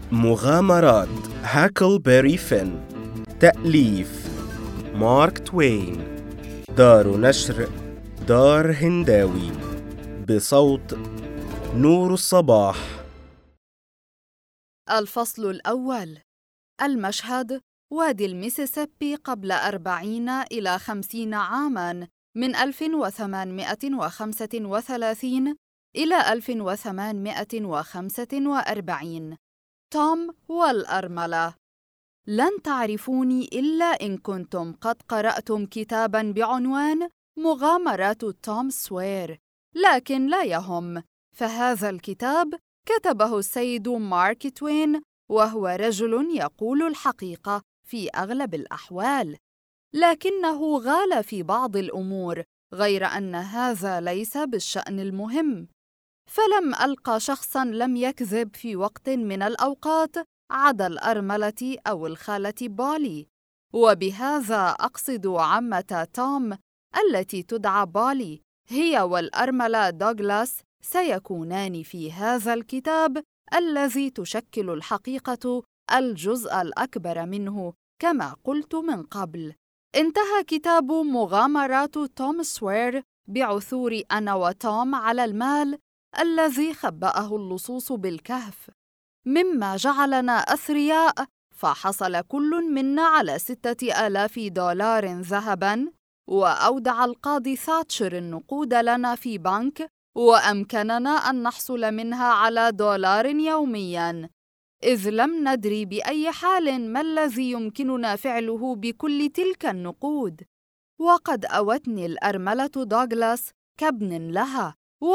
مغامرات هاكلبيري فين. تأليف مارك توين. دار نشر دار هنداوي. بصوت نور الصباح. الفصل الأول. المشهد: وادي الميسيسيبي قبل 40 إلى 50 عاماً، من 1835 إلى 1845. توم والأرملة. لن تعرفوني إلا إن كنتم قد قرأتم كتاباً بعنوان مغامرات توم سوير، لكن لا يهم، فهذا الكتاب كتبه السيد مارك توين، وهو رجل يقول الحقيقة في أغلب الأحوال، لكنه غال في بعض الأمور، غير أن هذا ليس بالشأن المهم. فلم ألقى شخصاً لم يكذب في وقت من الأوقات عدا الأرملة أو الخالة بالي، وبهذا أقصد عمة توم التي تدعى بالي. هي والأرملة دوغلاس سيكونان في هذا الكتاب الذي تشكل الحقيقة الجزء الأكبر منه، كما قلت من قبل. انتهى كتاب مغامرات توم سوير بعثور أنا وتوم على المال الذي خبأه اللصوص بالكهف، مما جعلنا أثرياء، فحصل كل منا على 6,000 دولار ذهباً، وأودع القاضي ثاتشر النقود لنا في بنك، وأمكننا أن نحصل منها على $1 يومياً، إذ لم ندري بأي حال ما الذي يمكننا فعله بكل تلك النقود. وقد أوتني الأرملة دوغلاس كابن لها،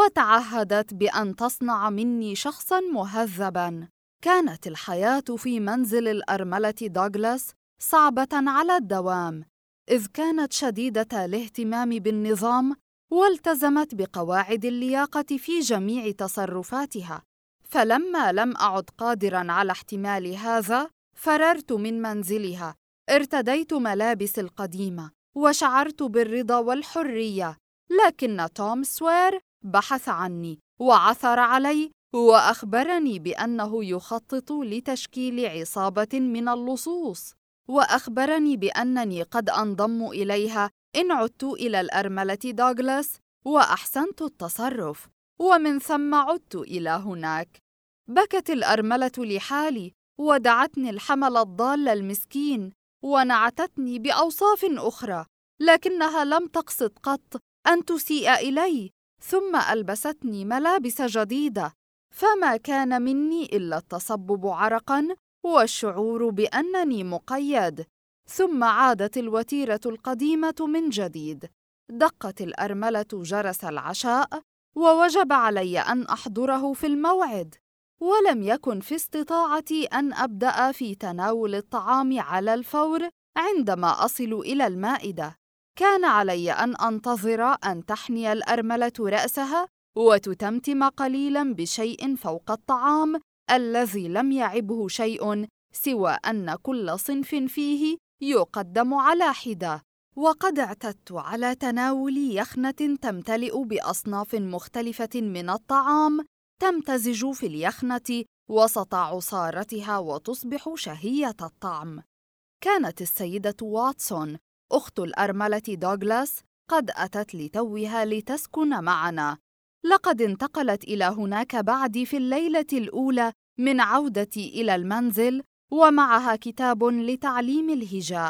وتعهدت بأن تصنع مني شخصاً مهذباً. كانت الحياة في منزل الأرملة دوغلاس صعبة على الدوام، إذ كانت شديدة الاهتمام بالنظام، والتزمت بقواعد اللياقة في جميع تصرفاتها. فلما لم أعد قادراً على احتمال هذا، فررت من منزلها، ارتديت ملابس القديمة، وشعرت بالرضا والحرية. لكن توم سوير بحث عني وعثر علي، وأخبرني بأنه يخطط لتشكيل عصابة من اللصوص، وأخبرني بأنني قد أنضم إليها إن عدت إلى الأرملة دوغلاس وأحسنت التصرف، ومن ثم عدت إلى هناك. بكت الأرملة لحالي، ودعتني الحمل الضال المسكين، ونعتتني بأوصاف أخرى، لكنها لم تقصد قط أن تسيء إلي. ثم ألبستني ملابس جديدة، فما كان مني إلا التصبب عرقاً والشعور بأنني مقيد. ثم عادت الوتيرة القديمة من جديد. دقت الأرملة جرس العشاء، ووجب علي أن أحضره في الموعد، ولم يكن في استطاعتي أن أبدأ في تناول الطعام على الفور عندما أصل إلى المائدة. كان علي أن أنتظر أن تحني الأرملة رأسها وتتمتم قليلاً بشيء فوق الطعام الذي لم يعبه شيء سوى أن كل صنف فيه يقدم على حدة. وقد اعتدت على تناول يخنة تمتلئ بأصناف مختلفة من الطعام، تمتزج في اليخنة وسط عصارتها وتصبح شهية الطعم. كانت السيدة واتسون أخت الأرملة دوغلاس قد أتت لتوها لتسكن معنا. لقد انتقلت إلى هناك بعدي في الليلة الأولى من عودتي إلى المنزل، ومعها كتاب لتعليم الهجاء،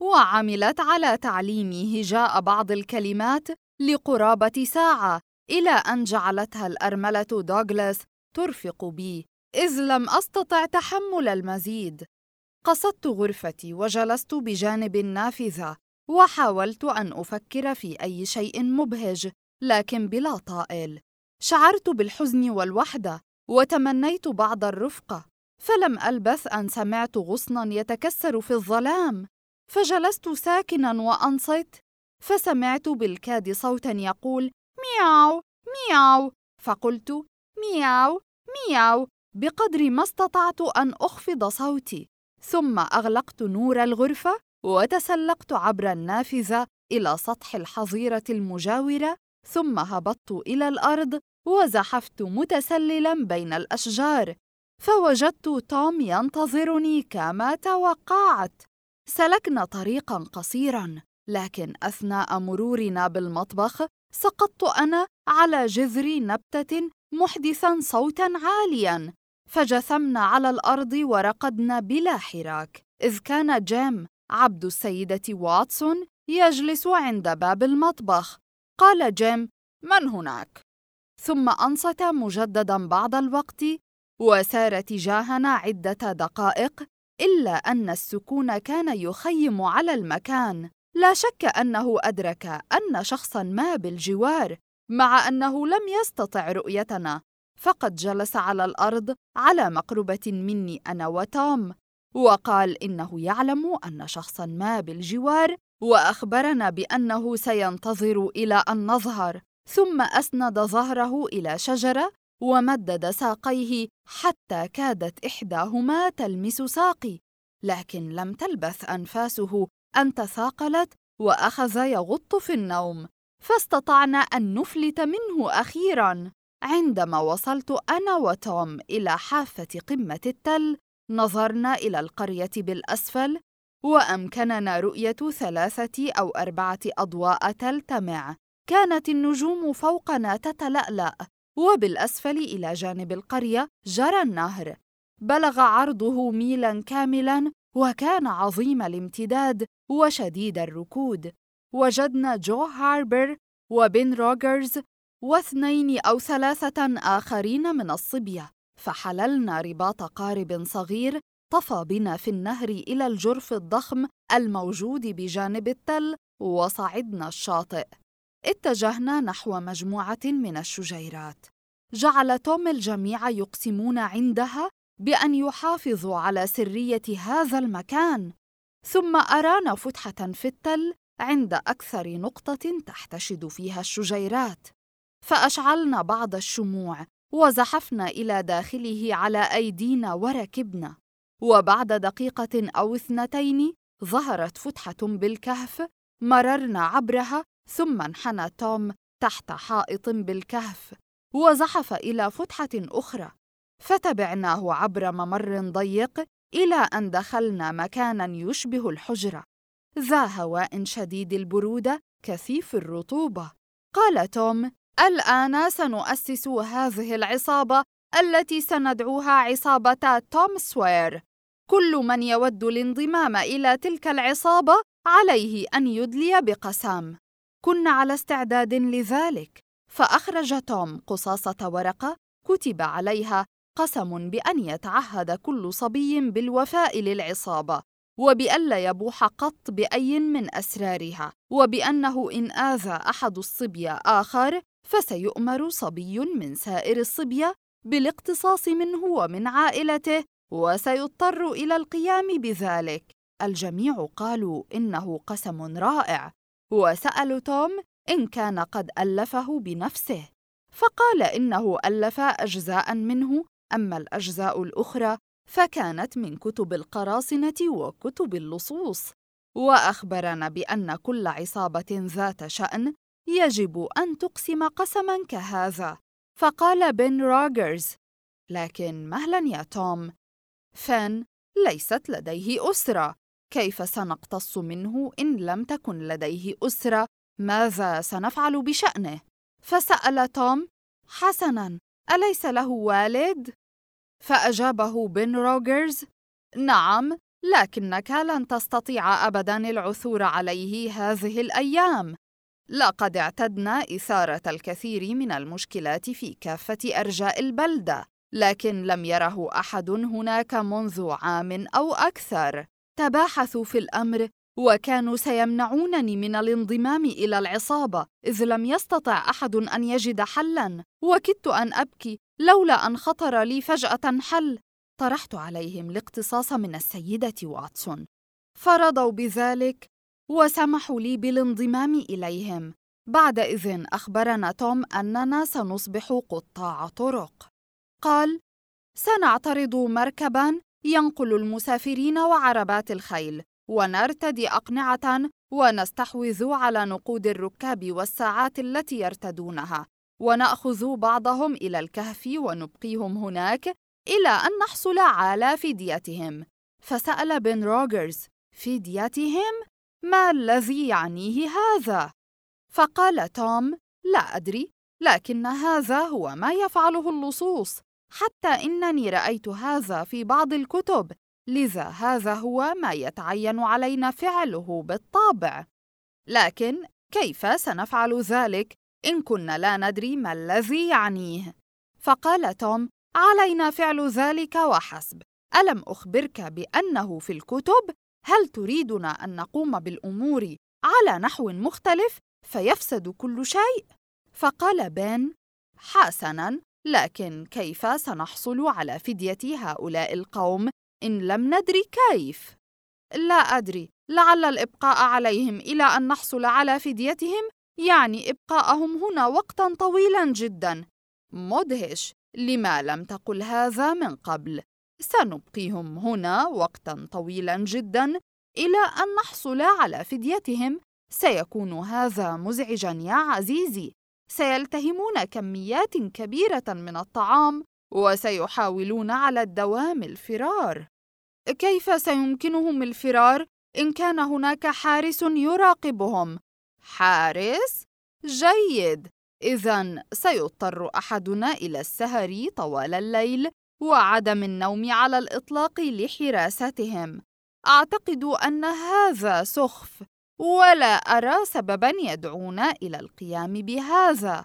وعملت على تعليمي هجاء بعض الكلمات لقرابة ساعة، إلى أن جعلتها الأرملة دوغلاس ترفق بي، إذ لم أستطع تحمل المزيد. قصدت غرفتي وجلست بجانب النافذة، وحاولت أن أفكر في أي شيء مبهج، لكن بلا طائل. شعرت بالحزن والوحدة، وتمنيت بعض الرفقة، فلم ألبث أن سمعت غصناً يتكسر في الظلام، فجلست ساكناً وأنصت، فسمعت بالكاد صوتاً يقول مياو مياو، فقلت مياو مياو بقدر ما استطعت أن أخفض صوتي. ثم أغلقت نور الغرفة، وتسلقت عبر النافذة إلى سطح الحظيرة المجاورة، ثم هبطت إلى الأرض وزحفت متسللاً بين الأشجار، فوجدت توم ينتظرني كما توقعت. سلكنا طريقاً قصيراً، لكن أثناء مرورنا بالمطبخ سقطت أنا على جذر نبتة محدثاً صوتاً عالياً، فجثمنا على الأرض ورقدنا بلا حراك، إذ كان جيم عبد السيدة واتسون يجلس عند باب المطبخ. قال جيم: من هناك؟ ثم أنصت مجدداً بعض الوقت وسار تجاهنا عدة دقائق، إلا أن السكون كان يخيم على المكان. لا شك أنه أدرك أن شخصاً ما بالجوار، مع أنه لم يستطع رؤيتنا، فقد جلس على الأرض على مقربة مني أنا وتوم، وقال إنه يعلم أن شخصاً ما بالجوار، وأخبرنا بأنه سينتظر إلى أن نظهر. ثم أسند ظهره إلى شجرة ومدد ساقيه حتى كادت إحداهما تلمس ساقي، لكن لم تلبث أنفاسه أن تثاقلت وأخذ يغط في النوم، فاستطعنا أن نفلت منه أخيراً. عندما وصلت أنا وتوم إلى حافة قمة التل، نظرنا إلى القرية بالأسفل، وأمكننا رؤية 3 أو 4 أضواء تلتمع. كانت النجوم فوقنا تتلألأ، وبالأسفل إلى جانب القرية جرى النهر، بلغ عرضه ميلاً كاملاً، وكان عظيم الامتداد وشديد الركود. وجدنا جو هاربر وبن روجرز و2 أو 3 آخرين من الصبية، فحللنا رباط قارب صغير طفى بنا في النهر إلى الجرف الضخم الموجود بجانب التل، وصعدنا الشاطئ. اتجهنا نحو مجموعة من الشجيرات. جعل توم الجميع يقسمون عندها بأن يحافظوا على سرية هذا المكان، ثم أرانا فتحة في التل عند أكثر نقطة تحتشد فيها الشجيرات، فأشعلنا بعض الشموع وزحفنا إلى داخله على أيدينا وركبنا، وبعد دقيقة أو 2 ظهرت فتحة بالكهف، مررنا عبرها، ثم انحنى توم تحت حائط بالكهف وزحف إلى فتحة أخرى، فتبعناه عبر ممر ضيق إلى أن دخلنا مكاناً يشبه الحجرة، ذا هواء شديد البرودة كثيف الرطوبة. قال توم: الآن سنؤسس هذه العصابة التي سندعوها عصابة توم سوير. كل من يود الانضمام إلى تلك العصابة عليه أن يدلي بقسام. كنا على استعداد لذلك، فأخرج توم قصاصة ورقة كتب عليها قسم بأن يتعهد كل صبي بالوفاء للعصابة، وبألا يبوح قط بأي من أسرارها، وبأنه إن آذى أحد الصبية آخر فسيؤمر صبي من سائر الصبية بالاقتصاص منه ومن عائلته، وسيضطر إلى القيام بذلك. الجميع قالوا إنه قسم رائع، وسألوا توم إن كان قد ألفه بنفسه، فقال إنه ألف أجزاء منه، أما الأجزاء الأخرى فكانت من كتب القراصنة وكتب اللصوص، وأخبرنا بأن كل عصابة ذات شأن يجب أن تقسم قسماً كهذا. فقال بن روجرز: لكن مهلاً يا توم، فين ليست لديه أسرة، كيف سنقتص منه إن لم تكن لديه أسرة؟ ماذا سنفعل بشأنه؟ فسأل توم: حسناً، أليس له والد؟ فأجابه بن روجرز: نعم، لكنك لن تستطيع أبداً العثور عليه هذه الأيام. لقد اعتدنا إثارة الكثير من المشكلات في كافة أرجاء البلدة، لكن لم يره أحد هناك منذ عام أو أكثر. تباحثوا في الأمر وكانوا سيمنعونني من الانضمام إلى العصابة، إذ لم يستطع أحد أن يجد حلاً، وكدت أن أبكي لولا أن خطر لي فجأة حل. طرحت عليهم الاقتصاص من السيدة واتسون، فرضوا بذلك وسمحوا لي بالانضمام إليهم. بعدئذ أخبرنا توم أننا سنصبح قطاع طرق. قال: سنعترض مركباً ينقل المسافرين وعربات الخيل، ونرتدي أقنعة، ونستحوذ على نقود الركاب والساعات التي يرتدونها، ونأخذ بعضهم إلى الكهف ونبقيهم هناك إلى أن نحصل على فديتهم. فسأل بن روجرز: فديتهم؟ ما الذي يعنيه هذا؟ فقال توم: لا أدري، لكن هذا هو ما يفعله اللصوص، حتى إنني رأيت هذا في بعض الكتب، لذا هذا هو ما يتعين علينا فعله بالطبع. لكن كيف سنفعل ذلك إن كنا لا ندري ما الذي يعنيه؟ فقال توم: علينا فعل ذلك وحسب. ألم أخبرك بأنه في الكتب؟ هل تريدنا أن نقوم بالأمور على نحو مختلف فيفسد كل شيء؟ فقال بن: حسناً، لكن كيف سنحصل على فدية هؤلاء القوم إن لم ندري كيف؟ لا أدري، لعل الإبقاء عليهم إلى أن نحصل على فديتهم يعني إبقاءهم هنا وقتاً طويلاً جداً. مدهش، لما لم تقل هذا من قبل؟ سنبقيهم هنا وقتاً طويلاً جداً إلى أن نحصل على فديتهم. سيكون هذا مزعجاً يا عزيزي، سيلتهمون كميات كبيرة من الطعام وسيحاولون على الدوام الفرار. كيف سيمكنهم الفرار إن كان هناك حارس يراقبهم؟ حارس؟ جيد، إذن سيضطر أحدنا إلى السهر طوال الليل وعدم النوم على الإطلاق لحراستهم. أعتقد أن هذا سخف، ولا أرى سبباً يدعونا إلى القيام بهذا.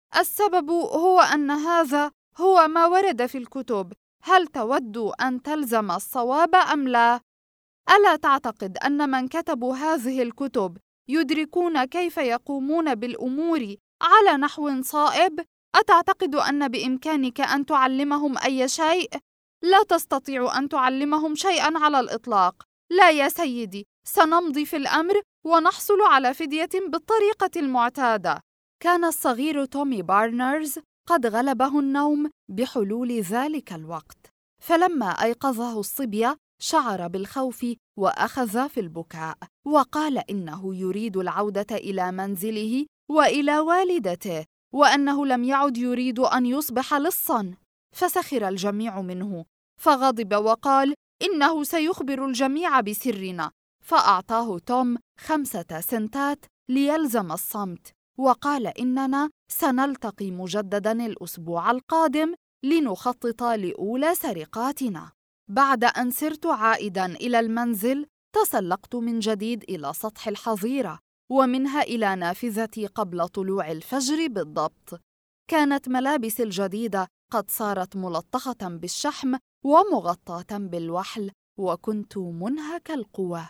السبب هو أن هذا هو ما ورد في الكتب. هل تود أن تلزم الصواب أم لا؟ ألا تعتقد أن من كتبوا هذه الكتب يدركون كيف يقومون بالأمور على نحو صائب؟ أتعتقد أن بإمكانك أن تعلمهم أي شيء؟ لا تستطيع أن تعلمهم شيئاً على الإطلاق. لا يا سيدي، سنمضي في الأمر ونحصل على فدية بالطريقة المعتادة. كان الصغير تومي بارنرز قد غلبه النوم بحلول ذلك الوقت، فلما أيقظه الصبية شعر بالخوف وأخذ في البكاء، وقال إنه يريد العودة إلى منزله وإلى والدته، وأنه لم يعد يريد أن يصبح لصاً. فسخر الجميع منه، فغضب وقال إنه سيخبر الجميع بسرنا. فأعطاه توم 5 سنتات ليلزم الصمت، وقال إننا سنلتقي مجدداً الأسبوع القادم لنخطط لأولى سرقاتنا. بعد أن سرت عائداً إلى المنزل، تسلقت من جديد إلى سطح الحظيرة، ومنها إلى نافذتي قبل طلوع الفجر بالضبط. كانت ملابسي الجديدة قد صارت ملطخة بالشحم ومغطاة بالوحل، وكنت منهك القوى.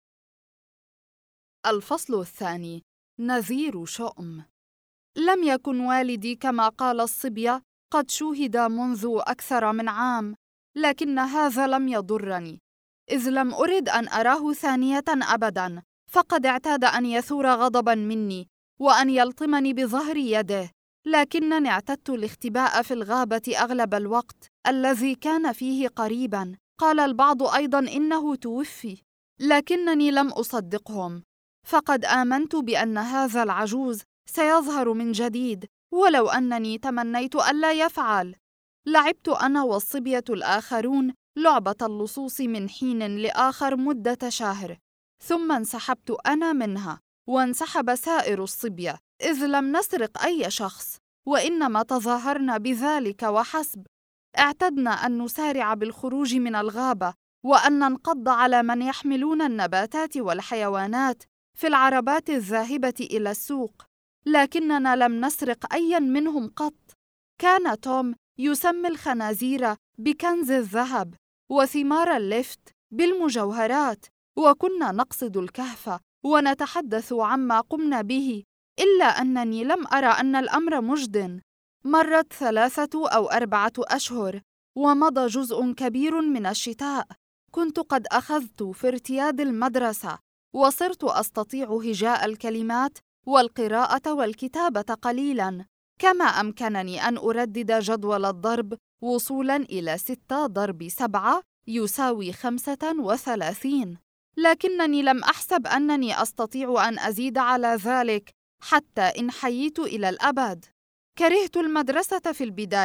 الفصل الثاني: نذير شؤم. لم يكن والدي كما قال الصبية قد شوهد منذ أكثر من عام، لكن هذا لم يضرني، إذ لم أرد أن أراه ثانية أبداً، فقد اعتاد أن يثور غضباً مني وأن يلطمني بظهر يده. لكنني اعتدت الاختباء في الغابة أغلب الوقت الذي كان فيه قريباً. قال البعض أيضاً إنه توفي، لكنني لم أصدقهم، فقد آمنت بأن هذا العجوز سيظهر من جديد، ولو أنني تمنيت ألا يفعل. لعبت أنا والصبية الآخرون لعبة اللصوص من حين لآخر مدة شهر، ثم انسحبت أنا منها، وانسحب سائر الصبية، إذ لم نسرق أي شخص، وإنما تظاهرنا بذلك وحسب. اعتدنا أن نسارع بالخروج من الغابة، وأن ننقض على من يحملون النباتات والحيوانات في العربات الذاهبة إلى السوق، لكننا لم نسرق أيا منهم قط. كان توم يسمي الخنازير بكنز الذهب، وثمار اللفت بالمجوهرات، وكنا نقصد الكهف ونتحدث عما قمنا به، إلا أنني لم أرى أن الأمر مجد. مرت 3 أو 4 أشهر، ومضى جزء كبير من الشتاء. كنت قد أخذت في ارتياد المدرسة، وصرت أستطيع هجاء الكلمات والقراءة والكتابة قليلاً، كما أمكنني أن أردد جدول الضرب وصولاً إلى 6 ضرب 7 يساوي 35، لكنني لم أحسب أنني أستطيع أن أزيد على ذلك حتى إن حييت إلى الأبد. كرهت المدرسة في البداية،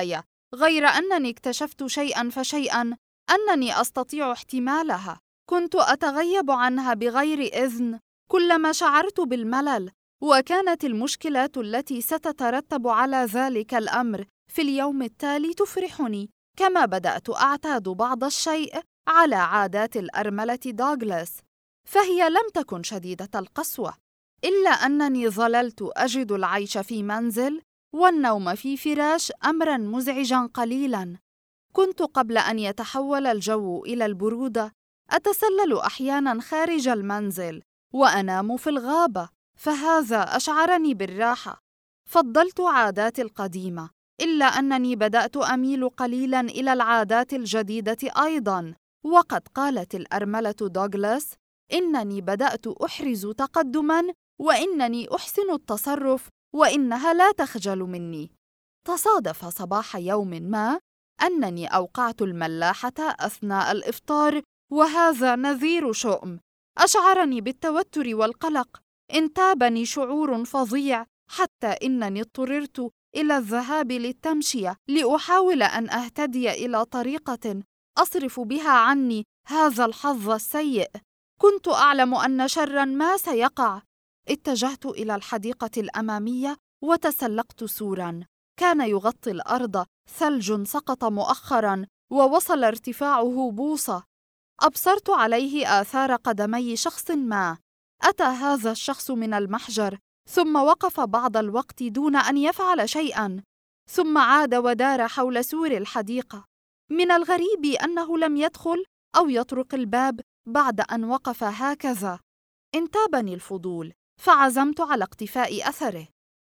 غير أنني اكتشفت شيئاً فشيئاً أنني أستطيع احتمالها. كنت أتغيب عنها بغير إذن كلما شعرت بالملل، وكانت المشكلات التي ستترتب على ذلك الأمر في اليوم التالي تفرحني، كما بدأت أعتاد بعض الشيء على عادات الأرملة دوغلاس، فهي لم تكن شديدة القسوة، إلا أنني ظللت أجد العيش في منزل والنوم في فراش أمراً مزعجاً قليلاً. كنت قبل أن يتحول الجو إلى البرودة أتسلل أحياناً خارج المنزل وأنام في الغابة، فهذا أشعرني بالراحة. فضلت عاداتي القديمة، إلا أنني بدأت أميل قليلاً إلى العادات الجديدة أيضاً. وقد قالت الأرملة دوغلاس إنني بدأت أحرز تقدماً، وإنني أحسن التصرف، وإنها لا تخجل مني. تصادف صباح يوم ما أنني أوقعت الملاحة أثناء الإفطار، وهذا نذير شؤم. أشعرني بالتوتر والقلق، انتابني شعور فظيع حتى إنني اضطررت إلى الذهاب للتمشية لأحاول أن أهتدي إلى طريقة أصرف بها عني هذا الحظ السيء. كنت أعلم أن شراً ما سيقع. اتجهت إلى الحديقة الأمامية وتسلقت سوراً كان يغطي الأرض ثلج سقط مؤخراً ووصل ارتفاعه بوصة. أبصرت عليه آثار قدمي شخص ما. أتى هذا الشخص من المحجر، ثم وقف بعض الوقت دون أن يفعل شيئاً، ثم عاد ودار حول سور الحديقة. من الغريب أنه لم يدخل أو يطرق الباب بعد أن وقف هكذا. انتابني الفضول، فعزمت على اقتفاء أثره،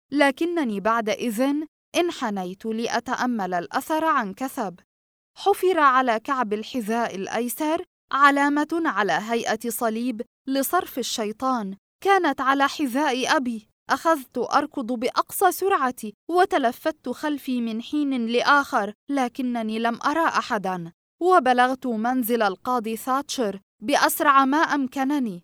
لكنني بعدئذ انحنيت لأتأمل الأثر عن كثب. حفر على كعب الحذاء الأيسر علامة على هيئة صليب لصرف الشيطان، كانت على حذاء أبي. أخذت أركض بأقصى سرعتي وتلفت خلفي من حين لآخر، لكنني لم أرى أحداً، وبلغت منزل القاضي ثاتشر بأسرع ما أمكنني،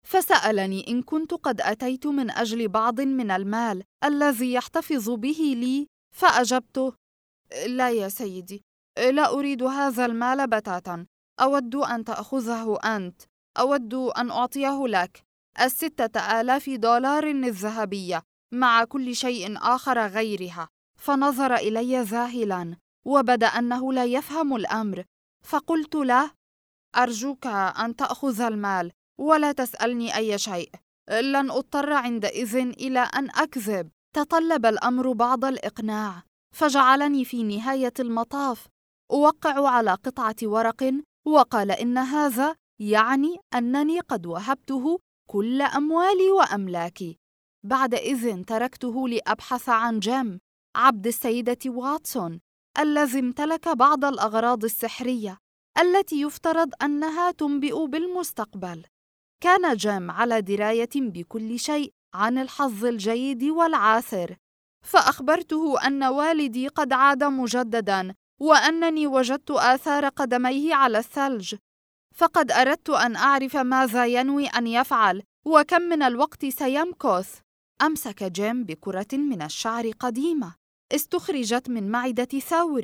فسألني إن كنت قد أتيت من أجل بعض من المال الذي يحتفظ به لي، فأجبته: لا يا سيدي، لا أريد هذا المال بتاتا، أود أن تأخذه أنت، أود أن أعطيه لك 6,000 دولار الذهبية مع كل شيء آخر غيرها. فنظر إلي ذاهلاً وبدا أنه لا يفهم الأمر، فقلت له: أرجوك أن تأخذ المال ولا تسألني أي شيء، لن أضطر عندئذ إلى أن أكذب. تطلب الأمر بعض الإقناع، فجعلني في نهاية المطاف أوقع على قطعة ورق، وقال إن هذا يعني أنني قد وهبته كل أموالي وأملاكي. بعدئذ تركته لأبحث عن جيم، عبد السيدة واتسون، الذي امتلك بعض الأغراض السحرية التي يفترض أنها تنبئ بالمستقبل. كان جيم على دراية بكل شيء عن الحظ الجيد والعاثر، فأخبرته أن والدي قد عاد مجدداً، وأنني وجدت آثار قدميه على الثلج، فقد أردت أن أعرف ماذا ينوي أن يفعل وكم من الوقت سيمكث. أمسك جيم بكرة من الشعر قديمة استخرجت من معدة ثور،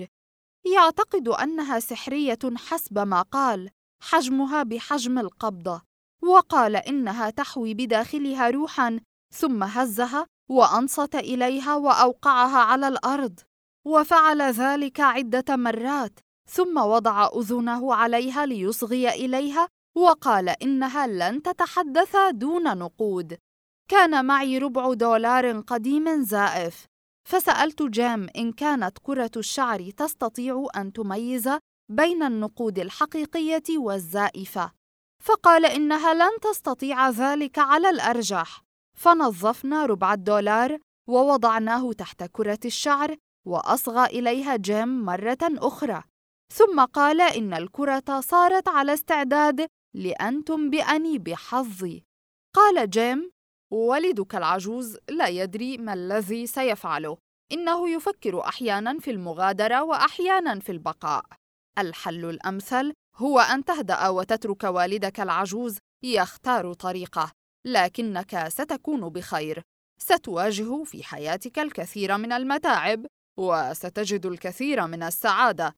يعتقد أنها سحرية حسب ما قال، حجمها بحجم القبضة، وقال إنها تحوي بداخلها روحاً، ثم هزها وأنصت إليها وأوقعها على الأرض، وفعل ذلك عدة مرات، ثم وضع أذنه عليها ليصغي إليها، وقال إنها لن تتحدث دون نقود. كان معي ربع دولار قديم زائف، فسألت جيم إن كانت كرة الشعر تستطيع أن تميز بين النقود الحقيقية والزائفة، فقال إنها لن تستطيع ذلك على الأرجح. فنظفنا ربع الدولار ووضعناه تحت كرة الشعر، وأصغى إليها جيم مرة أخرى، ثم قال إن الكرة صارت على استعداد لأن تنبئني بحظي. قال جيم: والدك العجوز لا يدري ما الذي سيفعله، إنه يفكر أحياناً في المغادرة وأحياناً في البقاء. الحل الأمثل هو أن تهدأ وتترك والدك العجوز يختار طريقه، لكنك ستكون بخير. ستواجه في حياتك الكثير من المتاعب، وستجد الكثير من السعادة،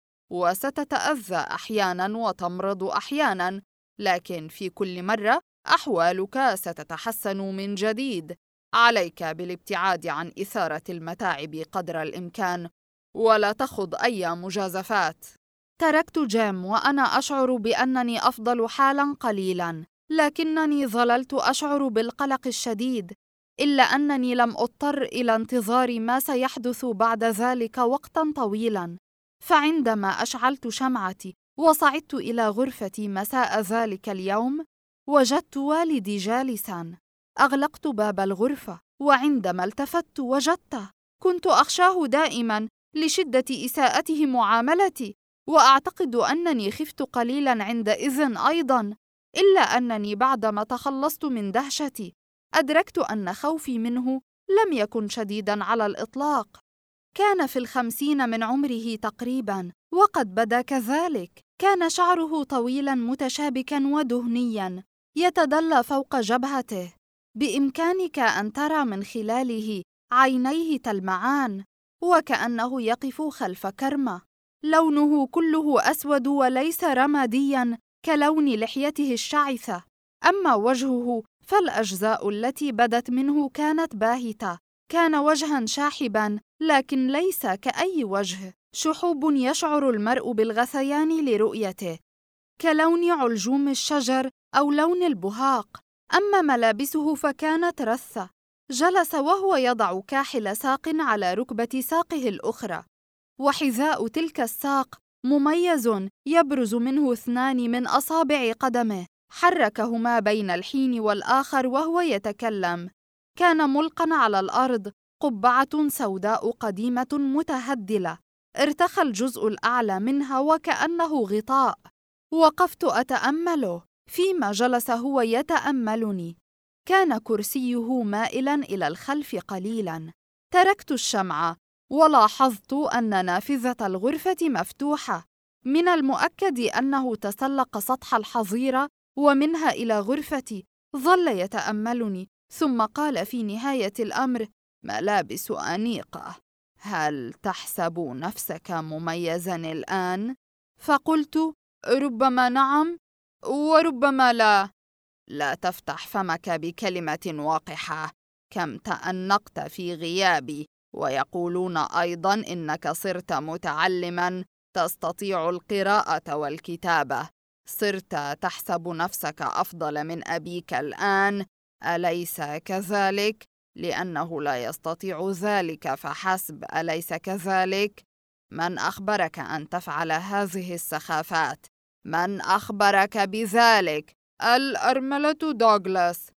وستتأذى أحياناً وتمرض أحياناً، لكن في كل مرة أحوالك ستتحسن من جديد. عليك بالابتعاد عن إثارة المتاعب قدر الإمكان، ولا تخض أي مجازفات. تركت جيم وأنا أشعر بأنني أفضل حالاً قليلاً، لكنني ظللت أشعر بالقلق الشديد، إلا أنني لم أضطر إلى انتظار ما سيحدث بعد ذلك وقتاً طويلاً. فعندما أشعلت شمعتي وصعدت إلى غرفتي مساء ذلك اليوم، وجدت والدي جالساً. أغلقت باب الغرفة، وعندما التفت وجدته. كنت أخشاه دائماً لشدة إساءته معاملتي، وأعتقد أنني خفت قليلاً عندئذ أيضاً، إلا أنني بعدما تخلصت من دهشتي أدركت أن خوفي منه لم يكن شديداً على الإطلاق. كان في 50 من عمره تقريباً، وقد بدا كذلك. كان شعره طويلاً متشابكاً ودهنياً يتدلى فوق جبهته، بإمكانك أن ترى من خلاله عينيه تلمعان وكأنه يقف خلف كرمة. لونه كله أسود وليس رمادياً كلون لحيته الشعثة، أما وجهه فالأجزاء التي بدت منه كانت باهتة. كان وجهاً شاحباً، لكن ليس كأي وجه، شحوب يشعر المرء بالغثيان لرؤيته، كلون علجوم الشجر أو لون البهاق. أما ملابسه فكانت رثة. جلس وهو يضع كاحل ساق على ركبة ساقه الأخرى، وحذاء تلك الساق مميز يبرز منه 2 من أصابع قدمه، حركهما بين الحين والآخر وهو يتكلم. كان ملقاً على الأرض قبعة سوداء قديمة متهدلة، ارتخى الجزء الأعلى منها وكأنه غطاء. وقفت أتأمله فيما جلس هو يتأملني. كان كرسيه مائلاً إلى الخلف قليلاً. تركت الشمعة ولاحظت أن نافذة الغرفة مفتوحة. من المؤكد أنه تسلق سطح الحظيرة ومنها إلى غرفتي. ظل يتأملني ثم قال في نهاية الأمر: ملابس أنيقة. هل تحسب نفسك مميزاً الآن؟ فقلت: ربما نعم وربما لا. لا تفتح فمك بكلمة وقحة. كم تأنقت في غيابي، ويقولون أيضاً إنك صرت متعلماً تستطيع القراءة والكتابة. صرت تحسب نفسك أفضل من أبيك الآن، أليس كذلك؟ لأنه لا يستطيع ذلك فحسب، أليس كذلك؟ من أخبرك أن تفعل هذه السخافات؟ من أخبرك بذلك؟ الأرملة دوغلاس.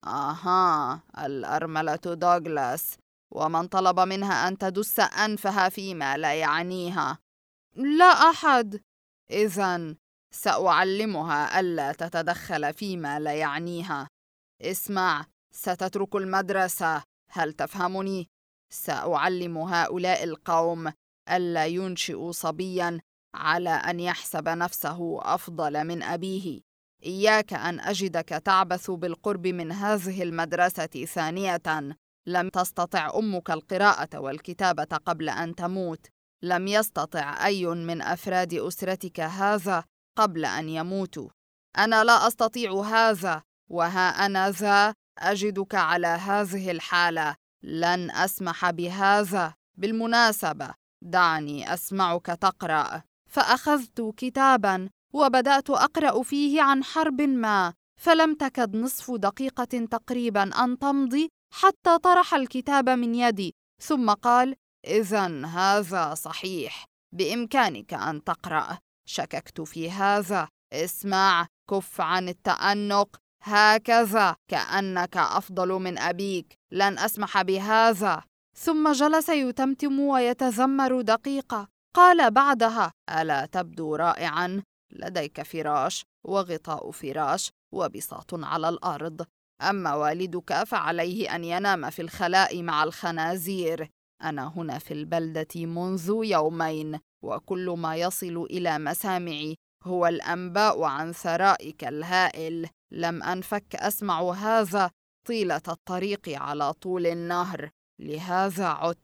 الأرملة دوغلاس. ومن طلب منها أن تدس أنفها فيما لا يعنيها؟ لا أحد. إذن سأعلمها ألا تتدخل فيما لا يعنيها. اسمع، ستترك المدرسة، هل تفهمني؟ سأعلم هؤلاء القوم ألا ينشئوا صبياً على أن يحسب نفسه أفضل من أبيه. إياك أن أجدك تعبث بالقرب من هذه المدرسة. ثانية، لم تستطع أمك القراءة والكتابة قبل أن تموت. لم يستطع أي من أفراد أسرتك هذا قبل أن يموتوا. أنا لا أستطيع هذا، وها أنا ذا أجدك على هذه الحالة. لن أسمح بهذا. بالمناسبة، دعني أسمعك تقرأ. فأخذت كتاباً وبدأت أقرأ فيه عن حرب ما، فلم تكد نصف دقيقة تقريباً أن تمضي حتى طرح الكتاب من يدي، ثم قال: إذن هذا صحيح، بإمكانك أن تقرأ. شككت في هذا. اسمع، كف عن التأنق، هكذا كأنك أفضل من أبيك. لن أسمح بهذا. ثم جلس يتمتم ويتذمر دقيقة. قال بعدها: ألا تبدو رائعاً؟ لديك فراش وغطاء فراش وبساط على الأرض. أما والدك فعليه أن ينام في الخلاء مع الخنازير. أنا هنا في البلدة منذ يومين، وكل ما يصل إلى مسامعي هو الأنباء عن ثرائك الهائل. لم أنفك أسمع هذا طيلة الطريق على طول النهر، لهذا عدت.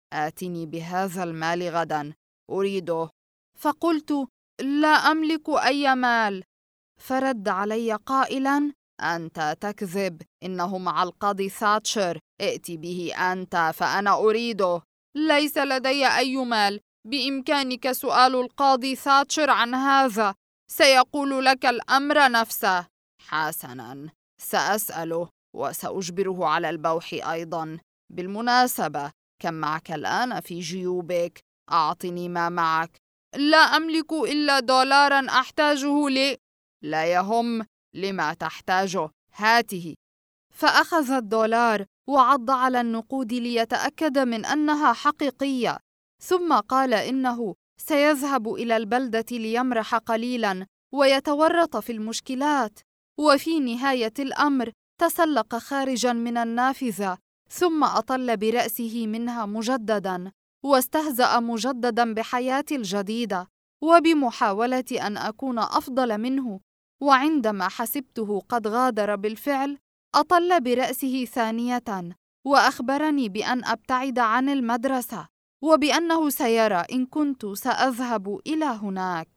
آتني بهذا المال غدا، أريده. فقلت: لا أملك أي مال. فرد علي قائلاً: أنت تكذب، إنه مع القاضي ثاتشر، ائت به أنت فأنا أريده. ليس لدي أي مال، بإمكانك سؤال القاضي ثاتشر عن هذا، سيقول لك الأمر نفسه. حسناً، سأسأله وسأجبره على البوح أيضاً. بالمناسبة، كم معك الآن في جيوبك؟ أعطني ما معك. لا أملك إلا $1 أحتاجه لا يهم، لما تحتاجه؟ هاته. فأخذ $1 وعض على النقود ليتأكد من أنها حقيقية، ثم قال إنه سيذهب إلى البلدة ليمرح قليلاً ويتورط في المشكلات. وفي نهاية الأمر تسلق خارجاً من النافذة، ثم أطل برأسه منها مجدداً، واستهزأ مجدداً بحياتي الجديدة وبمحاولة أن أكون أفضل منه. وعندما حسبته قد غادر بالفعل، أطل برأسه ثانية وأخبرني بأن أبتعد عن المدرسة، وبأنه سيرى إن كنت سأذهب إلى هناك.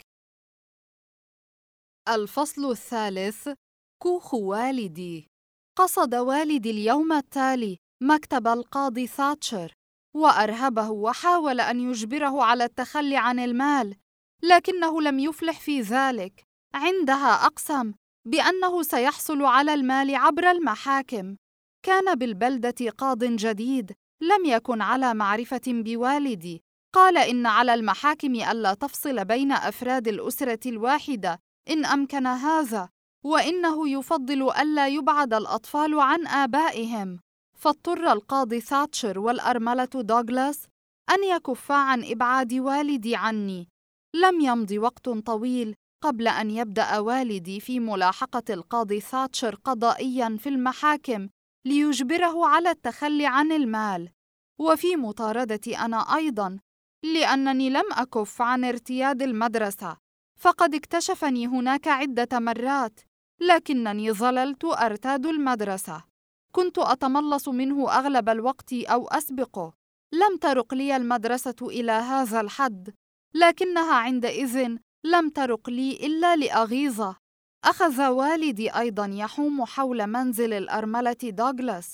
الفصل الثالث: كوخ والدي. قصد والدي اليوم التالي مكتب القاضي ثاتشر، وأرهبه وحاول أن يجبره على التخلي عن المال، لكنه لم يفلح في ذلك. عندها أقسم بأنه سيحصل على المال عبر المحاكم. كان بالبلدة قاض جديد لم يكن على معرفة بوالدي. قال إن على المحاكم ألا تفصل بين أفراد الأسرة الواحدة إن أمكن هذا، وإنه يفضل ألا يبعد الأطفال عن آبائهم. فاضطر القاضي ثاتشر والأرملة دوغلاس أن يكفا عن إبعاد والدي عني. لم يمض وقت طويل قبل أن يبدأ والدي في ملاحقة القاضي ثاتشر قضائياً في المحاكم ليجبره على التخلي عن المال، وفي مطاردتي أنا أيضاً، لأنني لم أكف عن ارتياد المدرسة، فقد اكتشفني هناك عدة مرات، لكنني ظللت أرتاد المدرسة. كنت أتملص منه أغلب الوقت أو أسبقه. لم ترق لي المدرسة إلى هذا الحد، لكنها عندئذ لم ترق لي إلا لأغيظه. أخذ والدي أيضاً يحوم حول منزل الأرملة دوغلاس،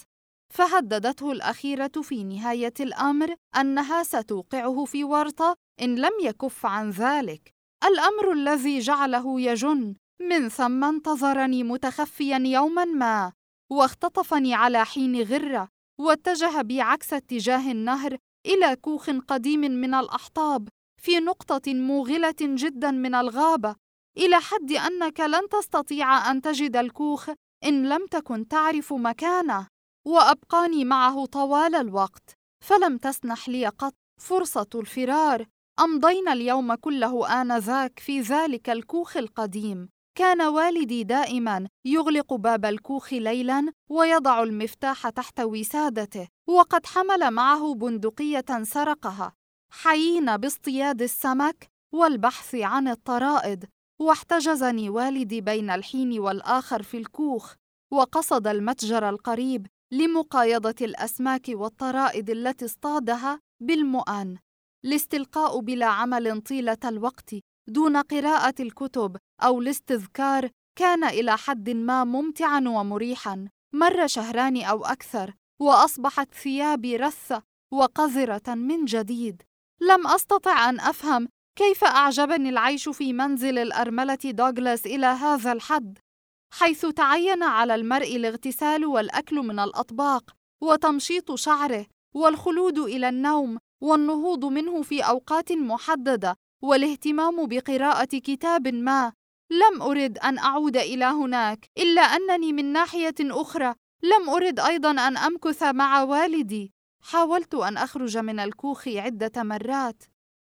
فهددته الأخيرة في نهاية الأمر أنها ستوقعه في ورطة إن لم يكف عن ذلك، الأمر الذي جعله يجن. من ثم انتظرني متخفياً يوماً ما، واختطفني على حين غرة، واتجه بي عكس اتجاه النهر إلى كوخ قديم من الأحطاب في نقطة موغلة جداً من الغابة، إلى حد أنك لن تستطيع أن تجد الكوخ إن لم تكن تعرف مكانه. وأبقاني معه طوال الوقت، فلم تسنح لي قط فرصة الفرار. أمضينا اليوم كله آنذاك في ذلك الكوخ القديم. كان والدي دائماً يغلق باب الكوخ ليلاً ويضع المفتاح تحت وسادته، وقد حمل معه بندقية سرقها. حيينا باصطياد السمك والبحث عن الطرائد، واحتجزني والدي بين الحين والآخر في الكوخ، وقصد المتجر القريب لمقايضة الأسماك والطرائد التي اصطادها بالمؤن. الاستلقاء بلا عمل طيلة الوقت دون قراءة الكتب أو الاستذكار كان إلى حد ما ممتعاً ومريحاً. مر 2 أو أكثر، وأصبحت ثيابي رثة وقذرة من جديد. لم أستطع أن أفهم كيف أعجبني العيش في منزل الأرملة دوغلاس إلى هذا الحد، حيث تعين على المرء الاغتسال والأكل من الأطباق وتمشيط شعره والخلود إلى النوم والنهوض منه في أوقات محددة والاهتمام بقراءة كتاب ما. لم أرد أن أعود إلى هناك، إلا أنني من ناحية أخرى لم أرد أيضاً أن أمكث مع والدي. حاولت أن أخرج من الكوخ عدة مرات،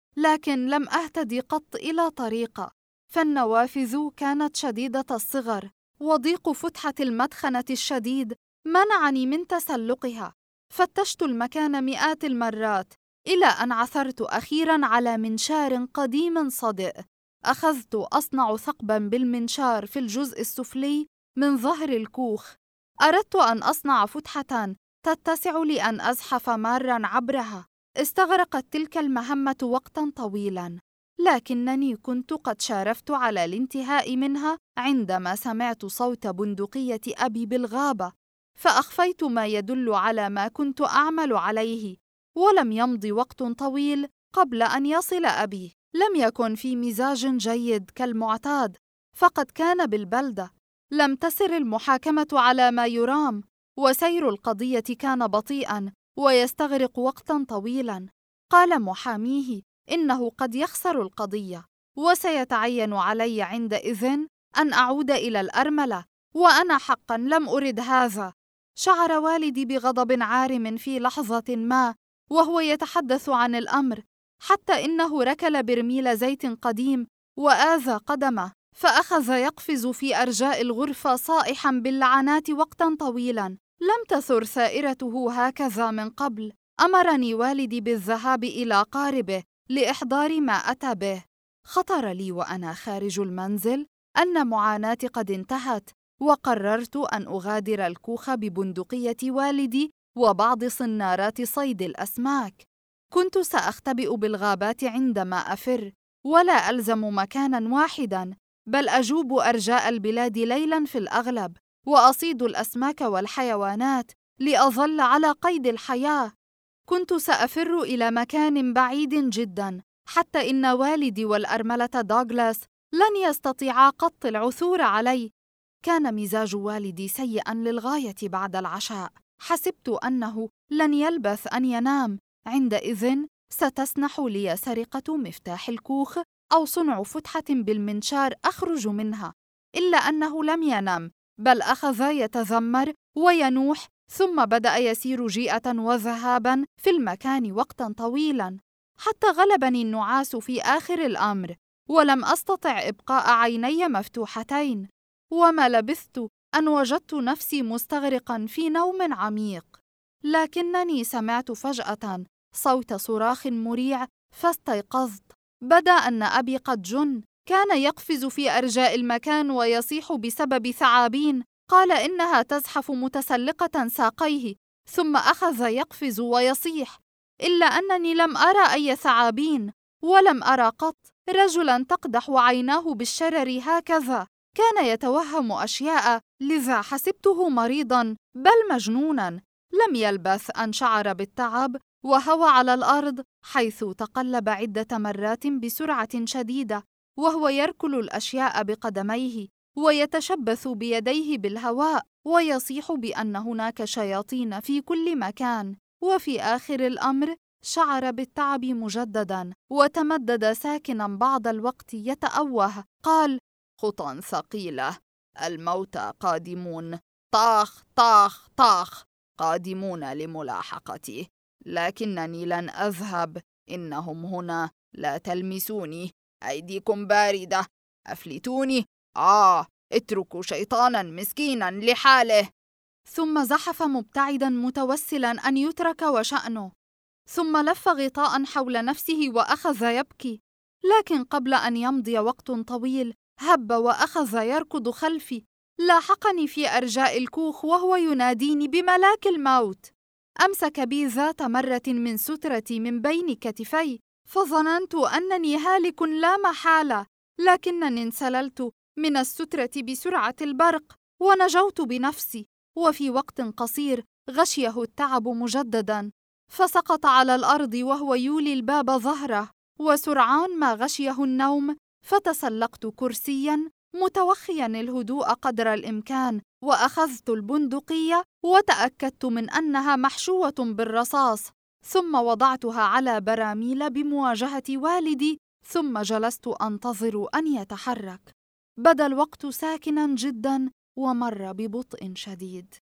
لكن لم أهتدي قط إلى طريقة، فالنوافذ كانت شديدة الصغر، وضيق فتحة المدخنة الشديد منعني من تسلقها. فتشت المكان مئات المرات إلى أن عثرت أخيراً على منشار قديم صدئ. أخذت أصنع ثقباً بالمنشار في الجزء السفلي من ظهر الكوخ. أردت أن أصنع فتحة تتسع لأن أزحف ماراً عبرها، استغرقت تلك المهمة وقتاً طويلاً، لكنني كنت قد شارفت على الانتهاء منها عندما سمعت صوت بندقية أبي بالغابة، فأخفيت ما يدل على ما كنت أعمل عليه. ولم يمض وقت طويل قبل أن يصل أبي. لم يكن في مزاج جيد كالمعتاد، فقد كان بالبلدة. لم تسر المحاكمة على ما يرام، وسير القضية كان بطيئاً ويستغرق وقتاً طويلاً. قال محاميه إنه قد يخسر القضية، وسيتعين علي عندئذ أن أعود إلى الأرملة، وأنا حقاً لم أرد هذا. شعر والدي بغضب عارم في لحظة ما وهو يتحدث عن الأمر، حتى إنه ركل برميل زيت قديم وآذى قدمه، فأخذ يقفز في أرجاء الغرفة صائحاً باللعنات وقتاً طويلاً. لم تثر ثائرته هكذا من قبل. أمرني والدي بالذهاب إلى قاربه لإحضار ما أتى به. خطر لي وأنا خارج المنزل أن معاناتي قد انتهت، وقررت أن أغادر الكوخ ببندقية والدي وبعض صنارات صيد الأسماك. كنت سأختبئ بالغابات عندما أفر، ولا ألزم مكاناً واحداً، بل أجوب أرجاء البلاد ليلاً في الأغلب، وأصيد الأسماك والحيوانات لأظل على قيد الحياة. كنت سأفر إلى مكان بعيد جداً، حتى إن والدي والأرملة دوغلاس لن يستطيعا قط العثور علي. كان مزاج والدي سيئاً للغاية بعد العشاء. حسبت أنه لن يلبث أن ينام، عندئذ ستسنح لي سرقة مفتاح الكوخ أو صنع فتحة بالمنشار أخرج منها. إلا أنه لم ينم، بل أخذ يتذمر وينوح، ثم بدأ يسير جيئة وذهابا في المكان وقتا طويلا، حتى غلبني النعاس في آخر الأمر، ولم أستطع إبقاء عيني مفتوحتين. وما لبثت أن وجدت نفسي مستغرقا في نوم عميق، لكنني سمعت فجأة صوت صراخ مريع فاستيقظت. بدا أن أبي قد جن، كان يقفز في أرجاء المكان ويصيح بسبب ثعابين قال إنها تزحف متسلقة ساقيه، ثم أخذ يقفز ويصيح. إلا أنني لم أرى أي ثعابين، ولم أرى قط رجلا تقدح عيناه بالشرر هكذا. كان يتوهم أشياء، لذا حسبته مريضا بل مجنونا. لم يلبث أن شعر بالتعب وهوى على الأرض، حيث تقلب عدة مرات بسرعة شديدة وهو يركل الأشياء بقدميه ويتشبث بيديه بالهواء ويصيح بأن هناك شياطين في كل مكان. وفي آخر الأمر شعر بالتعب مجددا وتمدد ساكنا بعض الوقت يتأوه. قال: خطى ثقيلة، الموتى قادمون، طاخ طاخ طاخ، قادمون لملاحقتي، لكنني لن أذهب، إنهم هنا، لا تلمسوني، أيديكم باردة، أفلتوني، اتركوا شيطانا مسكينا لحاله. ثم زحف مبتعدا متوسلا أن يترك وشأنه، ثم لف غطاء حول نفسه وأخذ يبكي. لكن قبل أن يمضي وقت طويل هب وأخذ يركض خلفي، لاحقني في أرجاء الكوخ وهو يناديني بملاك الموت. أمسك بي ذات مرة من سترتي من بين كتفي، فظننت أنني هالك لا محالة، لكنني انسللت من السترة بسرعة البرق ونجوت بنفسي. وفي وقت قصير غشيه التعب مجددا، فسقط على الأرض وهو يولي الباب ظهره، وسرعان ما غشيه النوم فتسلقت كرسيا متوخيا الهدوء قدر الإمكان، وأخذت البندقية وتأكدت من أنها محشوة بالرصاص، ثم وضعتها على براميل بمواجهة والدي، ثم جلست أنتظر أن يتحرك. بدا الوقت ساكنا جدا ومر ببطء شديد.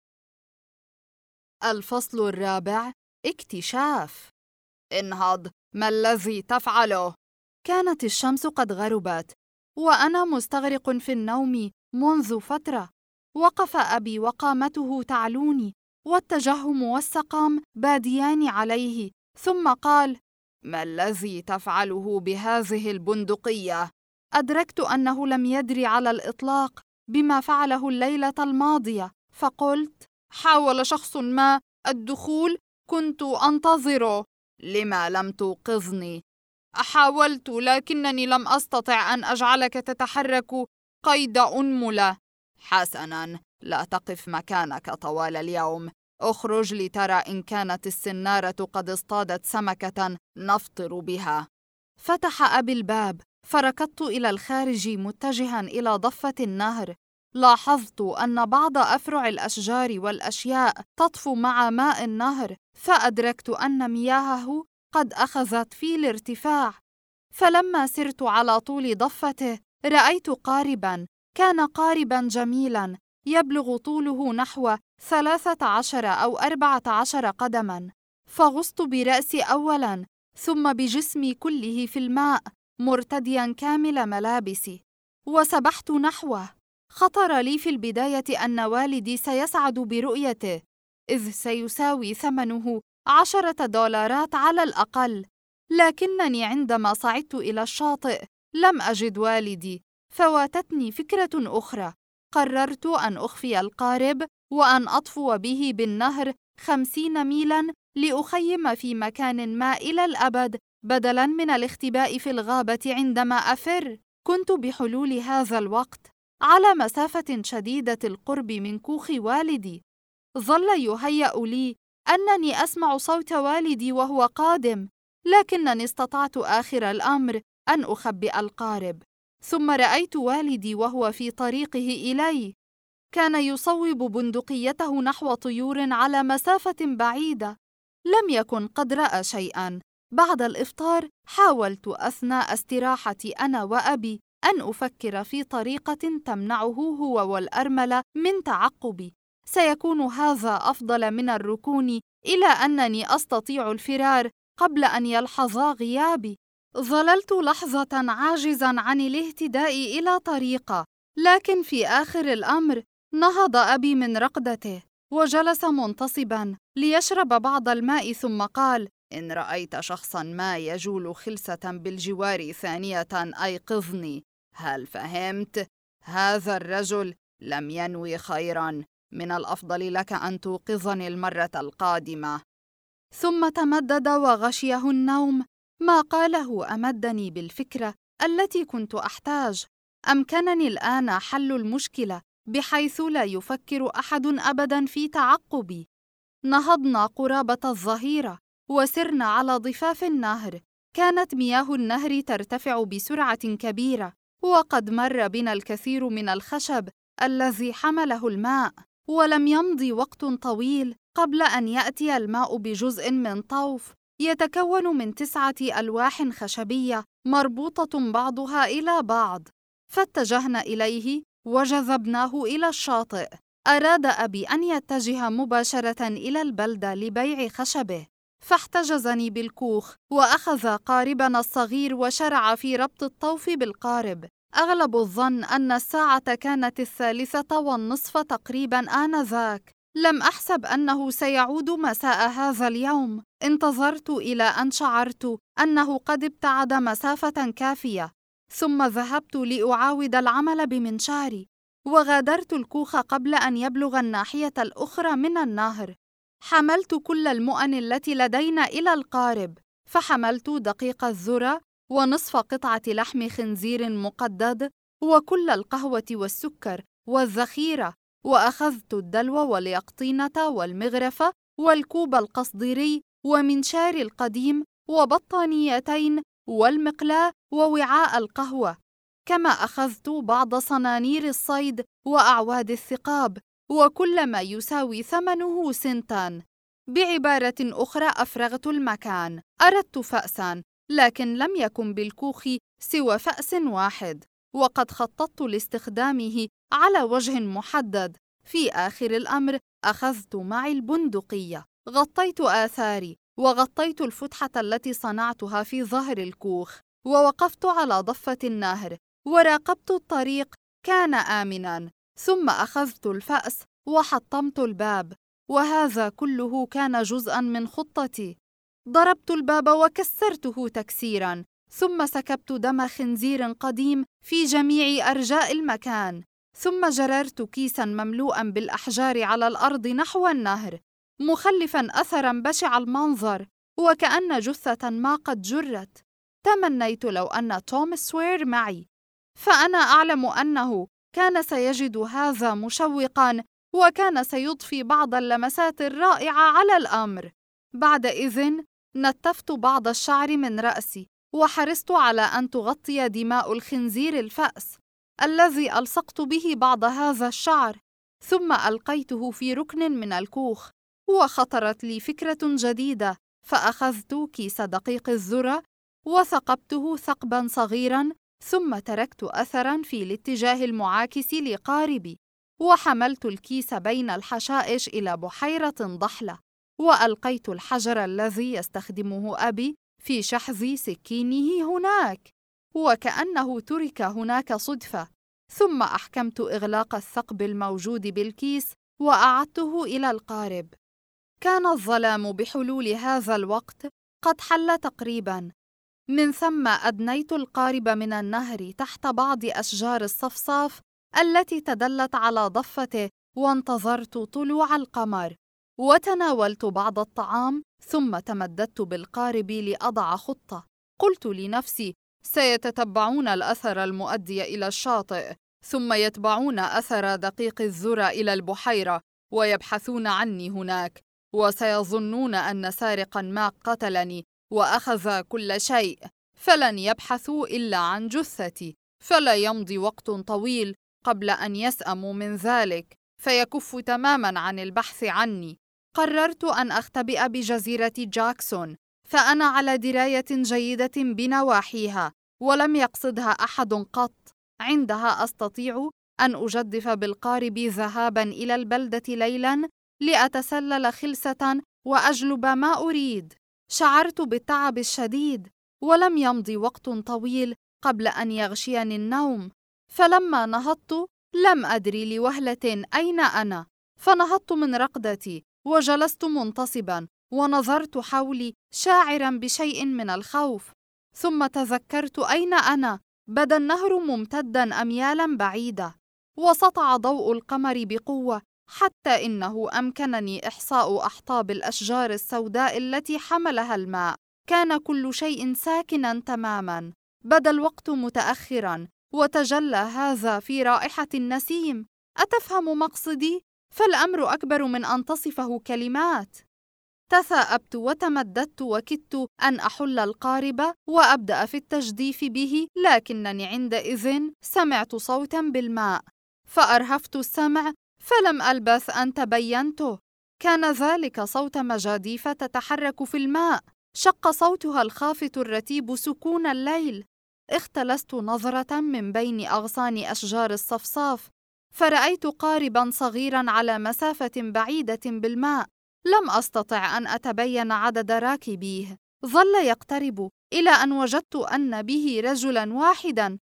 الفصل الرابع: اكتشاف. انهض، ما الذي تفعله؟ كانت الشمس قد غربت وأنا مستغرق في النوم منذ فترة. وقف أبي وقامته تعلوني، والتجهم والسقام باديان عليه، ثم قال: ما الذي تفعله بهذه البندقية؟ أدركت أنه لم يدري على الإطلاق بما فعله الليلة الماضية، فقلت: حاول شخص ما الدخول، كنت أنتظره. لما لم توقظني؟ حاولت لكنني لم أستطع أن أجعلك تتحرك قيد أنملة. حسناً، لا تقف مكانك طوال اليوم. اخرج لترى إن كانت السنارة قد اصطادت سمكة نفطر بها. فتح أبي الباب، فركضت إلى الخارج متجهاً إلى ضفة النهر. لاحظت أن بعض أفرع الأشجار والأشياء تطفو مع ماء النهر، فأدركت أن مياهه قد أخذت في الارتفاع. فلما سرت على طول ضفته رأيت قارباً، كان قارباً جميلاً يبلغ طوله نحو 13 أو 14 قدماً. فغصت برأسي أولاً ثم بجسمي كله في الماء مرتدياً كامل ملابسي، وسبحت نحوه. خطر لي في البداية أن والدي سيسعد برؤيته، إذ سيساوي ثمنه 10 دولارات على الأقل. لكنني عندما صعدت إلى الشاطئ لم أجد والدي، فواتتني فكرة أخرى. قررت أن أخفي القارب وأن أطفو به بالنهر 50 ميلاً لأخيم في مكان ما إلى الأبد، بدلاً من الاختباء في الغابة عندما أفر. كنت بحلول هذا الوقت على مسافة شديدة القرب من كوخ والدي. ظل يهيأ لي أنني أسمع صوت والدي وهو قادم، لكنني استطعت آخر الأمر أن أخبئ القارب. ثم رأيت والدي وهو في طريقه إلي، كان يصوب بندقيته نحو طيور على مسافة بعيدة. لم يكن قد رأى شيئاً. بعد الإفطار حاولت أثناء استراحتي أنا وأبي أن أفكر في طريقة تمنعه هو والأرملة من تعقبي. سيكون هذا أفضل من الركون إلى أنني أستطيع الفرار قبل أن يلحظا غيابي. ظللت لحظة عاجزاً عن الاهتداء إلى طريقة، لكن في آخر الأمر نهض أبي من رقدته وجلس منتصباً ليشرب بعض الماء، ثم قال: إن رأيت شخصاً ما يجول خلسة بالجوار ثانية أيقظني. هل فهمت؟ هذا الرجل لم ينوي خيراً. من الأفضل لك أن توقظني المرة القادمة. ثم تمدد وغشيه النوم. ما قاله أمدني بالفكرة التي كنت أحتاج. أمكنني الآن حل المشكلة بحيث لا يفكر أحد أبداً في تعقبي. نهضنا قرابة الظهيرة وسرنا على ضفاف النهر. كانت مياه النهر ترتفع بسرعة كبيرة، وقد مر بنا الكثير من الخشب الذي حمله الماء. ولم يمضي وقت طويل قبل أن يأتي الماء بجزء من طوف يتكون من 9 ألواح خشبية مربوطة بعضها إلى بعض. فاتجهنا إليه وجذبناه إلى الشاطئ. أراد أبي أن يتجه مباشرة إلى البلدة لبيع خشبه، فاحتجزني بالكوخ وأخذ قاربنا الصغير وشرع في ربط الطوف بالقارب. أغلب الظن أن الساعة كانت 3:30 تقريباً آنذاك. لم أحسب أنه سيعود مساء هذا اليوم. انتظرت إلى أن شعرت أنه قد ابتعد مسافة كافية، ثم ذهبت لأعاود العمل بمنشاري، وغادرت الكوخ قبل أن يبلغ الناحية الأخرى من النهر. حملت كل المؤن التي لدينا إلى القارب، فحملت دقيق الذرة ونصف قطعة لحم خنزير مقدد وكل القهوة والسكر والذخيرة، وأخذت الدلو واليقطينة والمغرفة والكوب القصديري ومنشار القديم وبطانيتين والمقلاة ووعاء القهوة، كما أخذت بعض صنانير الصيد وأعواد الثقاب وكل ما يساوي ثمنه سنتان. بعبارة أخرى أفرغت المكان. أردت فأساً، لكن لم يكن بالكوخ سوى فأس واحد، وقد خططت لاستخدامه على وجه محدد. في آخر الأمر أخذت معي البندقية، غطيت آثاري وغطيت الفتحة التي صنعتها في ظهر الكوخ، ووقفت على ضفة النهر وراقبت الطريق. كان آمناً. ثم أخذت الفأس وحطمت الباب، وهذا كله كان جزءاً من خطتي. ضربت الباب وكسرته تكسيراً، ثم سكبت دم خنزير قديم في جميع أرجاء المكان، ثم جررت كيساً مملوءاً بالأحجار على الأرض نحو النهر، مخلفاً أثراً بشع المنظر. وكأن جثة ما قد جرت. تمنيت لو أن توم سوير معي، فأنا أعلم أنه كان سيجد هذا مشوقاً، وكان سيضفي بعض اللمسات الرائعة على الأمر. بعد إذن نتفت بعض الشعر من رأسي، وحرصت على أن تغطي دماء الخنزير الفأس الذي ألصقت به بعض هذا الشعر، ثم ألقيته في ركن من الكوخ. وخطرت لي فكرة جديدة، فأخذت كيس دقيق الذرة وثقبته ثقباً صغيراً، ثم تركت أثراً في الاتجاه المعاكس لقاربي، وحملت الكيس بين الحشائش إلى بحيرة ضحلة، وألقيت الحجر الذي يستخدمه أبي في شحذ سكينه هناك، وكأنه ترك هناك صدفة. ثم أحكمت إغلاق الثقب الموجود بالكيس وأعدته إلى القارب. كان الظلام بحلول هذا الوقت قد حل تقريباً. من ثم أدنيت القارب من النهر تحت بعض أشجار الصفصاف التي تدلت على ضفته، وانتظرت طلوع القمر، وتناولت بعض الطعام، ثم تمددت بالقارب لأضع خطة. قلت لنفسي: سيتتبعون الأثر المؤدي إلى الشاطئ، ثم يتبعون أثر دقيق الذرة إلى البحيرة، ويبحثون عني هناك، وسيظنون أن سارقاً ما قتلني وأخذ كل شيء، فلن يبحثوا إلا عن جثتي، فلا يمضي وقت طويل قبل أن يسأموا من ذلك، فيكفوا تماماً عن البحث عني. قررت أن أختبئ بجزيرة جاكسون، فأنا على دراية جيدة بنواحيها، ولم يقصدها أحد قط. عندها أستطيع أن أجدف بالقارب ذهاباً إلى البلدة ليلاً لأتسلل خلسة وأجلب ما أريد. شعرت بالتعب الشديد، ولم يمضي وقت طويل قبل أن يغشيني النوم، فلما نهضت لم أدري لوهلة أين أنا، فنهضت من رقدتي وجلست منتصباً ونظرت حولي شاعراً بشيء من الخوف، ثم تذكرت أين أنا. بدا النهر ممتداً أميالاً بعيدة، وسطع ضوء القمر بقوة، حتى إنه أمكنني إحصاء أحطاب الأشجار السوداء التي حملها الماء. كان كل شيء ساكناً تماماً. بدا الوقت متأخراً، وتجلى هذا في رائحة النسيم. أتفهم مقصدي؟ فالأمر أكبر من أن تصفه كلمات. تثاءبت وتمددت، وكدت أن أحل القارب وأبدأ في التجديف به، لكنني عندئذ سمعت صوتاً بالماء، فأرهفت السمع، فلم ألبث أن تبينته. كان ذلك صوت مجاديف تتحرك في الماء، شق صوتها الخافت الرتيب سكون الليل. اختلست نظرة من بين أغصان أشجار الصفصاف، فرأيت قارباً صغيراً على مسافة بعيدة بالماء. لم أستطع أن أتبين عدد راكبيه. ظل يقترب إلى أن وجدت أن به رجلاً واحداً،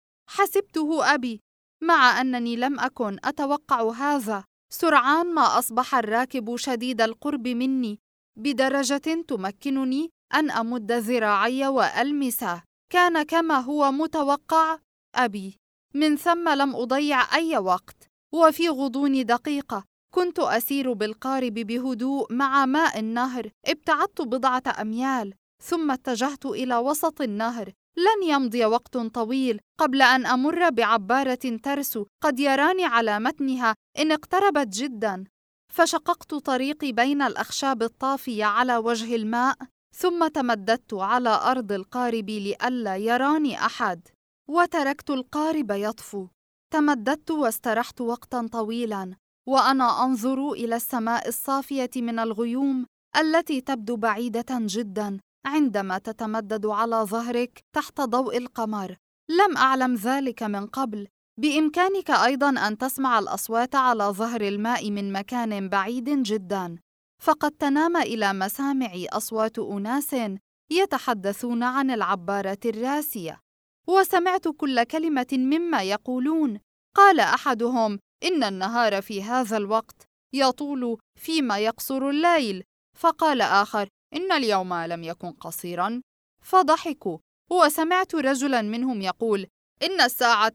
حسبته أبي، مع أنني لم أكن أتوقع هذا. سرعان ما أصبح الراكب شديد القرب مني بدرجة تمكنني أن أمد ذراعي وألمسه. كان كما هو متوقع أبي. من ثم لم أضيع أي وقت، وفي غضون دقيقة كنت أسير بالقارب بهدوء مع ماء النهر. ابتعدت بضعة أميال، ثم اتجهت إلى وسط النهر. لن يمضي وقت طويل قبل أن أمر بعبارة ترسو قد يراني على متنها إن اقتربت جداً، فشققت طريقي بين الأخشاب الطافية على وجه الماء، ثم تمددت على أرض القارب لئلا يراني أحد، وتركت القارب يطفو. تمددت واسترحت وقتاً طويلاً وأنا أنظر إلى السماء الصافية من الغيوم التي تبدو بعيدة جداً عندما تتمدد على ظهرك تحت ضوء القمر. لم أعلم ذلك من قبل. بإمكانك أيضاً أن تسمع الأصوات على ظهر الماء من مكان بعيد جداً، فقد تنام إلى مسامعي أصوات أناس يتحدثون عن العبارة الراسية، وسمعت كل كلمة مما يقولون. قال أحدهم: إن النهار في هذا الوقت يطول فيما يقصر الليل، فقال آخر: إن اليوم لم يكن قصيراً، فضحكوا. وسمعت رجلاً منهم يقول: إن الساعة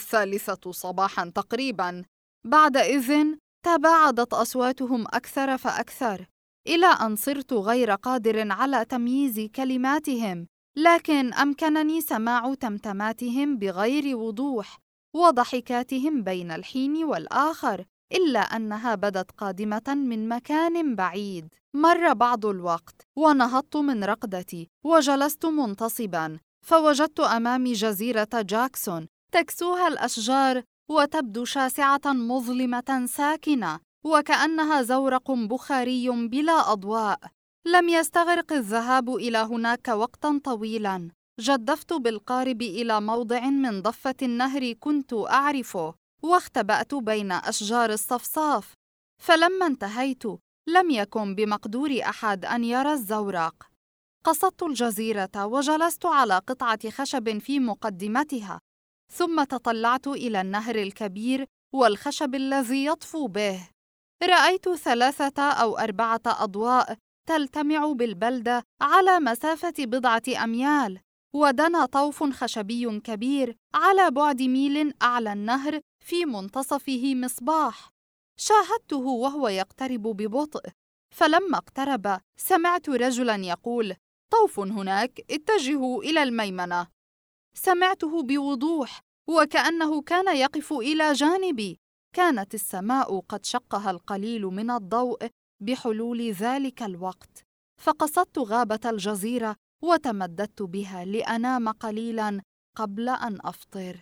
3 صباحاً تقريباً. بعد إذن تباعدت أصواتهم أكثر فأكثر، إلى أن صرت غير قادر على تمييز كلماتهم، لكن أمكنني سماع تمتماتهم بغير وضوح وضحكاتهم بين الحين والآخر، إلا أنها بدت قادمة من مكان بعيد. مر بعض الوقت ونهضت من رقدتي وجلست منتصباً، فوجدت أمامي جزيرة جاكسون تكسوها الأشجار وتبدو شاسعة مظلمة ساكنة وكأنها زورق بخاري بلا أضواء. لم يستغرق الذهاب إلى هناك وقتاً طويلاً. جدفت بالقارب إلى موضع من ضفة النهر كنت أعرفه، واختبأت بين أشجار الصفصاف. فلما انتهيت لم يكن بمقدور أحد أن يرى الزورق. قصدت الجزيرة وجلست على قطعة خشب في مقدمتها، ثم تطلعت إلى النهر الكبير والخشب الذي يطفو به. رأيت 3 أو 4 أضواء تلتمع بالبلدة على مسافة بضعة أميال، ودنا طوف خشبي كبير على بعد ميل أعلى النهر في منتصفه مصباح. شاهدته وهو يقترب ببطء، فلما اقترب سمعت رجلاً يقول: طوف هناك، اتجهوا إلى الميمنة. سمعته بوضوح وكأنه كان يقف إلى جانبي. كانت السماء قد شقها القليل من الضوء بحلول ذلك الوقت، فقصدت غابة الجزيرة وتمددت بها لأنام قليلاً قبل أن أفطر.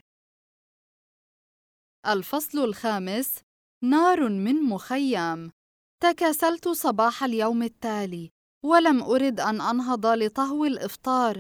الفصل 5: نار من مخيم. تكاسلت صباح اليوم التالي ولم أرد أن أنهض لطهو الإفطار،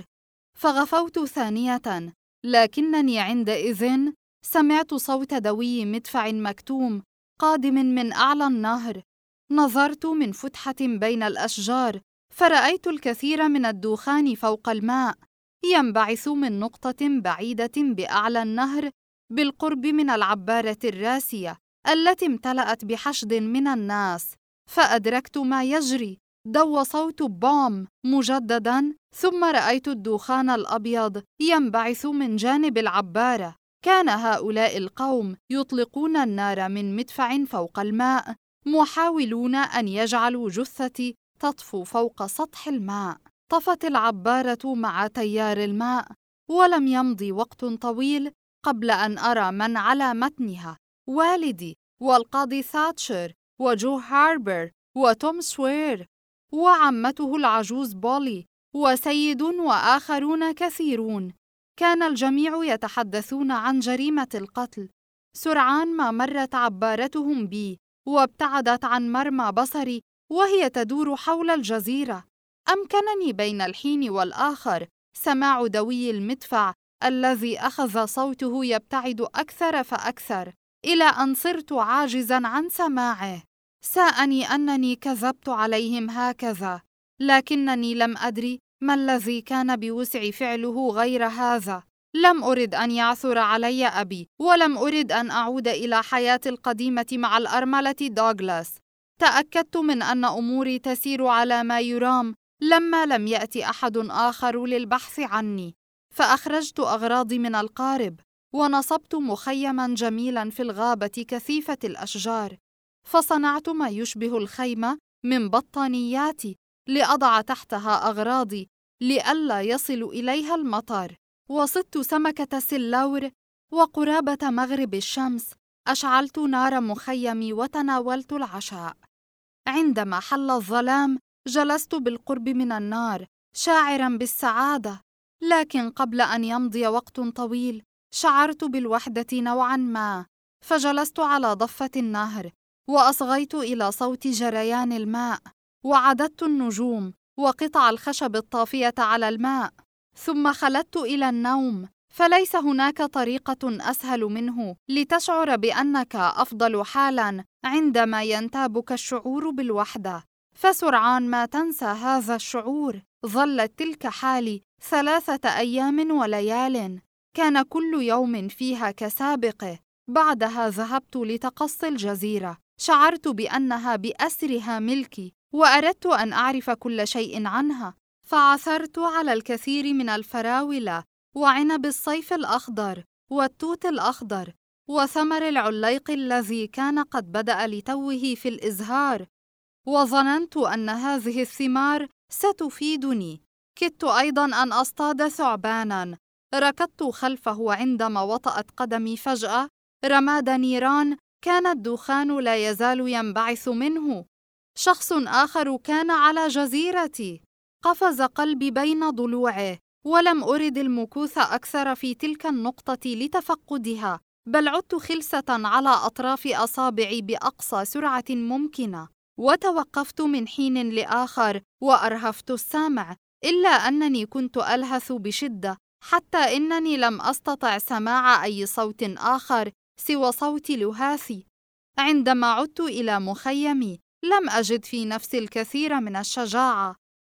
فغفوت ثانية، لكنني عندئذ سمعت صوت دوي مدفع مكتوم قادم من أعلى النهر. نظرت من فتحة بين الأشجار فرأيت الكثير من الدخان فوق الماء ينبعث من نقطة بعيدة بأعلى النهر بالقرب من العبارة الراسية التي امتلأت بحشد من الناس. فأدركت ما يجري. دوى صوت بوم مجدداً، ثم رأيت الدخان الأبيض ينبعث من جانب العبارة. كان هؤلاء القوم يطلقون النار من مدفع فوق الماء، محاولون أن يجعلوا جثتي تطفو فوق سطح الماء. طفت العبارة مع تيار الماء، ولم يمضي وقت طويل قبل أن أرى من على متنها: والدي والقاضي ثاتشر وجو هاربر وتوم سوير وعمته العجوز بولي وسيد وآخرون كثيرون. كان الجميع يتحدثون عن جريمة القتل. سرعان ما مرت عبارتهم بي وابتعدت عن مرمى بصري وهي تدور حول الجزيرة. أمكنني بين الحين والآخر سماع دوي المدفع الذي أخذ صوته يبتعد أكثر فأكثر إلى أن صرت عاجزاً عن سماعه. ساءني أنني كذبت عليهم هكذا، لكنني لم أدري ما الذي كان بوسعي فعله غير هذا. لم أرد أن يعثر علي أبي، ولم أرد أن أعود إلى حياتي القديمة مع الأرملة دوغلاس. تأكدت من أن أموري تسير على ما يرام لما لم يأتي أحد آخر للبحث عني، فأخرجت أغراضي من القارب ونصبت مخيماً جميلاً في الغابة كثيفة الأشجار، فصنعت ما يشبه الخيمة من بطانياتي لأضع تحتها أغراضي لئلا يصل إليها المطر. وصدت سمكة سلور، وقرابة مغرب الشمس أشعلت نار مخيمي وتناولت العشاء. عندما حل الظلام جلست بالقرب من النار شاعراً بالسعادة، لكن قبل أن يمضي وقت طويل شعرت بالوحدة نوعاً ما، فجلست على ضفة النهر وأصغيت إلى صوت جريان الماء، وعددت النجوم وقطع الخشب الطافية على الماء، ثم خلدت إلى النوم. فليس هناك طريقة أسهل منه لتشعر بأنك أفضل حالاً عندما ينتابك الشعور بالوحدة، فسرعان ما تنسى هذا الشعور. ظلت تلك حالي 3 أيام وليال، كان كل يوم فيها كسابقه. بعدها ذهبت لتقصي الجزيرة، شعرت بأنها بأسرها ملكي، وأردت أن أعرف كل شيء عنها، فعثرت على الكثير من الفراولة وعنب الصيف الأخضر والتوت الأخضر وثمر العليق الذي كان قد بدأ لتوه في الإزهار، وظننت أن هذه الثمار ستفيدني. كدت أيضاً أن أصطاد ثعباناً. ركضت خلفه عندما وطأت قدمي فجأة رماد نيران، كان الدخان لا يزال ينبعث منه. شخص آخر كان على جزيرتي. قفز قلبي بين ضلوعه، ولم أرد المكوث أكثر في تلك النقطة لتفقدها، بل عدت خلسة على أطراف أصابعي بأقصى سرعة ممكنة. وتوقفت من حين لآخر وأرهفت السمع، إلا أنني كنت ألهث بشدة، حتى إنني لم أستطع سماع أي صوت آخر سوى صوت لهاثي. عندما عدت إلى مخيمي لم أجد في نفسي الكثير من الشجاعة،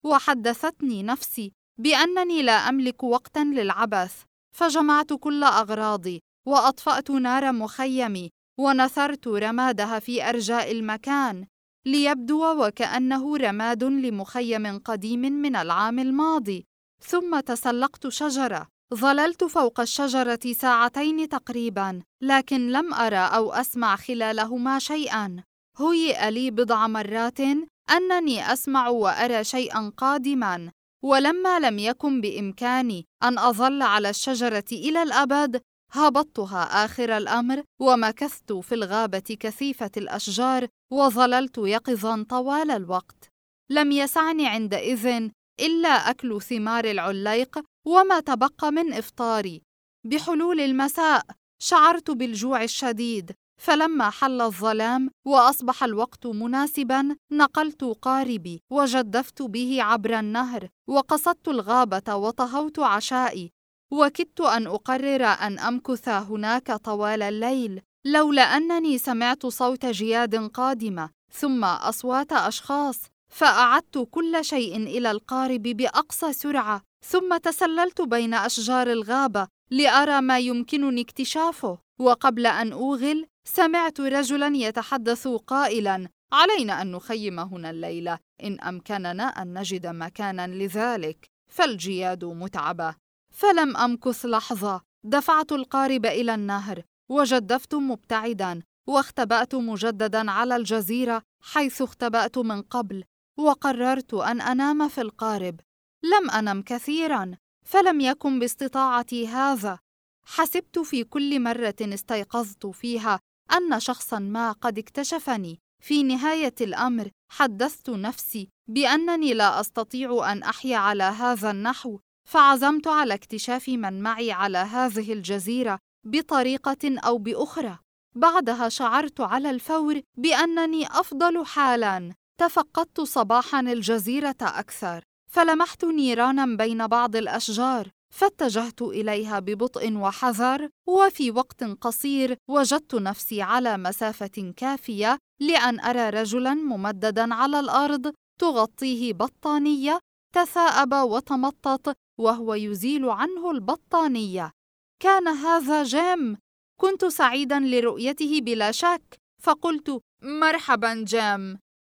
وحدثتني نفسي بأنني لا أملك وقتاً للعبث، فجمعت كل أغراضي وأطفأت نار مخيمي ونثرت رمادها في أرجاء المكان ليبدو وكأنه رماد لمخيم قديم من العام الماضي. ثم تسلقت شجرة. ظللت فوق الشجرة ساعتين تقريباً، لكن لم أرى أو أسمع خلالهما شيئاً. هيئ لي بضع مرات أنني أسمع وأرى شيئاً قادماً، ولما لم يكن بإمكاني أن أظل على الشجرة إلى الأبد، هبطتها آخر الأمر ومكثت في الغابة كثيفة الأشجار، وظللت يقظاً طوال الوقت. لم يسعني عندئذ إلا أكل ثمار العليق وما تبقى من إفطاري. بحلول المساء شعرت بالجوع الشديد، فلما حل الظلام وأصبح الوقت مناسباً نقلت قاربي وجدفت به عبر النهر، وقصدت الغابة وطهوت عشائي، وكدت أن أقرر أن أمكث هناك طوال الليل، لولا أنني سمعت صوت جياد قادمة ثم أصوات أشخاص، فأعدت كل شيء إلى القارب بأقصى سرعة، ثم تسللت بين أشجار الغابة لأرى ما يمكنني اكتشافه. وقبل أن أوغل سمعت رجلاً يتحدث قائلاً: علينا أن نخيم هنا الليلة إن أمكننا أن نجد مكاناً لذلك، فالجياد متعبة. فلم أمكث لحظة، دفعت القارب إلى النهر وجدفت مبتعداً، واختبأت مجدداً على الجزيرة حيث اختبأت من قبل، وقررت أن أنام في القارب. لم أنم كثيراً، فلم يكن باستطاعتي هذا. حسبت في كل مرة استيقظت فيها أن شخصاً ما قد اكتشفني. في نهاية الأمر حدثت نفسي بأنني لا أستطيع أن أحيا على هذا النحو، فعزمت على اكتشاف من معي على هذه الجزيرة بطريقة أو بأخرى. بعدها شعرت على الفور بأنني أفضل حالاً. تفقدت صباحاً الجزيرة أكثر، فلمحت نيرانا بين بعض الأشجار، فاتجهت إليها ببطء وحذر، وفي وقت قصير وجدت نفسي على مسافة كافية لأن أرى رجلاً ممدداً على الأرض تغطيه بطانية. تثاءب وتمطط وهو يزيل عنه البطانية. كان هذا جيم. كنت سعيداً لرؤيته بلا شك، فقلت: مرحباً جيم.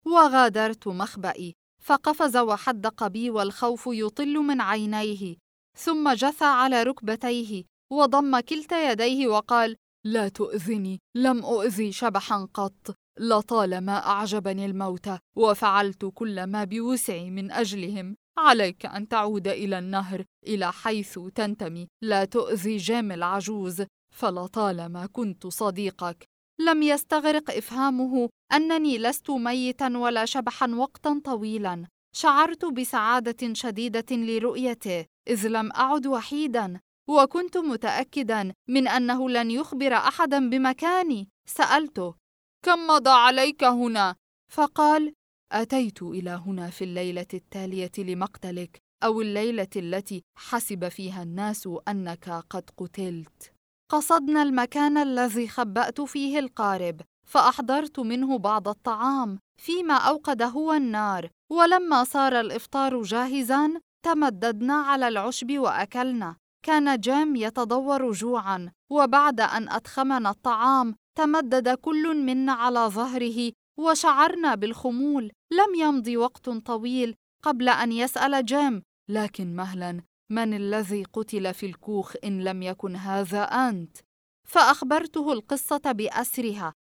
وغادرت مخبئي، فقفز وحدق بي والخوف يطل من عينيه، ثم جثى على ركبتيه وضم كلتا يديه وقال: لا تؤذني، لم أؤذي شبحاً قط، لطالما أعجبني الموت وفعلت كل ما بوسعي من أجلهم. عليك أن تعود إلى النهر إلى حيث تنتمي، لا تؤذي جيم العجوز، فلطالما كنت صديقك. لم يستغرق إفهامه أنني لست ميتاً ولا شبحاً وقتاً طويلاً. شعرت بسعادة شديدة لرؤيته، إذ لم أعد وحيداً، وكنت متأكداً من أنه لن يخبر أحداً بمكاني. سألته: كم مضى عليك هنا؟ فقال: أتيت إلى هنا في الليلة التالية لمقتلك، أو الليلة التي حسب فيها الناس أنك قد قتلت. قصدنا المكان الذي خبأت فيه القارب، فأحضرت منه بعض الطعام فيما أوقد هو النار، ولما صار الإفطار جاهزاً تمددنا على العشب وأكلنا. كان جيم يتضور جوعاً، وبعد أن أدخمنا الطعام تمدد كل منا على ظهره وشعرنا بالخمول. لم يمض وقت طويل قبل أن يسأل جيم: لكن مهلاً، من الذي قتل في الكوخ إن لم يكن هذا أنت؟ فأخبرته القصة بأسرها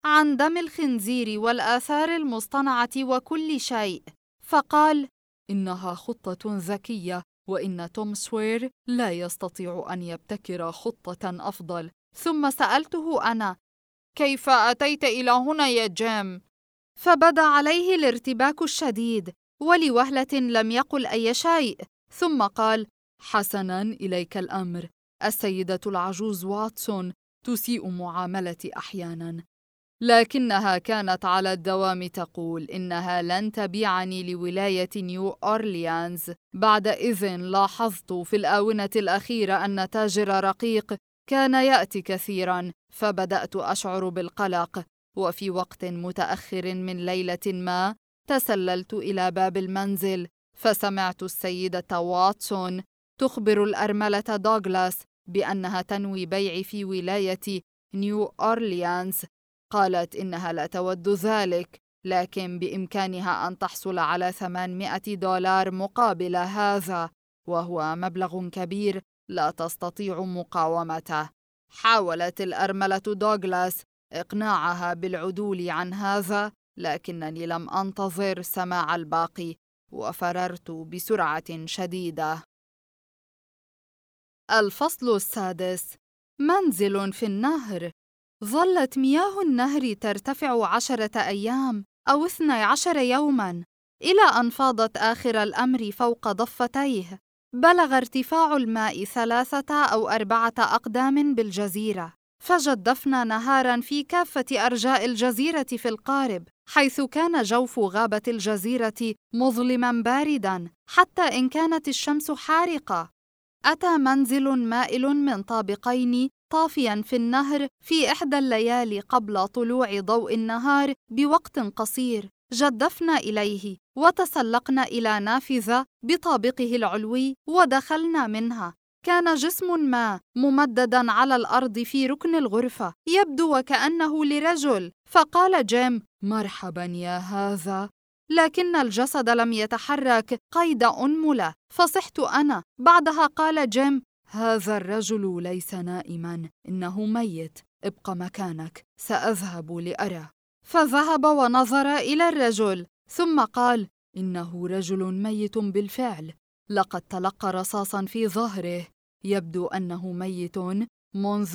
عن دم الخنزير والآثار المصطنعة وكل شيء، فقال: إنها خطة ذكية، وإن توم سوير لا يستطيع أن يبتكر خطة أفضل. ثم سألته أنا: كيف أتيت إلى هنا يا جيم؟ فبدا عليه الارتباك الشديد، ولوهلة لم يقل أي شيء، ثم قال: حسناً، إليك الأمر. السيدة العجوز واتسون تسيء معاملتي أحياناً، لكنها كانت على الدوام تقول إنها لن تبيعني لولاية نيو أورليانز. بعد إذن لاحظت في الآونة الأخيرة أن تاجر رقيق كان يأتي كثيراً، فبدأت أشعر بالقلق. وفي وقت متأخر من ليلة ما تسللت إلى باب المنزل، فسمعت السيدة واتسون تخبر الأرملة دوغلاس بأنها تنوي بيعي في ولاية نيو أورليانز. قالت إنها لا تود ذلك، لكن بإمكانها أن تحصل على $800 مقابل هذا، وهو مبلغ كبير لا تستطيع مقاومته. حاولت الأرملة دوغلاس إقناعها بالعدول عن هذا، لكنني لم أنتظر سماع الباقي، وفررت بسرعة شديدة. الفصل السادس: منزل في النهر. ظلت مياه النهر ترتفع 10 أيام أو 12 يوماً، إلى أن فاضت آخر الأمر فوق ضفتيه. بلغ ارتفاع الماء 3 أو 4 أقدام بالجزيرة، فجدفنا نهاراً في كافة أرجاء الجزيرة في القارب، حيث كان جوف غابة الجزيرة مظلماً بارداً حتى إن كانت الشمس حارقة. أتى منزل مائل من طابقين طافياً في النهر في إحدى الليالي قبل طلوع ضوء النهار بوقت قصير. جدفنا إليه وتسلقنا إلى نافذة بطابقه العلوي ودخلنا منها. كان جسم ما ممدداً على الأرض في ركن الغرفة، يبدو وكأنه لرجل، فقال جيم: مرحباً يا هذا. لكن الجسد لم يتحرك قيد أنملة، فصحت أنا. بعدها قال جيم: هذا الرجل ليس نائماً، إنه ميت، ابق مكانك، سأذهب لأرى. فذهب ونظر إلى الرجل، ثم قال: إنه رجل ميت بالفعل، لقد تلقى رصاصاً في ظهره، يبدو أنه ميت منذ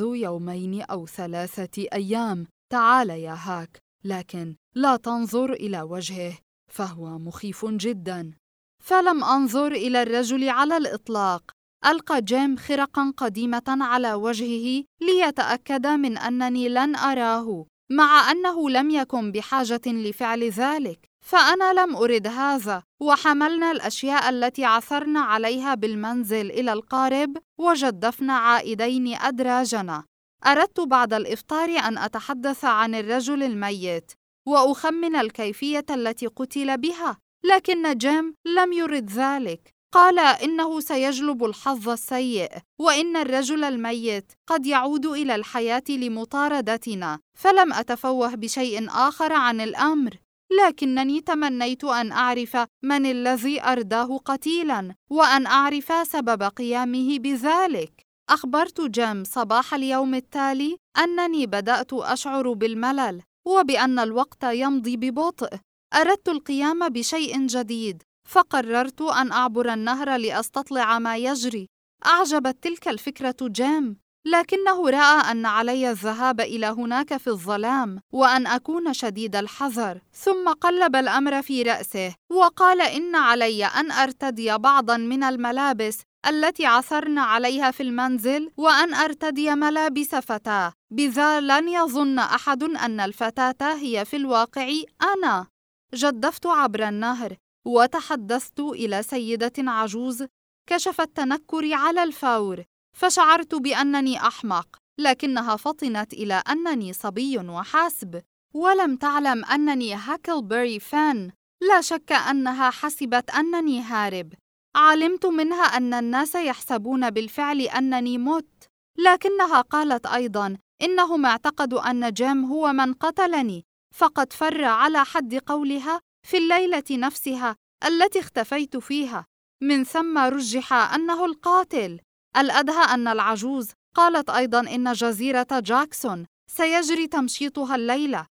2 أو 3 أيام. تعال يا هاك، لكن لا تنظر إلى وجهه، فهو مخيف جداً. فلم أنظر إلى الرجل على الإطلاق. ألقى جيم خرقاً قديمة على وجهه ليتأكد من أنني لن أراه، مع أنه لم يكن بحاجة لفعل ذلك، فأنا لم أرد هذا. وحملنا الأشياء التي عثرنا عليها بالمنزل إلى القارب، وجدفنا عائدين أدراجنا. أردت بعد الإفطار أن أتحدث عن الرجل الميت وأخمن الكيفية التي قتل بها، لكن جيم لم يرد ذلك. قال إنه سيجلب الحظ السيء، وإن الرجل الميت قد يعود إلى الحياة لمطاردتنا. فلم أتفوه بشيء آخر عن الأمر، لكنني تمنيت أن أعرف من الذي أرداه قتيلاً، وأن أعرف سبب قيامه بذلك. أخبرت جيم صباح اليوم التالي أنني بدأت أشعر بالملل، وبأن الوقت يمضي ببطء. أردت القيام بشيء جديد، فقررت أن أعبر النهر لأستطلع ما يجري. أعجبت تلك الفكرة جيم، لكنه رأى أن علي الذهاب إلى هناك في الظلام وأن أكون شديد الحذر. ثم قلب الأمر في رأسه وقال إن علي أن أرتدي بعضاً من الملابس التي عثرنا عليها في المنزل، وأن أرتدي ملابس فتاة، بذا لن يظن أحد أن الفتاة هي في الواقع أنا. جدفت عبر النهر وتحدثت إلى سيدة عجوز كشفت تنكري على الفور، فشعرت بأنني أحمق، لكنها فطنت إلى أنني صبي وحاسب، ولم تعلم أنني هاكلبري فين. لا شك أنها حسبت أنني هارب. علمت منها أن الناس يحسبون بالفعل أنني مت، لكنها قالت أيضاً إنهم اعتقدوا أن جيم هو من قتلني، فقد فر على حد قولها في الليلة نفسها التي اختفيت فيها. من ثم رجح أنه القاتل. الأدهى أن العجوز قالت أيضاً إن جزيرة جاكسون سيجري تمشيطها الليلة،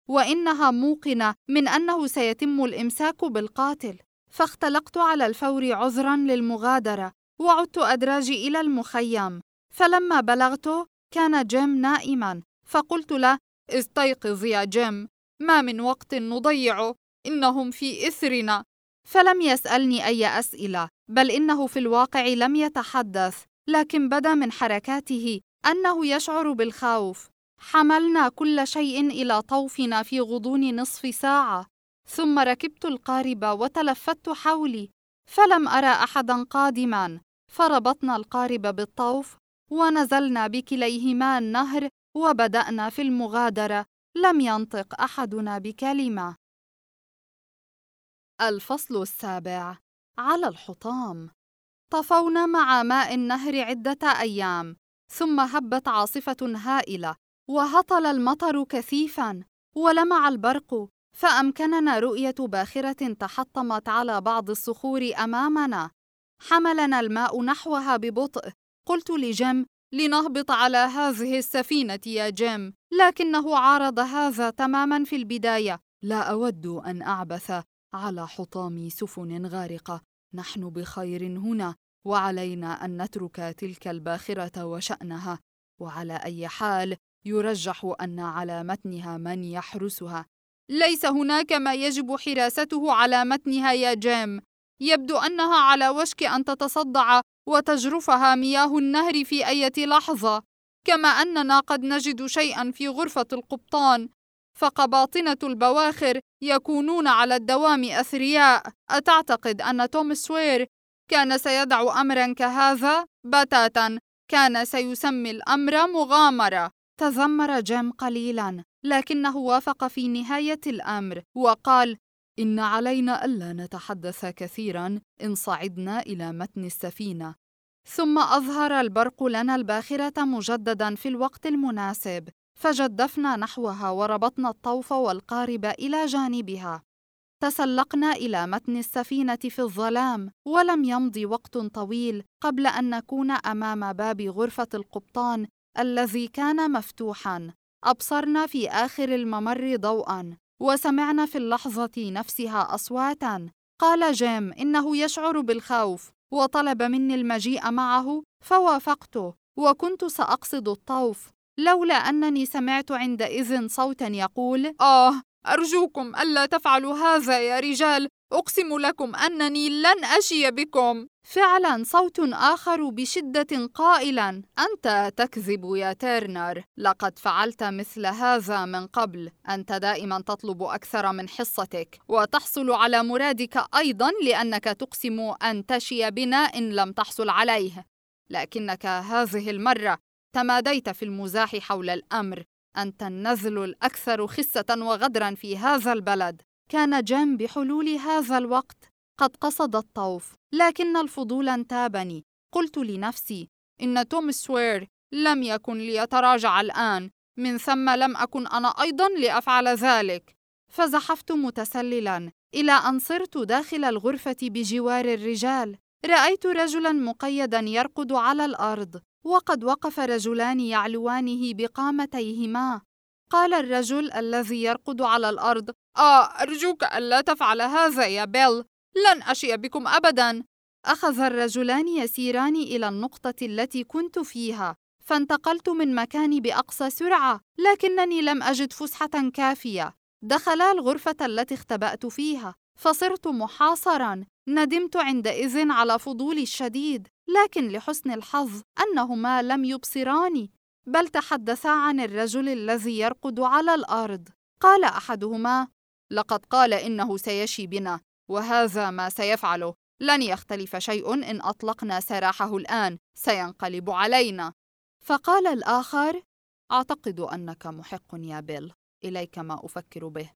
وإنها موقنة من أنه سيتم الإمساك بالقاتل. فاختلقت على الفور عذراً للمغادرة، وعدت أدراجي إلى المخيم. فلما بلغته كان جيم نائماً، فقلت له: استيقظ يا جيم، ما من وقت نضيعه، إنهم في إثرنا. فلم يسألني أي أسئلة، بل إنه في الواقع لم يتحدث، لكن بدا من حركاته أنه يشعر بالخوف. حملنا كل شيء إلى طوفنا في غضون نصف ساعة، ثم ركبت القارب وتلفت حولي، فلم أرى أحداً قادماً. فربطنا القارب بالطوف ونزلنا بكليهما النهر وبدأنا في المغادرة. لم ينطق أحدنا بكلمة. الفصل 7. على الحطام. طفونا مع ماء النهر عدة أيام، ثم هبت عاصفة هائلة، وهطل المطر كثيفاً، ولمع البرق، فأمكننا رؤية باخرة تحطمت على بعض الصخور أمامنا. حملنا الماء نحوها ببطء. قلت لجيم: لنهبط على هذه السفينة يا جيم، لكنه عارض هذا تماماً في البداية. لا أود أن أعبث على حطام سفن غارقة، نحن بخير هنا، وعلينا أن نترك تلك الباخرة وشأنها، وعلى أي حال يرجح أن على متنها من يحرسها. ليس هناك ما يجب حراسته على متنها يا جيم، يبدو أنها على وشك أن تتصدع وتجرفها مياه النهر في أي لحظة، كما أننا قد نجد شيئاً في غرفة القبطان، فقباطنة البواخر يكونون على الدوام أثرياء. أتعتقد أن توم سوير كان سيدع أمراً كهذا؟ بتاتاً، كان سيسمي الأمر مغامرة. تذمر جيم قليلاً، لكنه وافق في نهاية الأمر وقال: إن علينا ألا نتحدث كثيراً إن صعدنا إلى متن السفينة. ثم أظهر البرق لنا الباخرة مجدداً في الوقت المناسب، فجدفنا نحوها وربطنا الطوف والقارب إلى جانبها. تسلقنا إلى متن السفينة في الظلام، ولم يمض وقت طويل قبل أن نكون أمام باب غرفة القبطان الذي كان مفتوحاً. أبصرنا في آخر الممر ضوءاً، وسمعنا في اللحظة نفسها أصواتاً. قال جيم إنه يشعر بالخوف، وطلب مني المجيء معه، فوافقته، وكنت سأقصد الطوف، لولا أنني سمعت عندئذ صوتاً يقول: أرجوكم ألا تفعلوا هذا يا رجال، أقسم لكم أنني لن أشي بكم. فعلاً صوت آخر بشدة قائلاً: أنت تكذب يا تيرنر، لقد فعلت مثل هذا من قبل. أنت دائماً تطلب أكثر من حصتك، وتحصل على مرادك أيضاً لأنك تقسم أن تشي بنا إن لم تحصل عليه، لكنك هذه المرة تماديت في المزاح حول الأمر. أنت النذل الأكثر خسة وغدرا في هذا البلد. كان جيم بحلول هذا الوقت قد قصد الطوف، لكن الفضول انتابني. قلت لنفسي: إن توم سوير لم يكن ليتراجع الآن، من ثم لم أكن أنا أيضا لأفعل ذلك. فزحفت متسللا إلى أن صرت داخل الغرفة بجوار الرجال. رأيت رجلا مقيدا يرقد على الأرض، وقد وقف رجلان يعلوانه بقامتيهما. قال الرجل الذي يرقد على الأرض: أرجوك ألا تفعل هذا يا بيل، لن أشي بكم أبداً. أخذ الرجلان يسيران إلى النقطة التي كنت فيها، فانتقلت من مكاني بأقصى سرعة، لكنني لم أجد فسحة كافية. دخلا الغرفة التي اختبأت فيها، فصرت محاصراً. ندمت عندئذ على فضولي الشديد، لكن لحسن الحظ أنهما لم يبصراني، بل تحدثا عن الرجل الذي يرقد على الأرض. قال أحدهما: لقد قال إنه سيشي بنا، وهذا ما سيفعله. لن يختلف شيء إن أطلقنا سراحه الآن، سينقلب علينا. فقال الآخر: أعتقد أنك محق يا بيل، إليك ما أفكر به.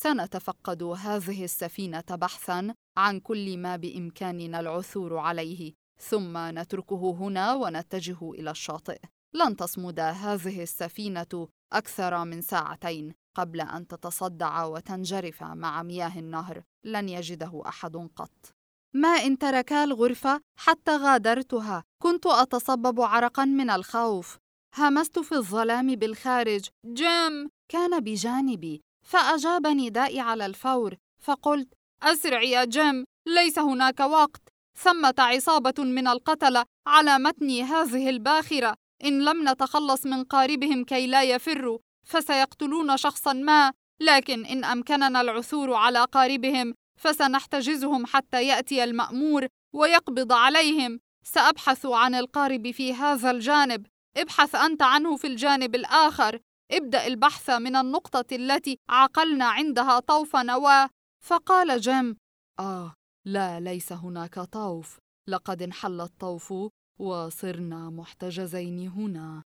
سنتفقد هذه السفينة بحثاً عن كل ما بإمكاننا العثور عليه، ثم نتركه هنا ونتجه إلى الشاطئ. لن تصمد هذه السفينة أكثر من ساعتين قبل أن تتصدع وتنجرف مع مياه النهر، لن يجده أحد قط. ما إن تركا الغرفة حتى غادرتها. كنت أتصبب عرقاً من الخوف. همست في الظلام بالخارج. جيم كان بجانبي، فأجاب ندائي على الفور، فقلت: أسرع يا جيم، ليس هناك وقت، ثمة عصابة من القتلة على متن هذه الباخرة، إن لم نتخلص من قاربهم كي لا يفروا فسيقتلون شخصا ما، لكن إن أمكننا العثور على قاربهم فسنحتجزهم حتى يأتي المأمور ويقبض عليهم. سأبحث عن القارب في هذا الجانب، ابحث أنت عنه في الجانب الآخر، ابدأ البحث من النقطة التي عقلنا عندها طوف نواة. فقال جيم: لا، ليس هناك طوف، لقد انحل الطوف وصرنا محتجزين هنا.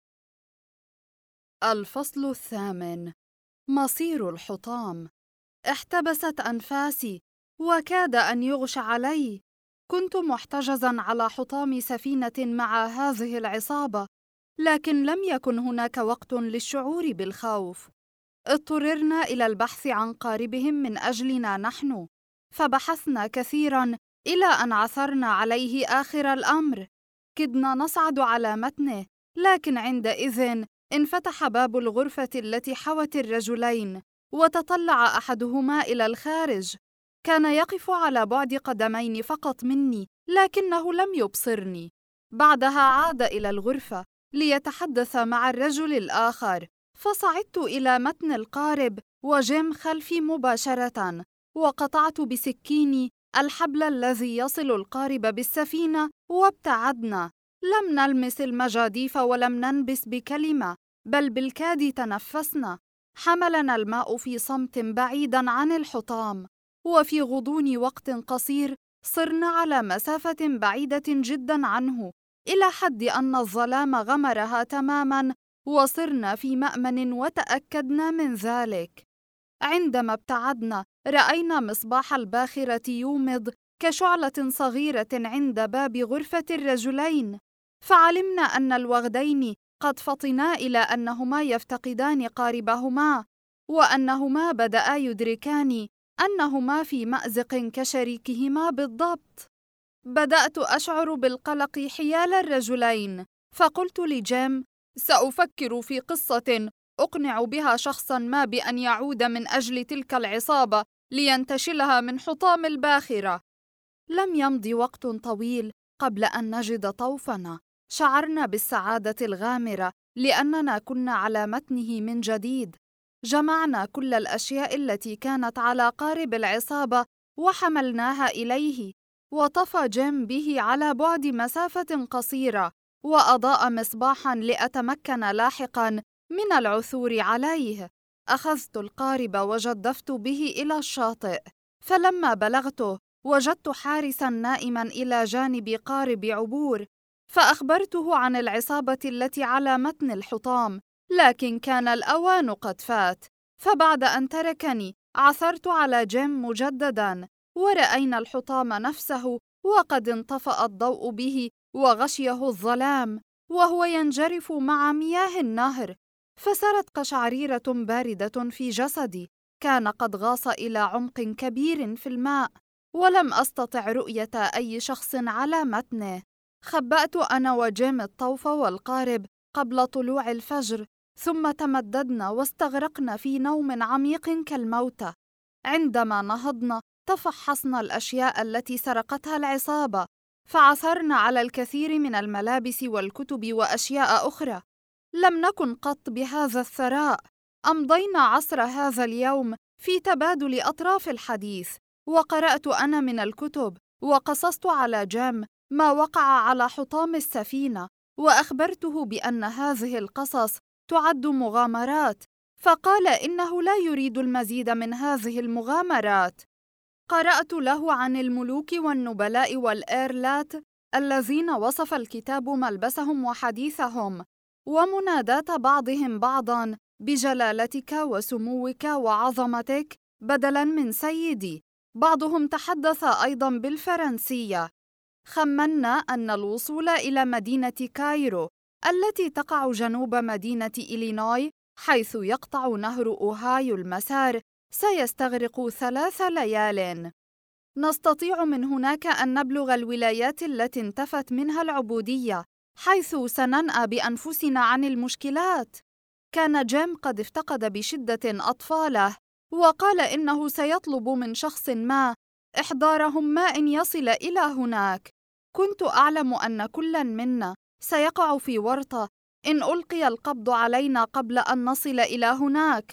الفصل الثامن: مصير الحطام. احتبست أنفاسي وكاد أن يغشى علي. كنت محتجزاً على حطام سفينة مع هذه العصابة، لكن لم يكن هناك وقت للشعور بالخوف. اضطررنا إلى البحث عن قاربهم من أجلنا نحن، فبحثنا كثيراً إلى أن عثرنا عليه آخر الأمر. كدنا نصعد على متنه، لكن عندئذ انفتح باب الغرفة التي حوت الرجلين، وتطلع أحدهما إلى الخارج. كان يقف على بعد قدمين فقط مني، لكنه لم يبصرني. بعدها عاد إلى الغرفة ليتحدث مع الرجل الآخر، فصعدت إلى متن القارب وجيم خلفي مباشرة، وقطعت بسكيني الحبل الذي يصل القارب بالسفينة، وابتعدنا. لم نلمس المجاديف ولم ننبس بكلمة، بل بالكاد تنفسنا. حملنا الماء في صمت بعيداً عن الحطام، وفي غضون وقت قصير صرنا على مسافة بعيدة جداً عنه، إلى حد أن الظلام غمرها تماماً، وصرنا في مأمن وتأكدنا من ذلك. عندما ابتعدنا رأينا مصباح الباخرة يومض كشعلة صغيرة عند باب غرفة الرجلين، فعلمنا أن الوغدين قد فطنا إلى أنهما يفتقدان قاربهما، وأنهما بدأا يدركان أنهما في مأزق كشريكهما بالضبط. بدأت أشعر بالقلق حيال الرجلين، فقلت لجيم: سأفكر في قصة أقنع بها شخصاً ما بأن يعود من أجل تلك العصابة لينتشلها من حطام الباخرة. لم يمض وقت طويل قبل أن نجد طوفنا. شعرنا بالسعادة الغامرة لأننا كنا على متنه من جديد. جمعنا كل الأشياء التي كانت على قارب العصابة وحملناها إليه، وطفى جيم به على بعد مسافة قصيرة، وأضاء مصباحاً لأتمكن لاحقاً من العثور عليه. أخذت القارب وجدفت به إلى الشاطئ، فلما بلغته وجدت حارساً نائماً إلى جانب قارب عبور، فأخبرته عن العصابة التي على متن الحطام، لكن كان الأوان قد فات. فبعد أن تركني عثرت على جيم مجدداً، ورأينا الحطام نفسه وقد انطفأ الضوء به وغشيه الظلام، وهو ينجرف مع مياه النهر. فسرت قشعريرة باردة في جسدي، كان قد غاص إلى عمق كبير في الماء، ولم أستطع رؤية أي شخص على متنه. خبأت أنا وجيم الطوف والقارب قبل طلوع الفجر، ثم تمددنا واستغرقنا في نوم عميق كالموتى. عندما نهضنا تفحصنا الأشياء التي سرقتها العصابة، فعثرنا على الكثير من الملابس والكتب وأشياء أخرى. لم نكن قط بهذا الثراء. أمضينا عصر هذا اليوم في تبادل أطراف الحديث، وقرأت أنا من الكتب، وقصصت على جيم ما وقع على حطام السفينة، وأخبرته بأن هذه القصص تعد مغامرات، فقال إنه لا يريد المزيد من هذه المغامرات. قرأت له عن الملوك والنبلاء والإيرلات الذين وصف الكتاب ملبسهم وحديثهم، ومنادات بعضهم بعضاً بجلالتك وسموك وعظمتك بدلاً من سيدي. بعضهم تحدث أيضاً بالفرنسية. خمنا أن الوصول إلى مدينة كايرو التي تقع جنوب مدينة إلينوي حيث يقطع نهر أوهايو المسار سيستغرق 3 ليال. نستطيع من هناك أن نبلغ الولايات التي انتفت منها العبودية، حيث سننأى بأنفسنا عن المشكلات. كان جيم قد افتقد بشدة أطفاله، وقال إنه سيطلب من شخص ما إحضارهم ما إن يصل إلى هناك. كنت أعلم أن كلاً منا سيقع في ورطة إن ألقي القبض علينا قبل أن نصل إلى هناك.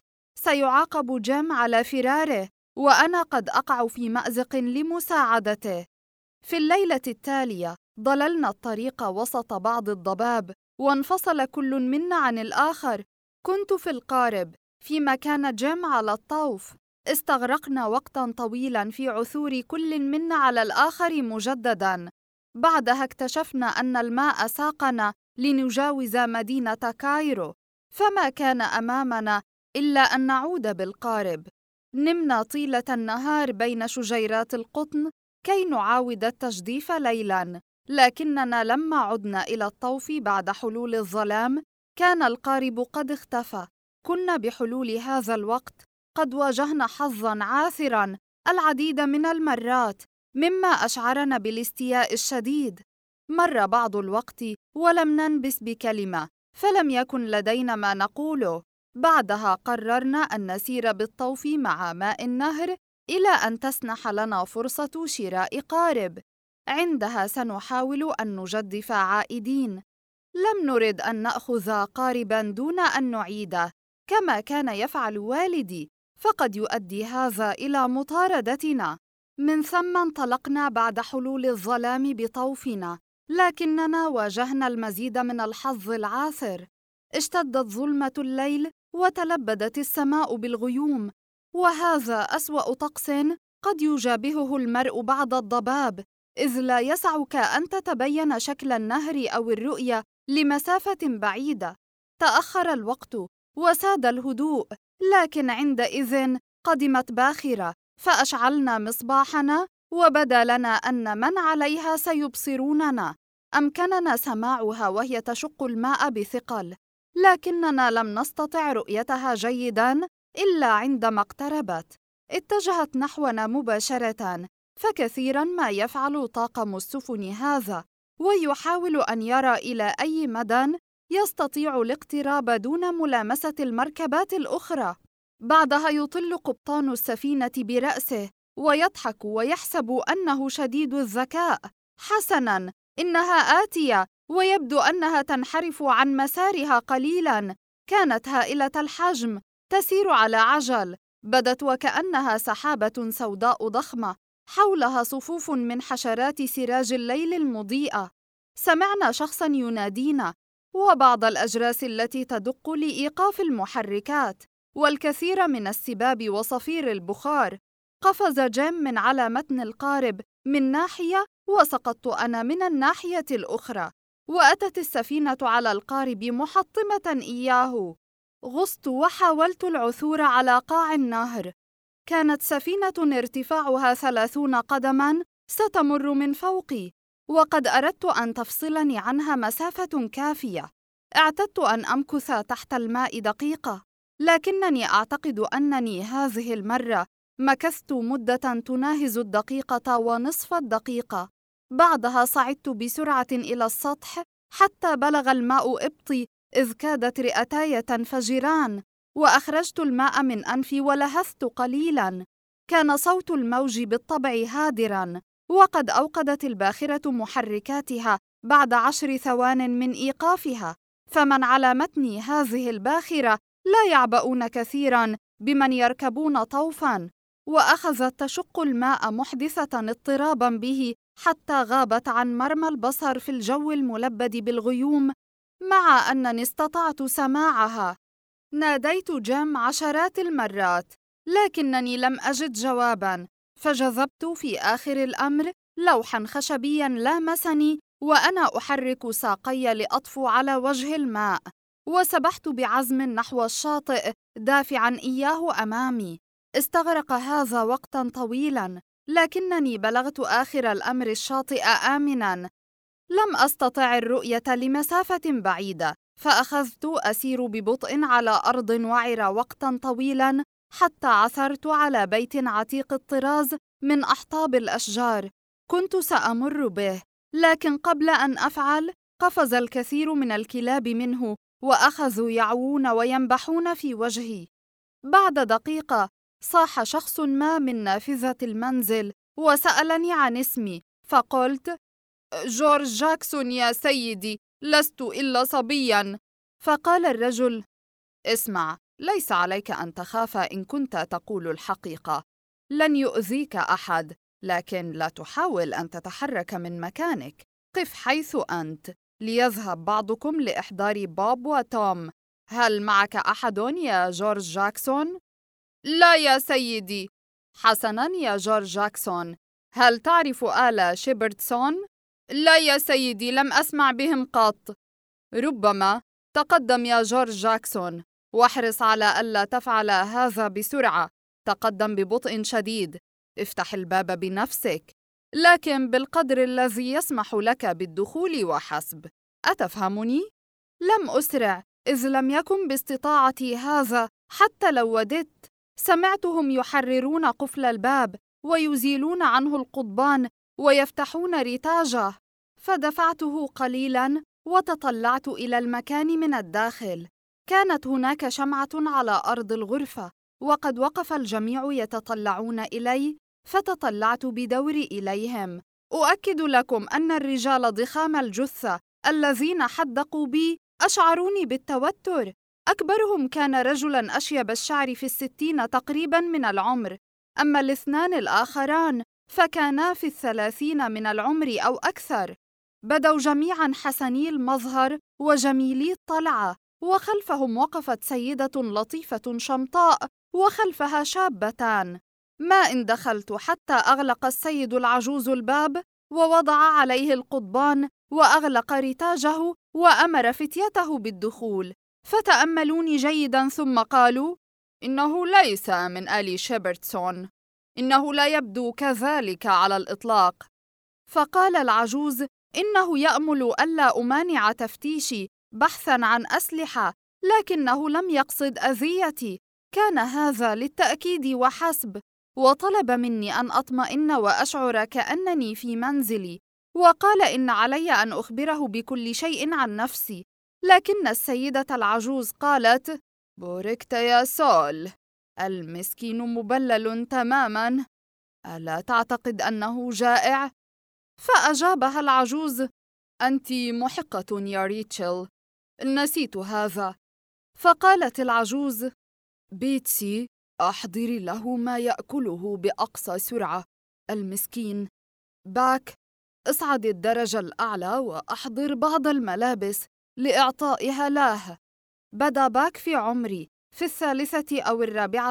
سيعاقب جيم على فراره، وأنا قد أقع في مأزق لمساعدته. في الليلة التالية ضللنا الطريق وسط بعض الضباب، وانفصل كل منا عن الآخر. كنت في القارب فيما كان جيم على الطوف. استغرقنا وقتاً طويلاً في عثور كل منا على الآخر مجدداً. بعدها اكتشفنا أن الماء ساقنا لنجاوز مدينة كايرو، فما كان أمامنا إلا أن نعود بالقارب. نمنا طيلة النهار بين شجيرات القطن كي نعاود التجديف ليلاً، لكننا لما عدنا إلى الطوف بعد حلول الظلام كان القارب قد اختفى. كنا بحلول هذا الوقت قد واجهنا حظاً عاثراً العديد من المرات، مما أشعرنا بالاستياء الشديد. مر بعض الوقت ولم ننبس بكلمة، فلم يكن لدينا ما نقوله. بعدها قررنا أن نسير بالطوف مع ماء النهر إلى أن تسنح لنا فرصة شراء قارب. عندها سنحاول أن نجدف عائدين. لم نرد أن نأخذ قارباً دون أن نعيده كما كان يفعل والدي، فقد يؤدي هذا إلى مطاردتنا. من ثم انطلقنا بعد حلول الظلام بطوفنا، لكننا واجهنا المزيد من الحظ العاثر. اشتدت ظلمة الليل وتلبدت السماء بالغيوم، وهذا أسوأ طقس قد يجابهه المرء بعد الضباب، إذ لا يسعك أن تتبين شكل النهر أو الرؤية لمسافة بعيدة. تأخر الوقت وساد الهدوء، لكن عندئذ قدمت باخرة، فأشعلنا مصباحنا وبدا لنا أن من عليها سيبصروننا. أمكننا سماعها وهي تشق الماء بثقل، لكننا لم نستطع رؤيتها جيداً إلا عندما اقتربت. اتجهت نحونا مباشرة، فكثيراً ما يفعل طاقم السفن هذا، ويحاول أن يرى إلى أي مدى يستطيع الاقتراب دون ملامسة المركبات الأخرى. بعدها يطل قبطان السفينة برأسه ويضحك ويحسب أنه شديد الذكاء. حسناً، إنها آتية، ويبدو أنها تنحرف عن مسارها قليلاً. كانت هائلة الحجم، تسير على عجل، بدت وكأنها سحابة سوداء ضخمة، حولها صفوف من حشرات سراج الليل المضيئة. سمعنا شخصاً ينادينا، وبعض الأجراس التي تدق لإيقاف المحركات، والكثير من السباب وصفير البخار. قفز جيم من على متن القارب من ناحية، وسقطت أنا من الناحية الأخرى، وأتت السفينة على القارب محطمة إياه. غصت وحاولت العثور على قاع النهر. كانت سفينة ارتفاعها 30 قدماً ستمر من فوقي، وقد أردت أن تفصلني عنها مسافة كافية. اعتدت أن أمكث تحت الماء دقيقة، لكنني أعتقد أنني هذه المرة مكثت مدة تناهز الدقيقة ونصف الدقيقة. بعدها صعدت بسرعة إلى السطح حتى بلغ الماء إبطي، إذ كادت رئتاي تنفجران، وأخرجت الماء من أنفي ولهثت قليلاً. كان صوت الموج بالطبع هادراً، وقد أوقدت الباخرة محركاتها بعد 10 ثوان من إيقافها، فمن على متن هذه الباخرة لا يعبؤون كثيراً بمن يركبون طوفاً. وأخذت تشق الماء محدثة اضطراباً به حتى غابت عن مرمى البصر في الجو الملبد بالغيوم، مع أنني استطعت سماعها. ناديت جيم عشرات المرات، لكنني لم أجد جواباً، فجذبت في آخر الأمر لوحاً خشبياً لامسني وأنا أحرك ساقي لأطفو على وجه الماء، وسبحت بعزم نحو الشاطئ دافعاً إياه أمامي. استغرق هذا وقتاً طويلاً، لكنني بلغت آخر الأمر الشاطئ آمناً. لم أستطع الرؤية لمسافة بعيدة، فأخذت أسير ببطء على أرض وعرة وقتاً طويلاً حتى عثرت على بيت عتيق الطراز من أحطاب الأشجار. كنت سأمر به، لكن قبل أن أفعل قفز الكثير من الكلاب منه وأخذوا يعوون وينبحون في وجهي. بعد دقيقة صاح شخص ما من نافذة المنزل وسألني عن اسمي، فقلت: جورج جاكسون يا سيدي، لست إلا صبياً. فقال الرجل: اسمع، ليس عليك أن تخاف إن كنت تقول الحقيقة، لن يؤذيك أحد، لكن لا تحاول أن تتحرك من مكانك، قف حيث أنت، ليذهب بعضكم لإحضار بوب وتوم. هل معك أحد يا جورج جاكسون؟ لا يا سيدي. حسناً يا جورج جاكسون، هل تعرف آل شيبرتسون؟ لا يا سيدي، لم أسمع بهم قط. ربما. تقدم يا جورج جاكسون، واحرص على ألا تفعل هذا بسرعة، تقدم ببطء شديد، افتح الباب بنفسك، لكن بالقدر الذي يسمح لك بالدخول وحسب، أتفهمني؟ لم أسرع، إذ لم يكن باستطاعتي هذا حتى لو وددت. سمعتهم يحررون قفل الباب ويزيلون عنه القضبان ويفتحون رتاجه، فدفعته قليلاً وتطلعت إلى المكان من الداخل. كانت هناك شمعة على أرض الغرفة، وقد وقف الجميع يتطلعون إلي، فتطلعت بدوري إليهم. أؤكد لكم أن الرجال ضخام الجثة الذين حدقوا بي أشعروني بالتوتر. أكبرهم كان رجلاً أشيب الشعر في 60 تقريباً من العمر، أما الاثنان الآخران فكانا في 30 من العمر أو أكثر. بدوا جميعاً حسني المظهر وجميلي الطلعة، وخلفهم وقفت سيدة لطيفة شمطاء وخلفها شابتان. ما إن دخلت حتى أغلق السيد العجوز الباب ووضع عليه القضبان وأغلق رتاجه وأمر فتيته بالدخول، فتأملوني جيداً ثم قالوا: إنه ليس من آل شيبرتسون، إنه لا يبدو كذلك على الإطلاق. فقال العجوز: إنه يأمل ألا أمانع تفتيشي بحثاً عن أسلحة، لكنه لم يقصد أذيتي، كان هذا للتأكيد وحسب، وطلب مني أن أطمئن وأشعر كأنني في منزلي، وقال إن علي أن أخبره بكل شيء عن نفسي. لكن السيدة العجوز قالت: بوركت يا سول، المسكين مبلل تماماً، ألا تعتقد أنه جائع؟ فأجابها العجوز: أنت محقة يا ريتشل، نسيت هذا. فقالت العجوز: بيتسي، أحضري له ما يأكله بأقصى سرعة، المسكين. باك، اصعد الدرجة الأعلى وأحضر بعض الملابس لإعطائها له. بدا باك في عمري، في 13 أو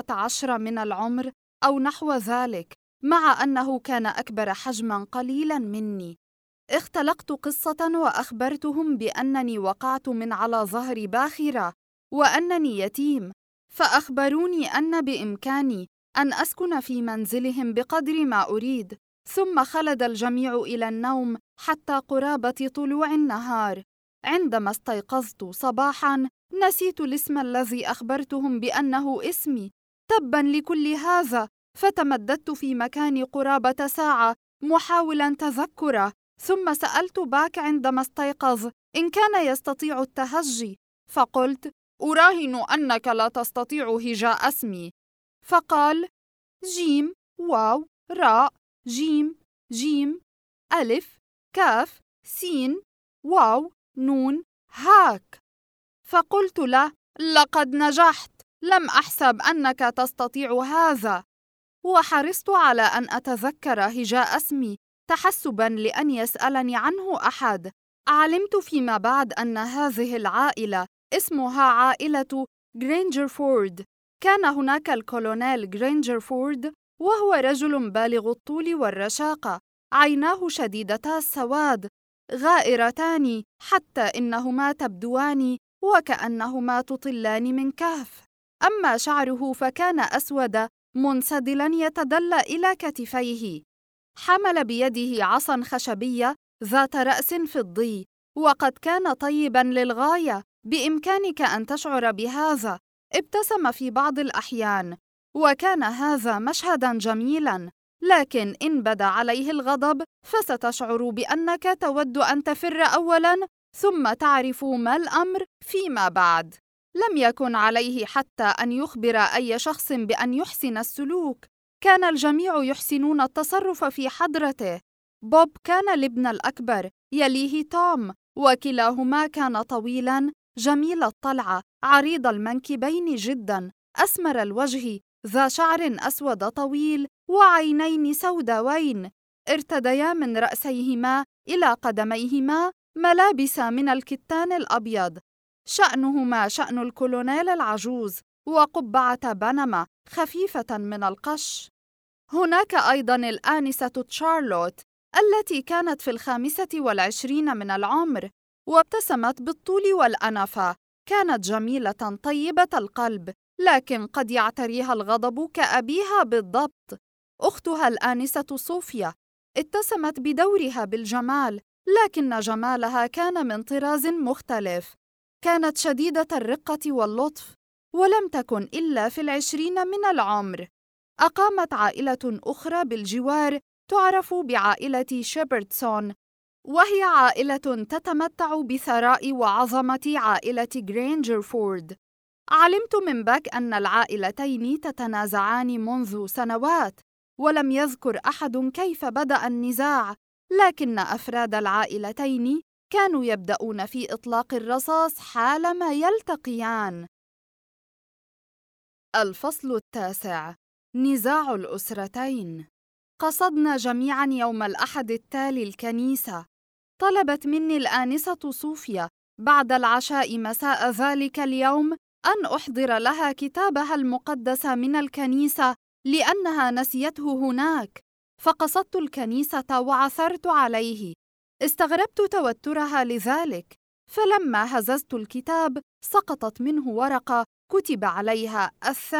14 من العمر أو نحو ذلك، مع أنه كان أكبر حجماً قليلاً مني. اختلقت قصة وأخبرتهم بأنني وقعت من على ظهر باخرة وأنني يتيم، فأخبروني أن بإمكاني أن أسكن في منزلهم بقدر ما أريد. ثم خلد الجميع إلى النوم حتى قرابة طلوع النهار. عندما استيقظت صباحاً نسيت الاسم الذي أخبرتهم بأنه اسمي. تباً لكل هذا، فتمددت في مكاني قرابة ساعة محاولاً تذكره، ثم سألت باك عندما استيقظ إن كان يستطيع التهجي، فقلت: أراهن أنك لا تستطيع هجاء اسمي. فقال: جيم واو راء جيم جيم ألف كاف سين واو نون هاك. فقلت له: لقد نجحت، لم أحسب أنك تستطيع هذا. وحرصت على أن أتذكر هجاء اسمي تحسباً لأن يسألني عنه أحد. علمت فيما بعد أن هذه العائلة اسمها عائلة غرينجرفورد. كان هناك الكولونيل غرينجرفورد، وهو رجل بالغ الطول والرشاقة، عيناه شديدتا السواد غائرتان حتى إنهما تبدوان وكأنهما تطلان من كهف. أما شعره فكان أسود منسدلاً يتدلى إلى كتفيه. حمل بيده عصاً خشبية ذات رأس فضي، وقد كان طيباً للغاية، بإمكانك أن تشعر بهذا. ابتسم في بعض الأحيان، وكان هذا مشهداً جميلاً، لكن إن بدا عليه الغضب فستشعر بأنك تود أن تفر أولاً ثم تعرف ما الأمر فيما بعد. لم يكن عليه حتى أن يخبر أي شخص بأن يحسن السلوك، كان الجميع يحسنون التصرف في حضرته. بوب كان الابن الأكبر، يليه توم، وكلاهما كان طويلاً، جميل الطلعة، عريض المنكبين جداً، أسمر الوجه، ذا شعر أسود طويل وعينين سوداوين. ارتديا من رأسيهما إلى قدميهما ملابس من الكتان الأبيض، شأنهما شأن الكولونيل العجوز، وقبعة بنما خفيفة من القش. هناك أيضاً الآنسة تشارلوت التي كانت في 25 من العمر، وابتسمت بالطول والأنفة. كانت جميلة طيبة القلب، لكن قد يعتريها الغضب كأبيها بالضبط. أختها الآنسة صوفيا اتسمت بدورها بالجمال، لكن جمالها كان من طراز مختلف. كانت شديدة الرقة واللطف، ولم تكن إلا في 20 من العمر. أقامت عائلة أخرى بالجوار تعرف بعائلة شيبردسون، وهي عائلة تتمتع بثراء وعظمة عائلة غرينجرفورد. علمت من باك أن العائلتين تتنازعان منذ سنوات، ولم يذكر أحد كيف بدأ النزاع، لكن أفراد العائلتين كانوا يبدأون في إطلاق الرصاص حالما يلتقيان. الفصل 9: نزاع الأسرتين. قصدنا جميعاً يوم الأحد التالي الكنيسة. طلبت مني الآنسة صوفيا بعد العشاء مساء ذلك اليوم أن أحضر لها كتابها المقدس من الكنيسة لأنها نسيته هناك، فقصدت الكنيسة وعثرت عليه. استغربت توترها لذلك، فلما هززت الكتاب سقطت منه ورقة كتب عليها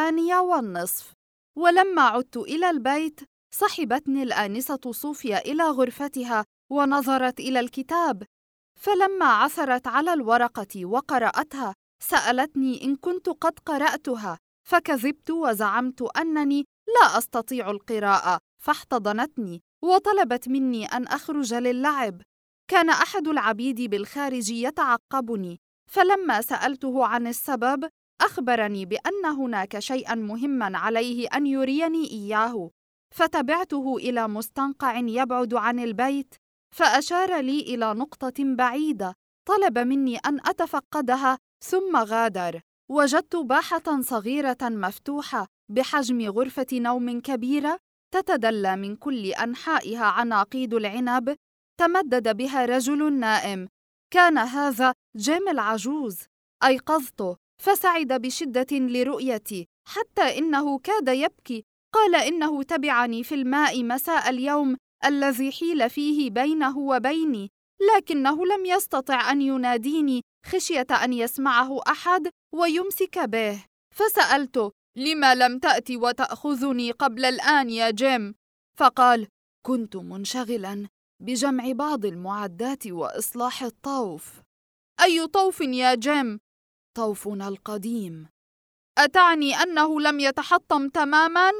2:30. ولما عدت إلى البيت صحبتني الآنسة صوفيا إلى غرفتها ونظرت إلى الكتاب، فلما عثرت على الورقة وقرأتها سألتني إن كنت قد قرأتها، فكذبت وزعمت أنني لا أستطيع القراءة، فاحتضنتني وطلبت مني أن أخرج للعب. كان أحد العبيد بالخارج يتعقبني، فلما سألته عن السبب أخبرني بأن هناك شيئاً مهماً عليه أن يريني إياه، فتبعته إلى مستنقع يبعد عن البيت، فأشار لي إلى نقطة بعيدة، طلب مني أن أتفقدها ثم غادر. وجدت باحة صغيرة مفتوحة بحجم غرفة نوم كبيرة تتدلى من كل أنحائها عناقيد العنب، تمدد بها رجل نائم. كان هذا جيم العجوز. أيقظته فسعد بشدة لرؤيتي، حتى إنه كاد يبكي. قال إنه تبعني في الماء مساء اليوم الذي حيل فيه بينه وبيني، لكنه لم يستطع أن يناديني خشية أن يسمعه أحد ويمسك به. فسألته: لما لم تأتي وتأخذني قبل الآن يا جيم؟ فقال: كنت منشغلاً بجمع بعض المعدات وإصلاح الطوف. أي طوف يا جيم؟ طوفنا القديم. أتعني أنه لم يتحطم تماماً؟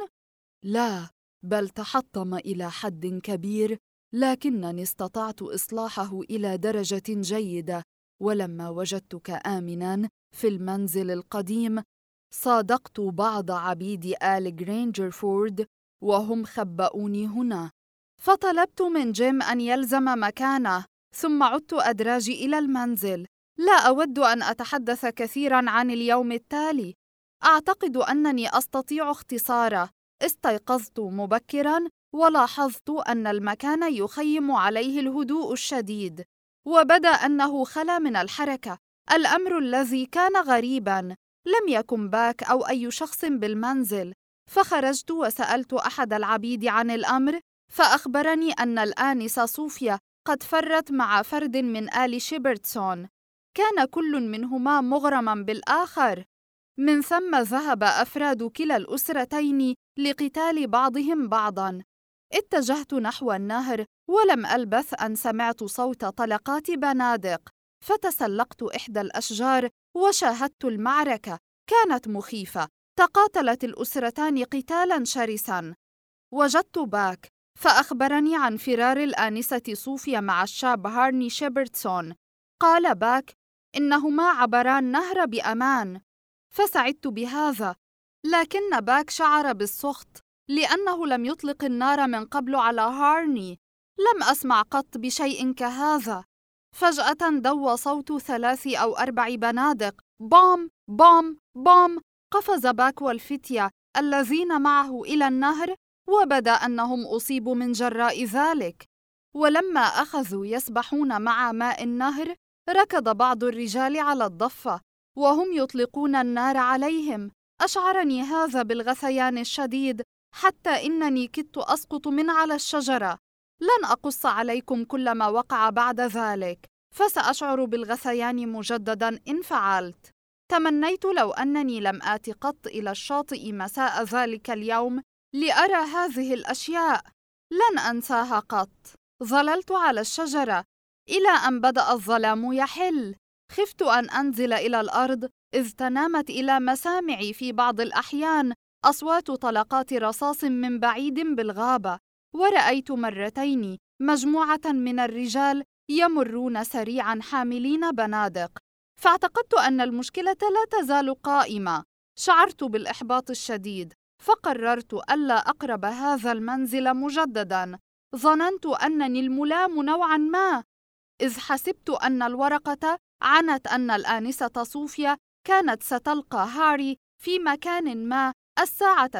لا، بل تحطم إلى حد كبير، لكنني استطعت إصلاحه إلى درجة جيدة. ولما وجدتك آمناً في المنزل القديم صادقت بعض عبيد آل غرينجرفورد وهم خبؤوني هنا، فطلبت من جيم أن يلزم مكانه، ثم عدت أدراجي إلى المنزل. لا أود أن أتحدث كثيراً عن اليوم التالي، أعتقد أنني أستطيع اختصاره. استيقظت مبكراً ولاحظت أن المكان يخيم عليه الهدوء الشديد، وبدا أنه خلا من الحركة، الأمر الذي كان غريباً. لم يكن باك أو أي شخص بالمنزل، فخرجت وسألت أحد العبيد عن الأمر، فأخبرني أن الآنسة صوفيا قد فرت مع فرد من آل شيبردسون، كان كل منهما مغرماً بالآخر. من ثم ذهب أفراد كلا الأسرتين لقتال بعضهم بعضاً. اتجهت نحو النهر، ولم ألبث أن سمعت صوت طلقات بنادق، فتسلقت إحدى الأشجار وشاهدت المعركة. كانت مخيفة، تقاتلت الأسرتان قتالاً شرساً. وجدت باك، فأخبرني عن فرار الآنسة صوفيا مع الشاب هارني شيبردسون. قال باك إنهما عبرا النهر بأمان، فسعدت بهذا، لكن باك شعر بالسخط لأنه لم يطلق النار من قبل على هارني. لم أسمع قط بشيء كهذا. فجأة دوى صوت 3 أو 4 بنادق، بام بام بام. قفز باك والفتية الذين معه إلى النهر، وبدا أنهم أصيبوا من جراء ذلك. ولما أخذوا يسبحون مع ماء النهر، ركض بعض الرجال على الضفة وهم يطلقون النار عليهم. أشعرني هذا بالغثيان الشديد حتى إنني كدت أسقط من على الشجرة. لن أقص عليكم كل ما وقع بعد ذلك، فسأشعر بالغثيان مجدداً إن فعلت. تمنيت لو أنني لم آت قط إلى الشاطئ مساء ذلك اليوم لأرى هذه الأشياء. لن أنساها قط. ظللت على الشجرة إلى أن بدأ الظلام يحل. خفت أن أنزل إلى الأرض، إذ تنامت إلى مسامعي في بعض الأحيان أصوات طلقات رصاص من بعيد بالغابة، ورأيت مرتين مجموعة من الرجال يمرون سريعاً حاملين بنادق، فاعتقدت أن المشكلة لا تزال قائمة. شعرت بالإحباط الشديد، فقررت ألا أقرب هذا المنزل مجدداً. ظننت أنني الملام نوعاً ما، إذ حسبت أن الورقة عنت أن الآنسة صوفيا كانت ستلقى هاري في مكان ما الساعة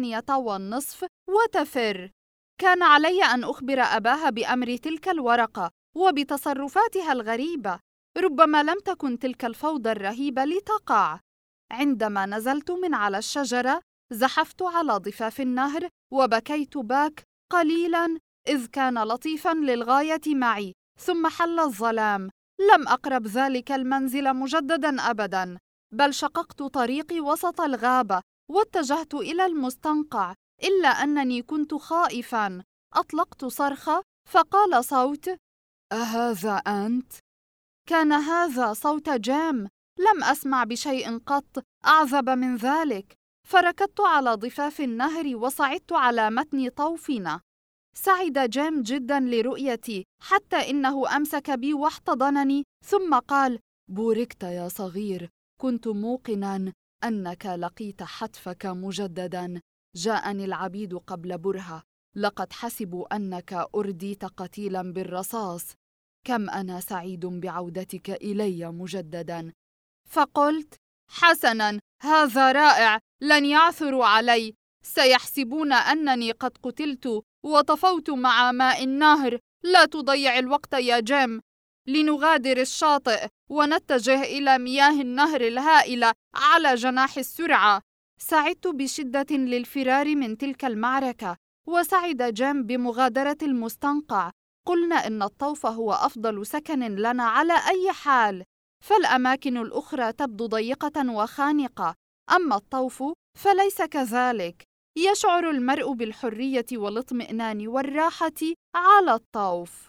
2:30 وتفر. كان علي أن أخبر أباها بأمر تلك الورقة وبتصرفاتها الغريبة. ربما لم تكن تلك الفوضى الرهيبة لتقع. عندما نزلت من على الشجرة، زحفت على ضفاف النهر وبكيت باك قليلاً، إذ كان لطيفاً للغاية معي. ثم حل الظلام. لم أقرب ذلك المنزل مجدداً أبداً، بل شققت طريقي وسط الغابة واتجهت إلى المستنقع، إلا أنني كنت خائفاً. أطلقت صرخة، فقال صوت: أهذا أنت؟ كان هذا صوت جيم. لم أسمع بشيء قط أعذب من ذلك. فركضت على ضفاف النهر وصعدت على متن طوفنا. سعد جيم جداً لرؤيتي، حتى إنه أمسك بي واحتضنني، ثم قال: بوركت يا صغير، كنت موقناً أنك لقيت حتفك مجدداً. جاءني العبيد قبل برهة، لقد حسبوا أنك أرديت قتيلاً بالرصاص. كم أنا سعيد بعودتك إلي مجدداً. فقلت: حسناً، هذا رائع، لن يعثروا علي. سيحسبون أنني قد قتلت وطفوت مع ماء النهر. لا تضيع الوقت يا جيم، لنغادر الشاطئ ونتجه إلى مياه النهر الهائلة على جناح السرعة. سعدت بشدة للفرار من تلك المعركة، وسعد جيم بمغادرة المستنقع. قلنا إن الطوف هو أفضل سكن لنا على أي حال، فالأماكن الأخرى تبدو ضيقة وخانقة، أما الطوف فليس كذلك. يشعر المرء بالحرية والاطمئنان والراحة على الطوف.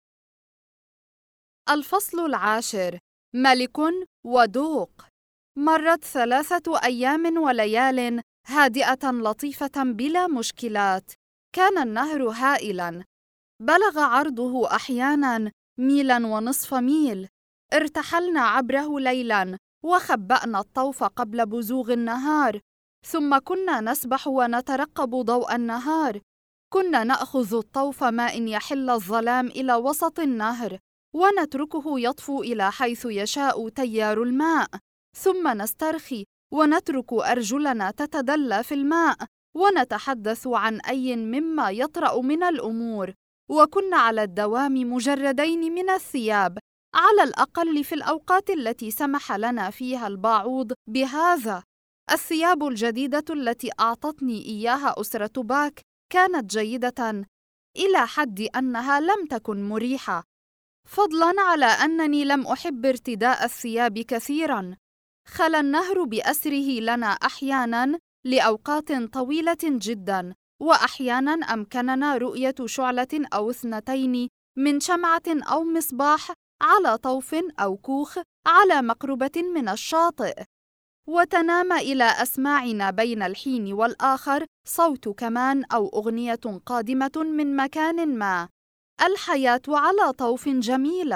الفصل 10: ملك ودوق. مرت 3 أيام وليال هادئة لطيفة بلا مشكلات. كان النهر هائلاً، بلغ عرضه أحياناً 1.5 ميل. ارتحلنا عبره ليلاً وخبأنا الطوف قبل بزوغ النهار، ثم كنا نسبح ونترقب ضوء النهار. كنا نأخذ الطوف ما إن يحل الظلام إلى وسط النهر، ونتركه يطفو إلى حيث يشاء تيار الماء، ثم نسترخي ونترك أرجلنا تتدلى في الماء ونتحدث عن أي مما يطرأ من الأمور. وكنا على الدوام مجردين من الثياب، على الأقل في الأوقات التي سمح لنا فيها الباعوض بهذا. الثياب الجديدة التي أعطتني إياها أسرة باك كانت جيدة إلى حد أنها لم تكن مريحة، فضلاً على أنني لم أحب ارتداء الثياب كثيراً. خلا النهر بأسره لنا أحياناً لأوقات طويلة جداً، وأحياناً أمكننا رؤية شعلة أو 2 من شمعة أو مصباح على طوف أو كوخ على مقربة من الشاطئ. وتنام إلى أسماعنا بين الحين والآخر صوت كمان أو أغنية قادمة من مكان ما. الحياة على طوف جميلة،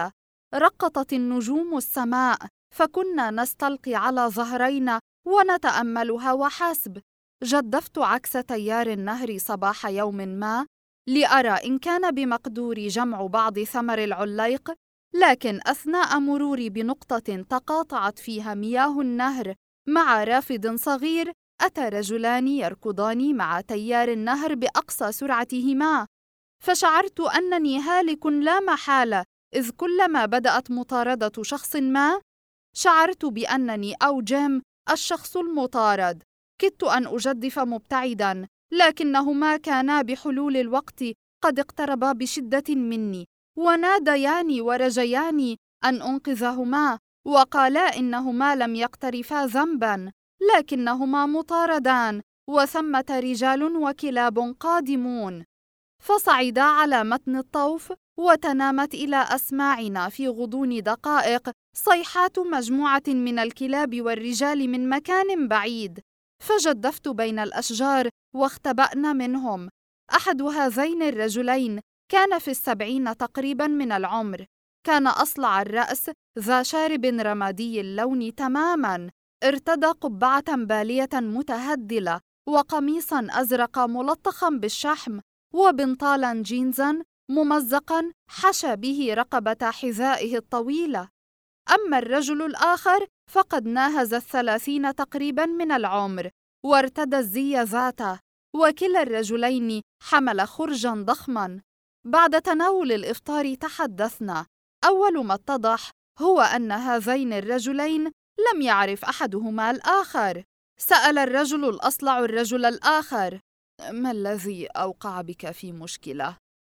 رقطت النجوم السماء، فكنا نستلقي على ظهرينا ونتأملها وحسب. جدفت عكس تيار النهر صباح يوم ما لأرى إن كان بمقدوري جمع بعض ثمر العليق، لكن أثناء مروري بنقطة تقاطعت فيها مياه النهر مع رافد صغير، أتى رجلان يركضان مع تيار النهر بأقصى سرعتهما، فشعرت أنني هالك لا محالة، إذ كلما بدأت مطاردة شخص ما شعرت بأنني أو جيم الشخص المطارد. كدت أن أجدف مبتعداً، لكنهما كانا بحلول الوقت قد اقتربا بشدة مني، ونادياني ورجياني أن أنقذهما، وقالا إنهما لم يقترفا ذنباً، لكنهما مطاردان، وثمة رجال وكلاب قادمون. فصعدا على متن الطوف، وتنامت إلى أسماعنا في غضون دقائق صيحات مجموعة من الكلاب والرجال من مكان بعيد، فجدفت بين الأشجار واختبأنا منهم. أحد هذين الرجلين كان في 70 تقريبا من العمر، كان أصلع الرأس، ذا شارب رمادي اللون تماما، ارتدى قبعة بالية متهدلة وقميصا أزرق ملطخا بالشحم، وبنطالا جينزا ممزقا حشى به رقبة حذائه الطويلة. أما الرجل الآخر فقد ناهز 30 تقريبا من العمر، وارتدى الزي ذاته، وكلا الرجلين حمل خرجا ضخما. بعد تناول الإفطار تحدثنا. أول ما اتضح هو أن هذين الرجلين لم يعرف أحدهما الآخر. سأل الرجل الأصلع الرجل الآخر: ما الذي أوقع بك في مشكلة؟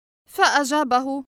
فأجابه: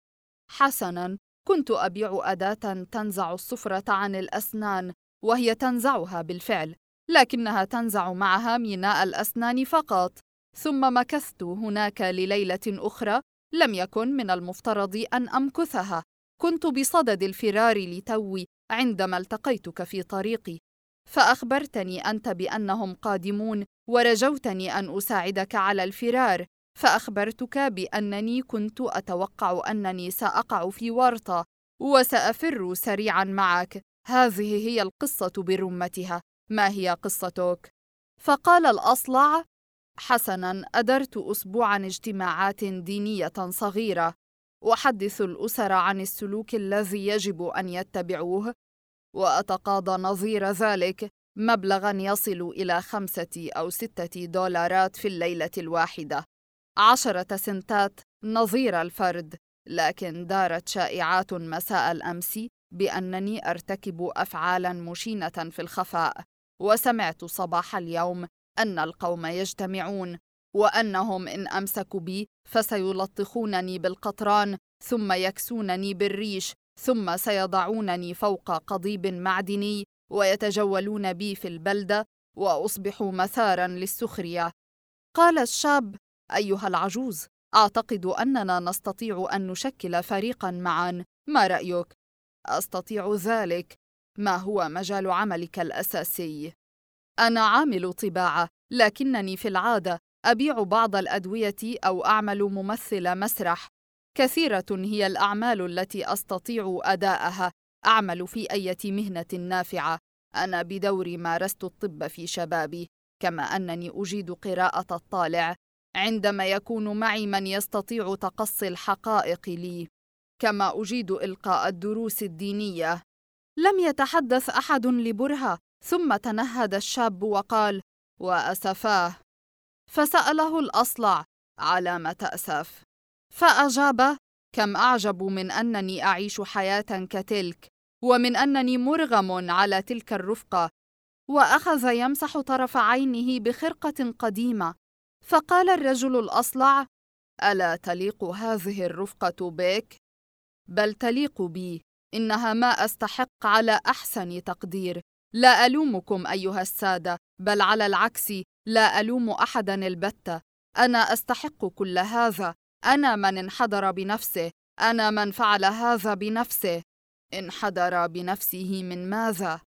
حسناً، كنت أبيع أداة تنزع الصفرة عن الأسنان، وهي تنزعها بالفعل، لكنها تنزع معها ميناء الأسنان فقط. ثم مكثت هناك لليلة أخرى لم يكن من المفترض أن أمكثها. كنت بصدد الفرار لتوي عندما التقيتك في طريقي، فأخبرتني أنت بأنهم قادمون، ورجوتني أن أساعدك على الفرار، فأخبرتك بأنني كنت أتوقع أنني سأقع في ورطة وسأفر سريعا معك. هذه هي القصة برمتها. ما هي قصتك؟ فقال الأصلع: حسناً، أدرت أسبوعاً اجتماعات دينية صغيرة، أحدث الأسر عن السلوك الذي يجب أن يتبعوه، وأتقاضى نظير ذلك مبلغاً يصل إلى 5 أو 6 دولارات في الليلة الواحدة، 10 سنتات نظير الفرد. لكن دارت شائعات مساء الأمس بأنني أرتكب أفعالاً مشينة في الخفاء، وسمعت صباح اليوم أن القوم يجتمعون، وأنهم إن أمسكوا بي فسيلطخونني بالقطران، ثم يكسونني بالريش، ثم سيضعونني فوق قضيب معدني ويتجولون بي في البلدة، وأصبح مثاراً للسخرية. قال الشاب: أيها العجوز، أعتقد أننا نستطيع أن نشكل فريقاً معاً، ما رأيك؟ أستطيع ذلك. ما هو مجال عملك الأساسي؟ أنا عامل طباعة، لكنني في العادة أبيع بعض الأدوية أو أعمل ممثل مسرح. كثيرة هي الأعمال التي أستطيع أداءها. أعمل في أي مهنة نافعة. أنا بدوري مارست الطب في شبابي، كما أنني أجيد قراءة الطالع عندما يكون معي من يستطيع تقصي الحقائق لي، كما أجيد إلقاء الدروس الدينية. لم يتحدث أحد لبرهة، ثم تنهد الشاب وقال: وأسفاه. فسأله الأصلع: على ما تأسف؟ فأجاب: كم أعجب من أنني أعيش حياة كتلك، ومن أنني مرغم على تلك الرفقة. وأخذ يمسح طرف عينه بخرقة قديمة. فقال الرجل الأصلع: ألا تليق هذه الرفقة بك؟ بل تليق بي، إنها ما أستحق على أحسن تقدير. لا ألومكم أيها السادة، بل على العكس لا ألوم أحدا البتة. أنا أستحق كل هذا. أنا من انحدر بنفسه، أنا من فعل هذا بنفسه. انحدر بنفسه من ماذا؟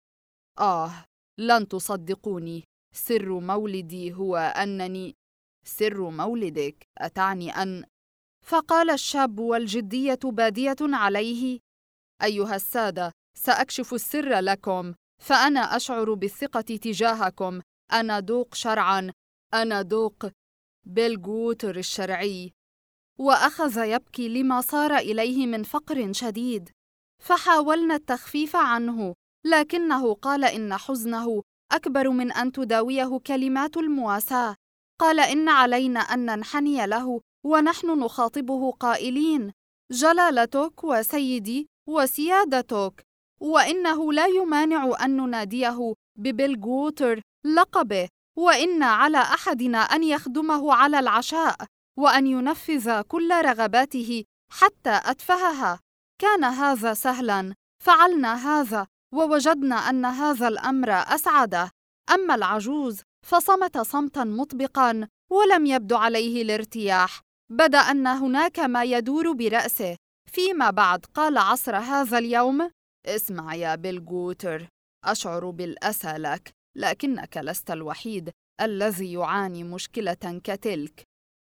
لن تصدقوني. سر مولدي هو أنني... سر مولدك أتعني أن... فقال الشاب والجدية بادية عليه: أيها السادة، سأكشف السر لكم، فأنا أشعر بالثقة تجاهكم. أنا دوق شرعاً، أنا دوق بيلغوتر الشرعي. وأخذ يبكي لما صار إليه من فقر شديد. فحاولنا التخفيف عنه، لكنه قال إن حزنه أكبر من أن تداويه كلمات المواساة. قال إن علينا أن ننحني له ونحن نخاطبه قائلين: جلالتك وسيدي وسيادتك، وإنه لا يمانع أن نناديه ببيلغوتر لقبه، وإن على أحدنا أن يخدمه على العشاء وأن ينفذ كل رغباته حتى أتفهها. كان هذا سهلاً، فعلنا هذا ووجدنا أن هذا الأمر أسعده. أما العجوز فصمت صمتاً مطبقاً ولم يبدو عليه الارتياح. بدا أن هناك ما يدور برأسه. فيما بعد قال عصر هذا اليوم: اسمع يا بيلغوتر، أشعر بالأسى لك، لكنك لست الوحيد الذي يعاني مشكلة كتلك.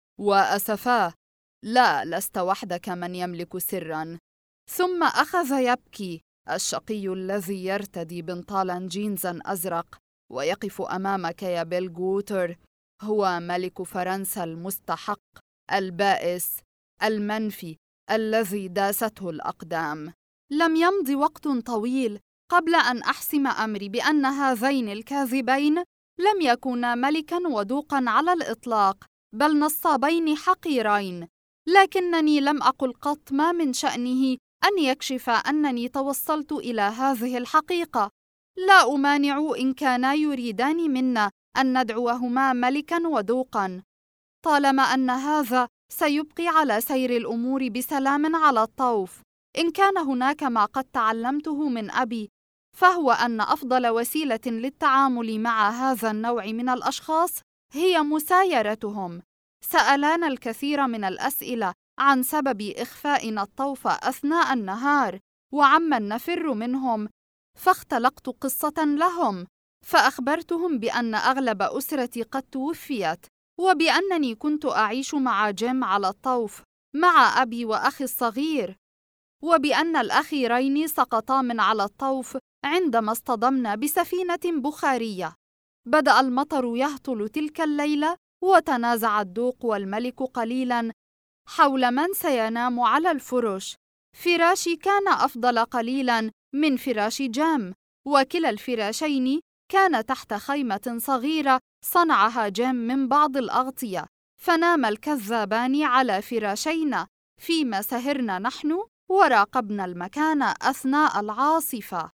وأسفاه، لا، لست وحدك من يملك سراً. ثم أخذ يبكي. الشقي الذي يرتدي بنطالاً جينزاً أزرق ويقف أمامك يا بيلغوتر هو ملك فرنسا المستحق، البائس، المنفي، الذي داسته الأقدام. لم يمض وقت طويل قبل أن أحسم أمري بأن هذين الكاذبين لم يكونا ملكاً ودوقاً على الإطلاق، بل نصابين حقيرين. لكنني لم أقل قط ما من شأنه أن يكشف أنني توصلت إلى هذه الحقيقة. لا أمانع إن كانا يريدان منا أن ندعوهما ملكاً ودوقاً، طالما أن هذا سيبقي على سير الأمور بسلام على الطوف. إن كان هناك ما قد تعلمته من أبي، فهو أن أفضل وسيلة للتعامل مع هذا النوع من الأشخاص هي مسايرتهم. سألانا الكثير من الأسئلة عن سبب إخفائنا الطوف أثناء النهار وعمن نفر منهم، فاختلقت قصة لهم، فأخبرتهم بأن أغلب أسرتي قد توفيت، وبأنني كنت أعيش مع جيم على الطوف مع أبي وأخي الصغير، وبأن الأخيرين سقطا من على الطوف عندما اصطدمنا بسفينة بخارية. بدأ المطر يهطل تلك الليلة، وتنازع الدوق والملك قليلاً حول من سينام على الفرش. فراشي كان أفضل قليلاً من فراش جيم، وكلا الفراشين كان تحت خيمة صغيرة صنعها جيم من بعض الأغطية، فنام الكذابان على فراشينا فيما سهرنا نحن وراقبنا المكان أثناء العاصفة.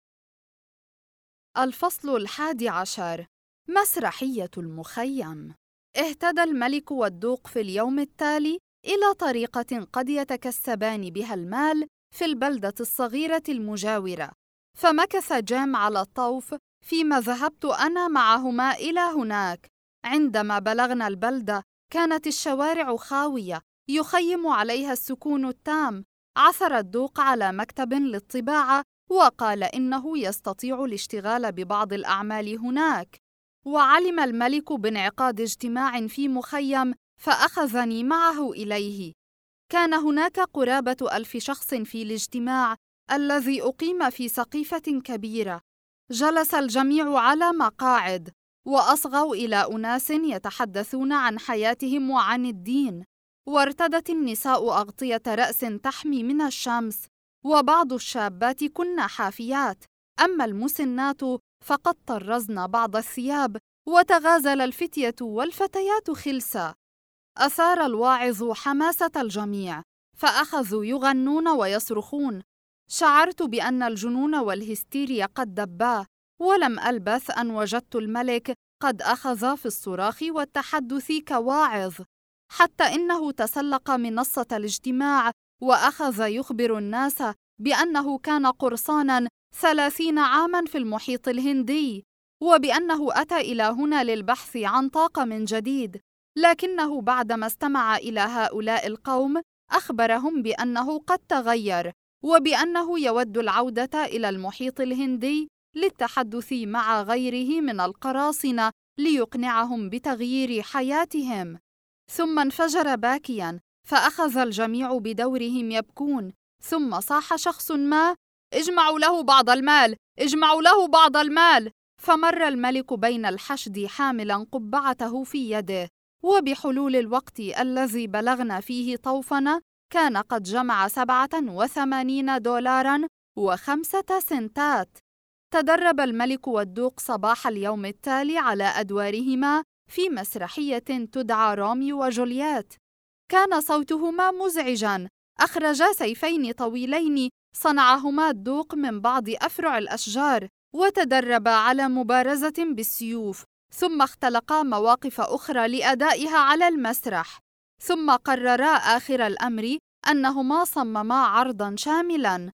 الفصل 11: مسرحية المخيم. اهتدى الملك والدوق في اليوم التالي إلى طريقة قد يتكسبان بها المال في البلدة الصغيرة المجاورة، فمكث جيم على الطوف فيما ذهبت أنا معهما إلى هناك. عندما بلغنا البلدة كانت الشوارع خاوية يخيم عليها السكون التام. عثر الدوق على مكتب للطباعة وقال إنه يستطيع الاشتغال ببعض الأعمال هناك. وعلم الملك بانعقاد اجتماع في مخيم فأخذني معه إليه. كان هناك قرابة 1000 شخص في الاجتماع الذي أقيم في سقيفة كبيرة. جلس الجميع على مقاعد وأصغوا إلى أناس يتحدثون عن حياتهم وعن الدين، وارتدت النساء أغطية رأس تحمي من الشمس، وبعض الشابات كن حافيات، أما المسنات فقد طرزن بعض الثياب، وتغازل الفتية والفتيات خلسا. أثار الواعظ حماسة الجميع، فأخذوا يغنون ويصرخون. شعرت بأن الجنون والهستيريا قد دبا، ولم ألبث أن وجدت الملك قد أخذ في الصراخ والتحدث كواعظ، حتى إنه تسلق منصة الاجتماع وأخذ يخبر الناس بأنه كان قرصاناً 30 عاماً في المحيط الهندي، وبأنه أتى إلى هنا للبحث عن طاقم جديد، لكنه بعدما استمع إلى هؤلاء القوم أخبرهم بأنه قد تغير، وبأنه يود العودة إلى المحيط الهندي للتحدث مع غيره من القراصنة ليقنعهم بتغيير حياتهم. ثم انفجر باكياً، فأخذ الجميع بدورهم يبكون، ثم صاح شخص ما: اجمعوا له بعض المال، اجمعوا له بعض المال. فمر الملك بين الحشد حاملا قبعته في يده، وبحلول الوقت الذي بلغنا فيه طوفنا كان قد جمع 87 دولارا و5 سنتات. تدرب الملك والدوق صباح اليوم التالي على أدوارهما في مسرحية تدعى روميو وجولييت. كان صوتهما مزعجاً، أخرجا سيفين طويلين صنعهما الدوق من بعض أفرع الأشجار، وتدربا على مبارزة بالسيوف، ثم اختلقا مواقف أخرى لأدائها على المسرح. ثم قررا آخر الأمر أنهما صمما عرضاً شاملاً،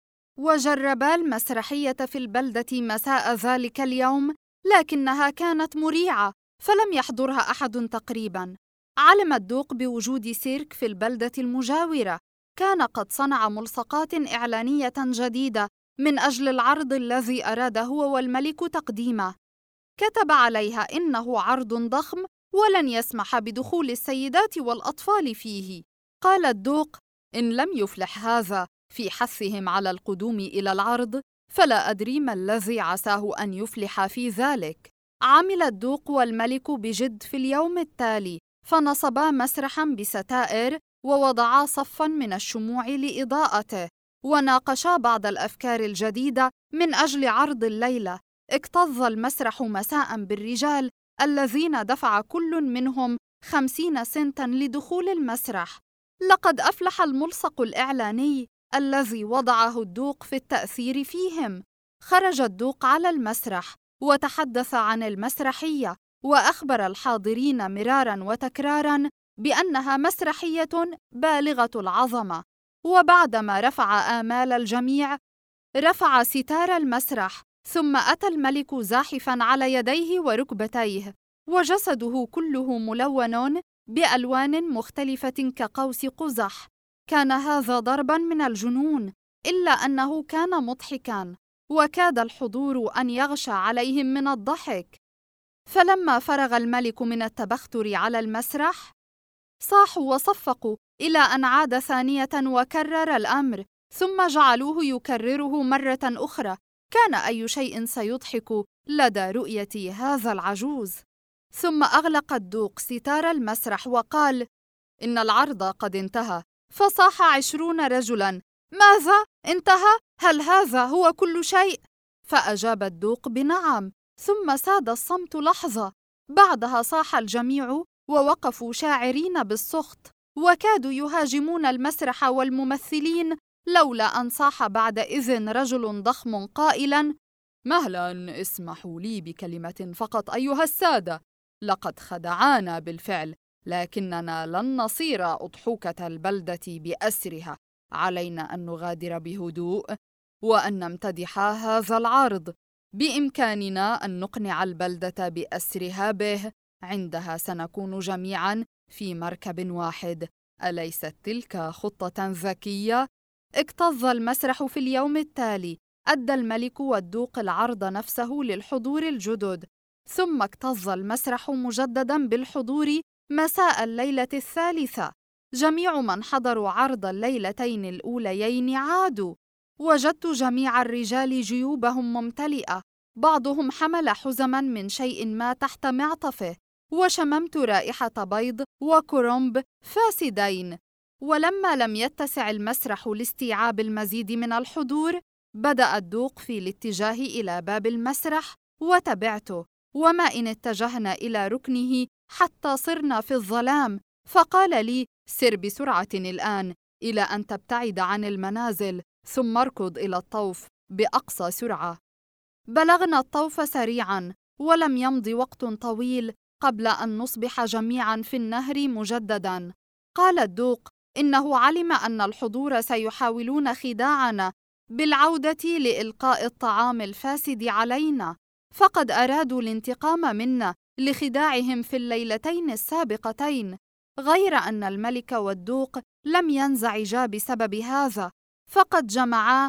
وجربا المسرحية في البلدة مساء ذلك اليوم، لكنها كانت مريعة فلم يحضرها أحد تقريباً. علم الدوق بوجود سيرك في البلدة المجاورة، كان قد صنع ملصقات إعلانية جديدة من أجل العرض الذي أراد هو والملك تقديمه. كتب عليها إنه عرض ضخم ولن يسمح بدخول السيدات والأطفال فيه. قال الدوق: إن لم يفلح هذا في حثهم على القدوم إلى العرض، فلا أدري ما الذي عساه أن يفلح في ذلك. عمل الدوق والملك بجد في اليوم التالي، فنصبا مسرحاً بستائر ووضعا صفاً من الشموع لإضاءته، وناقشا بعض الأفكار الجديدة من أجل عرض الليلة. اكتظ المسرح مساءً بالرجال الذين دفع كل منهم 50 سنتاً لدخول المسرح. لقد أفلح الملصق الإعلاني الذي وضعه الدوق في التأثير فيهم. خرج الدوق على المسرح وتحدث عن المسرحية، وأخبر الحاضرين مراراً وتكراراً بأنها مسرحية بالغة العظمة. وبعدما رفع آمال الجميع، رفع ستار المسرح، ثم أتى الملك زاحفاً على يديه وركبتيه، وجسده كله ملون بألوان مختلفة كقوس قزح. كان هذا ضرباً من الجنون، إلا أنه كان مضحكاً، وكاد الحضور أن يغشى عليهم من الضحك. فلما فرغ الملك من التبختر على المسرح، صاحوا وصفقوا إلى أن عاد ثانية وكرر الأمر، ثم جعلوه يكرره مرة أخرى. كان أي شيء سيضحك لدى رؤية هذا العجوز. ثم أغلق الدوق ستار المسرح وقال: إن العرض قد انتهى. فصاح 20 رجلاً: ماذا؟ انتهى؟ هل هذا هو كل شيء؟ فأجاب الدوق بنعم. ثم ساد الصمت لحظة، بعدها صاح الجميع ووقفوا شاعرين بالسخط، وكادوا يهاجمون المسرح والممثلين، لولا أن صاح بعد إذن رجل ضخم قائلاً: مهلاً، اسمحوا لي بكلمة فقط أيها السادة. لقد خدعانا بالفعل، لكننا لن نصير أضحوكة البلدة بأسرها. علينا أن نغادر بهدوء وأن نمتدح هذا العرض. بإمكاننا أن نقنع البلدة بأسرها به. عندها سنكون جميعاً في مركب واحد. أليست تلك خطة ذكية؟ اكتظ المسرح في اليوم التالي. أدى الملك والدوق العرض نفسه للحضور الجدد، ثم اكتظ المسرح مجدداً بالحضور مساء الليلة الثالثة. جميع من حضروا عرض الليلتين الأوليين عادوا. وجدت جميع الرجال جيوبهم ممتلئة، بعضهم حمل حزماً من شيء ما تحت معطفه، وشممت رائحة بيض وكرنب فاسدين. ولما لم يتسع المسرح لاستيعاب المزيد من الحضور، بدأ الدوق في الاتجاه إلى باب المسرح، وتبعته. وما إن اتجهنا إلى ركنه حتى صرنا في الظلام، فقال لي: سر بسرعة الآن إلى أن تبتعد عن المنازل، ثم اركض إلى الطوف بأقصى سرعة. بلغنا الطوف سريعاً، ولم يمض وقت طويل قبل أن نصبح جميعاً في النهر مجدداً. قال الدوق: إنه علم أن الحضور سيحاولون خداعنا بالعودة لإلقاء الطعام الفاسد علينا، فقد أرادوا الانتقام منا لخداعهم في الليلتين السابقتين. غير أن الملك والدوق لم ينزعجا بسبب هذا، فقد جمعا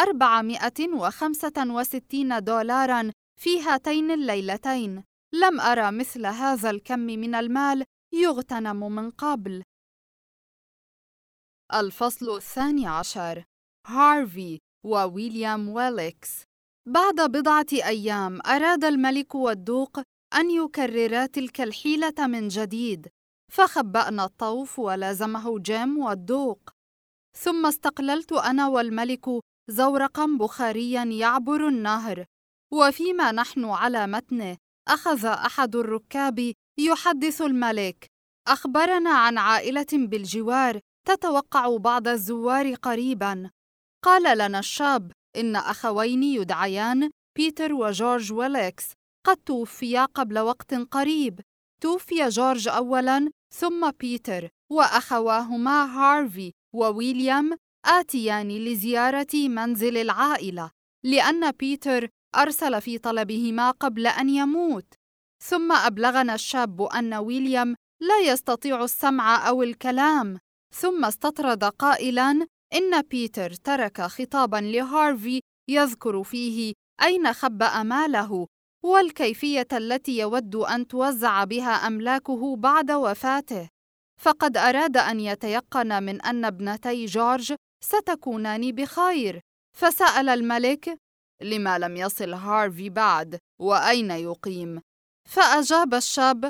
465 دولارا في هاتين الليلتين. لم أرى مثل هذا الكم من المال يغتنم من قبل. الفصل 12. هارفي وويليام ويلكس. بعد بضعة أيام أراد الملك والدوق أن يكررا تلك الحيلة من جديد، فخبأنا الطوف ولازمه جيم والدوق. ثم استقللت أنا والملك زورقاً بخارياً يعبر النهر، وفيما نحن على متنه أخذ أحد الركاب يحدث الملك: أخبرنا عن عائلة بالجوار تتوقع بعض الزوار قريباً. قال لنا الشاب إن أخوين يدعيان بيتر وجورج ويلكس قد توفيا قبل وقت قريب. توفي جورج أولاً ثم بيتر، وأخواهما هارفي وويليام آتيان لزيارة منزل العائلة، لأن بيتر أرسل في طلبهما قبل أن يموت. ثم أبلغنا الشاب أن ويليام لا يستطيع السمع أو الكلام، ثم استطرد قائلاً إن بيتر ترك خطاباً لهارفي يذكر فيه أين خبأ ماله والكيفية التي يود أن توزع بها أملاكه بعد وفاته، فقد أراد أن يتيقن من أن ابنتي جورج ستكونان بخير. فسأل الملك: لما لم يصل هارفي بعد؟ وأين يقيم؟ فأجاب الشاب: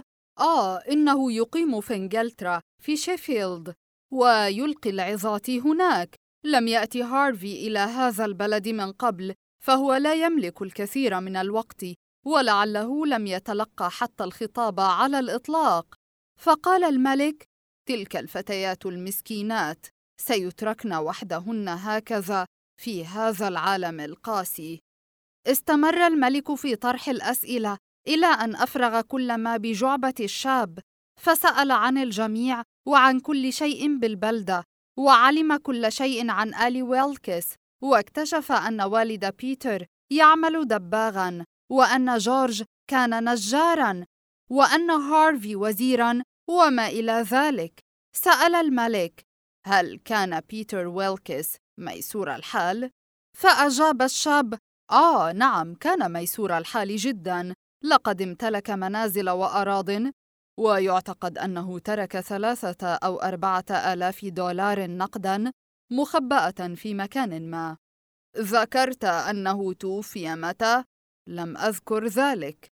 إنه يقيم في إنجلترا في شيفيلد ويلقي العظات هناك. لم يأتي هارفي إلى هذا البلد من قبل، فهو لا يملك الكثير من الوقت، ولعله لم يتلقى حتى الخطاب على الإطلاق. فقال الملك: تلك الفتيات المسكينات سيتركن وحدهن هكذا في هذا العالم القاسي. استمر الملك في طرح الأسئلة إلى أن أفرغ كل ما بجعبة الشاب، فسأل عن الجميع وعن كل شيء بالبلدة، وعلم كل شيء عن آل ويلكس، واكتشف أن والد بيتر يعمل دباغاً، وأن جورج كان نجاراً، وأن هارفي وزيراً، وما إلى ذلك. سأل الملك: هل كان بيتر ويلكس ميسور الحال؟ فأجاب الشاب: نعم، كان ميسور الحال جداً، لقد امتلك منازل وأراضٍ، ويعتقد أنه ترك 3 أو 4 آلاف دولار نقداً مخبأة في مكان ما. ذكرت أنه توفي متى؟ لم أذكر ذلك.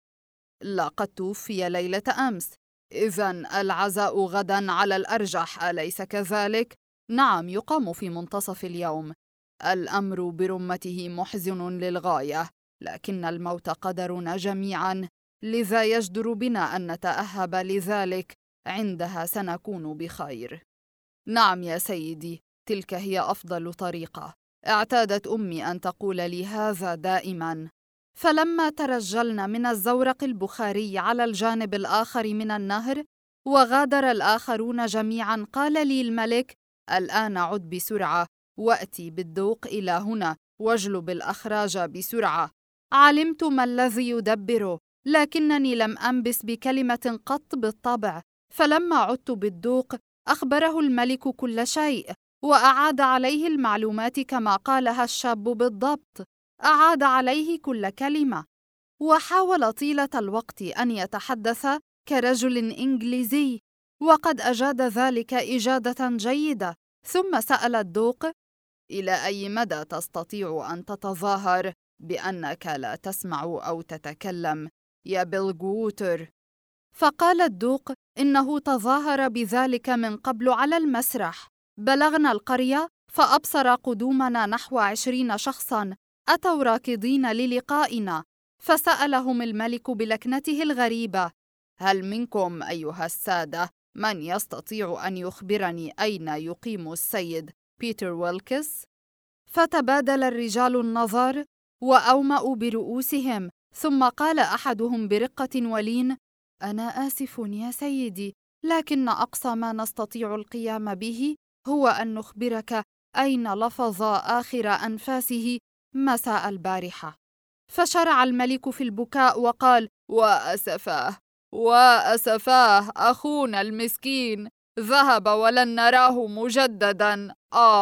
لقد توفي ليلة أمس. إذن العزاء غداً على الأرجح، أليس كذلك؟ نعم، يقام في منتصف اليوم. الأمر برمته محزن للغاية، لكن الموت قدرنا جميعاً، لذا يجدر بنا أن نتأهب لذلك. عندها سنكون بخير. نعم يا سيدي، تلك هي أفضل طريقة. اعتادت أمي أن تقول لي هذا دائماً. فلما ترجلنا من الزورق البخاري على الجانب الآخر من النهر وغادر الآخرون جميعاً، قال لي الملك: الآن عد بسرعة وأتي بالدوق إلى هنا واجلب الأخراج بسرعة. علمت ما الذي يدبره، لكنني لم أنبس بكلمة قط بالطبع. فلما عدت بالدوق أخبره الملك كل شيء، وأعاد عليه المعلومات كما قالها الشاب بالضبط. أعاد عليه كل كلمة، وحاول طيلة الوقت أن يتحدث كرجل إنجليزي، وقد أجاد ذلك إجادة جيدة. ثم سأل الدوق: إلى أي مدى تستطيع أن تتظاهر بأنك لا تسمع أو تتكلم يا بلغوتر؟ فقال الدوق إنه تظاهر بذلك من قبل على المسرح. بلغنا القرية فأبصر قدومنا نحو 20 شخصاً أتوا راكضين للقائنا، فسألهم الملك بلكنته الغريبة: هل منكم أيها السادة من يستطيع أن يخبرني أين يقيم السيد بيتر ويلكس؟ فتبادل الرجال النظر وأومأوا برؤوسهم، ثم قال أحدهم برقة ولين: أنا آسف يا سيدي، لكن أقصى ما نستطيع القيام به هو أن نخبرك أين لفظ آخر أنفاسه مساء البارحة. فشرع الملك في البكاء وقال: وأسفاه وأسفاه، أخونا المسكين ذهب ولن نراه مجددا.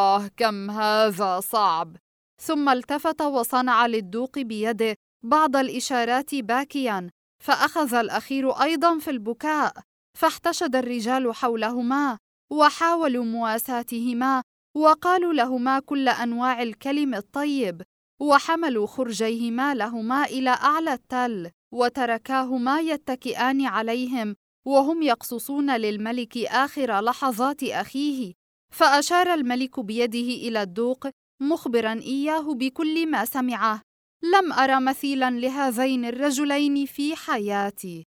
كم هذا صعب. ثم التفت وصنع للدوق بيده بعض الإشارات باكيا، فأخذ الأخير أيضا في البكاء، فاحتشد الرجال حولهما وحاولوا مواساتهما وقالوا لهما كل أنواع الكلم الطيب، وحملوا خرجيهما لهما إلى أعلى التل، وتركاهما يتكئان عليهم وهم يقصصون للملك آخر لحظات أخيه. فأشار الملك بيده إلى الدوق مخبراً إياه بكل ما سمعه: لم أرى مثيلاً لهذين الرجلين في حياتي.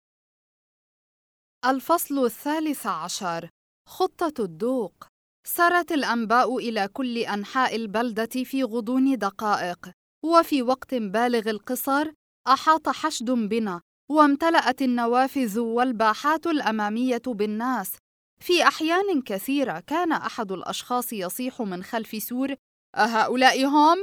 الفصل 13: خطة الدوق. سرت الأنباء إلى كل أنحاء البلدة في غضون دقائق، وفي وقت بالغ القصر أحاط حشد بنا، وامتلأت النوافذ والباحات الأمامية بالناس. في أحيان كثيرة كان أحد الأشخاص يصيح من خلف سور: أهؤلاء هم؟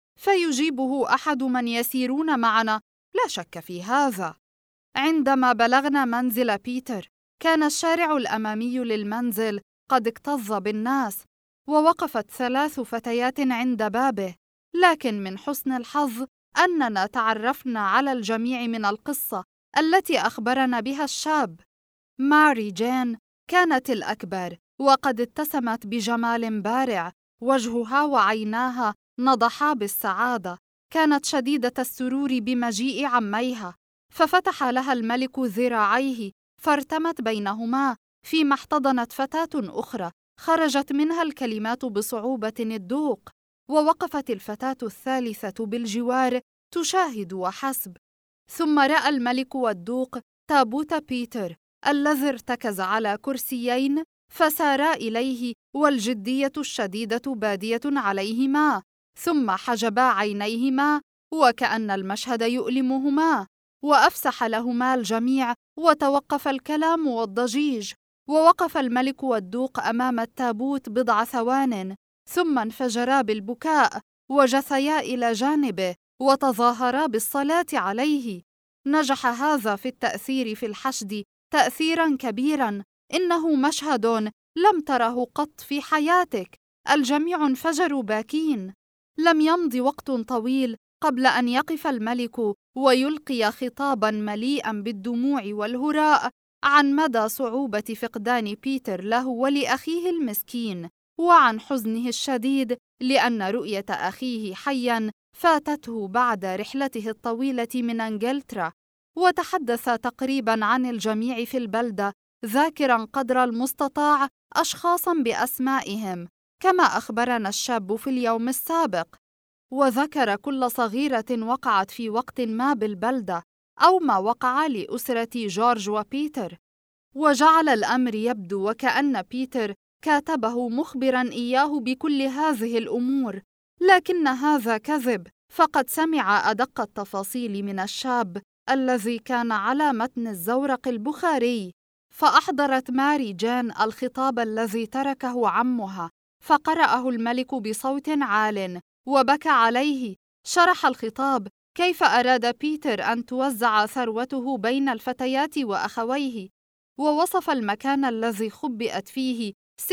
فيجيبه أحد من يسيرون معنا: لا شك في هذا. عندما بلغنا منزل بيتر، كان الشارع الأمامي للمنزل قد اكتظ بالناس، ووقفت 3 فتيات عند بابه، لكن من حسن الحظ أننا تعرفنا على الجميع من القصة التي أخبرنا بها الشاب. ماري جين كانت الأكبر، وقد اتسمت بجمال بارع، وجهها وعيناها نضحا بالسعادة. كانت شديدة السرور بمجيء عميها، ففتح لها الملك ذراعيه فارتمت بينهما، فيما احتضنت فتاة أخرى خرجت منها الكلمات بصعوبة: الدوق. ووقفت الفتاة الثالثة بالجوار تشاهد وحسب. ثم رأى الملك والدوق تابوت بيتر الذي ارتكز على كرسيين، فسارا إليه والجدية الشديدة بادية عليهما، ثم حجبا عينيهما وكأن المشهد يؤلمهما، وأفسح لهما الجميع وتوقف الكلام والضجيج. ووقف الملك والدوق أمام التابوت بضع ثوان، ثم انفجرا بالبكاء وجثيا إلى جانبه وتظاهرا بالصلاة عليه. نجح هذا في التأثير في الحشد تأثيراً كبيراً. إنه مشهد لم تره قط في حياتك. الجميع انفجروا باكين. لم يمض وقت طويل قبل أن يقف الملك ويلقي خطاباً مليئاً بالدموع والهراء عن مدى صعوبة فقدان بيتر له ولأخيه المسكين، وعن حزنه الشديد لأن رؤية أخيه حياً فاتته بعد رحلته الطويلة من إنجلترا. وتحدث تقريباً عن الجميع في البلدة، ذاكراً قدر المستطاع أشخاصاً بأسمائهم كما أخبرنا الشاب في اليوم السابق، وذكر كل صغيرة وقعت في وقت ما بالبلدة أو ما وقع لأسرة جورج وبيتر. وجعل الأمر يبدو وكأن بيتر كاتبه مخبراً إياه بكل هذه الأمور، لكن هذا كذب، فقد سمع أدق التفاصيل من الشاب الذي كان على متن الزورق البخاري. فأحضرت ماري جين الخطاب الذي تركه عمها، فقرأه الملك بصوت عال وبكى عليه. شرح الخطاب كيف أراد بيتر أن توزع ثروته بين الفتيات وأخويه، ووصف المكان الذي خبئت فيه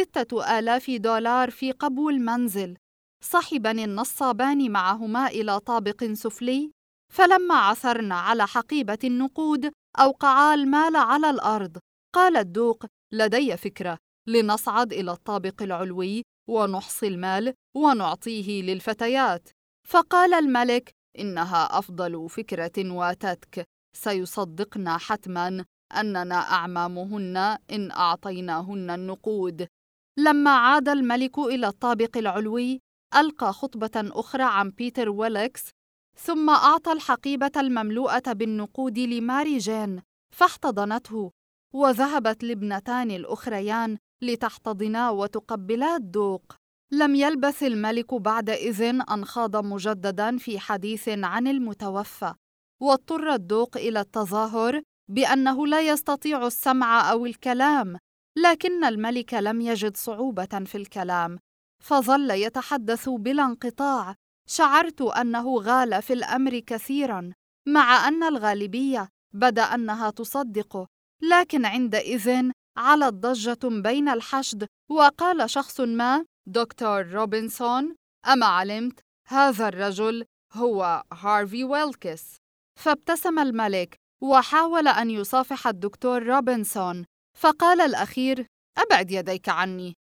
6,000 دولار في قبو المنزل. صحبني النصابان معهما إلى طابق سفلي، فلما عثرنا على حقيبة النقود أوقعا المال على الأرض. قال الدوق: لدي فكرة، لنصعد إلى الطابق العلوي ونحصي المال ونعطيه للفتيات. فقال الملك: إنها أفضل فكرة واتتك، سيصدقنا حتماً أننا أعمامهن إن أعطيناهن النقود. لما عاد الملك إلى الطابق العلوي ألقى خطبة أخرى عن بيتر ويلكس، ثم أعطى الحقيبة المملوءة بالنقود لماري جين فاحتضنته، وذهبت الابنتان الأخريان لتحتضنا وتقبلا الدوق. لم يلبث الملك بعد إذن أن خاض مجدداً في حديث عن المتوفى، واضطر الدوق إلى التظاهر بأنه لا يستطيع السمع أو الكلام، لكن الملك لم يجد صعوبة في الكلام، فظل يتحدث بلا انقطاع. شعرت أنه غال في الأمر كثيراً، مع أن الغالبية بدا أنها تصدقه، لكن عندئذ علت ضجة بين الحشد، وقال شخص ما: دكتور روبنسون، أما علمت هذا الرجل هو هارفي ويلكس؟ فابتسم الملك وحاول أن يصافح الدكتور روبنسون، فقال الأخير: أبعد يديك عني،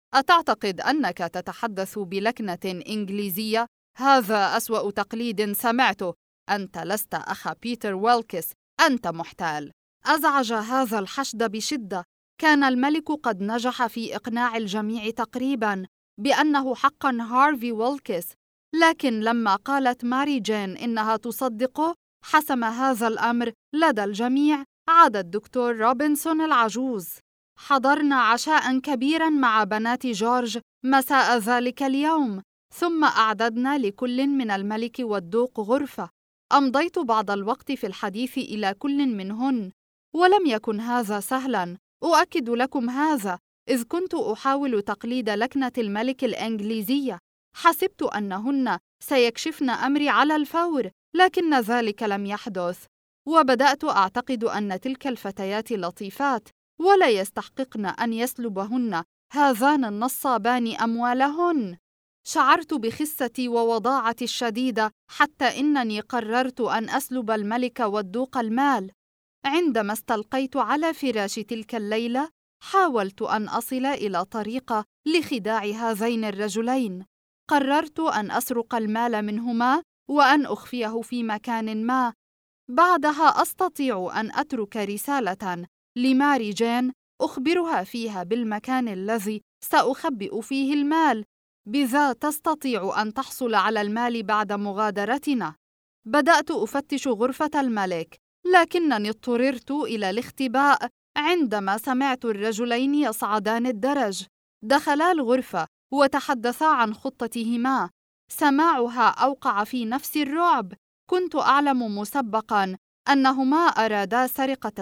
أتعتقد أنك تتحدث بلكنة إنجليزية؟ هذا أسوأ تقليد سمعته. أنت لست أخا بيتر ويلكس، أنت محتال. أزعج هذا الحشد بشدة. كان الملك قد نجح في إقناع الجميع تقريباً بأنه حقاً هارفي ويلكس، لكن لما قالت ماري جين إنها تصدقه حسم هذا الأمر لدى الجميع عدا الدكتور روبنسون العجوز. حضرنا عشاء كبيرا مع بنات جورج مساء ذلك اليوم، ثم أعددنا لكل من الملك والدوق غرفة. أمضيت بعض الوقت في الحديث إلى كل منهن، ولم يكن هذا سهلا، أؤكد لكم هذا، إذ كنت أحاول تقليد لكنة الملك الإنجليزية. حسبت أنهن سيكشفن أمري على الفور، لكن ذلك لم يحدث، وبدأت أعتقد أن تلك الفتيات لطيفات ولا يستحققن أن يسلبهن هذان النصابان أموالهن. شعرت بخستي ووضاعتي الشديدة حتى إنني قررت أن أسلب الملك والدوق المال. عندما استلقيت على فراش تلك الليلة حاولت أن أصل إلى طريقة لخداع هذين الرجلين. قررت أن أسرق المال منهما وأن أخفيه في مكان ما. بعدها أستطيع أن أترك رسالة لماري جين أخبرها فيها بالمكان الذي سأخبئ فيه المال، بذا تستطيع أن تحصل على المال بعد مغادرتنا. بدأت أفتش غرفة الملك، لكنني اضطررت إلى الاختباء عندما سمعت الرجلين يصعدان الدرج. دخلا الغرفة وتحدثا عن خطتهما. سماعها أوقع في نفس الرعب. كنت أعلم مسبقاً أنهما أرادا سرقة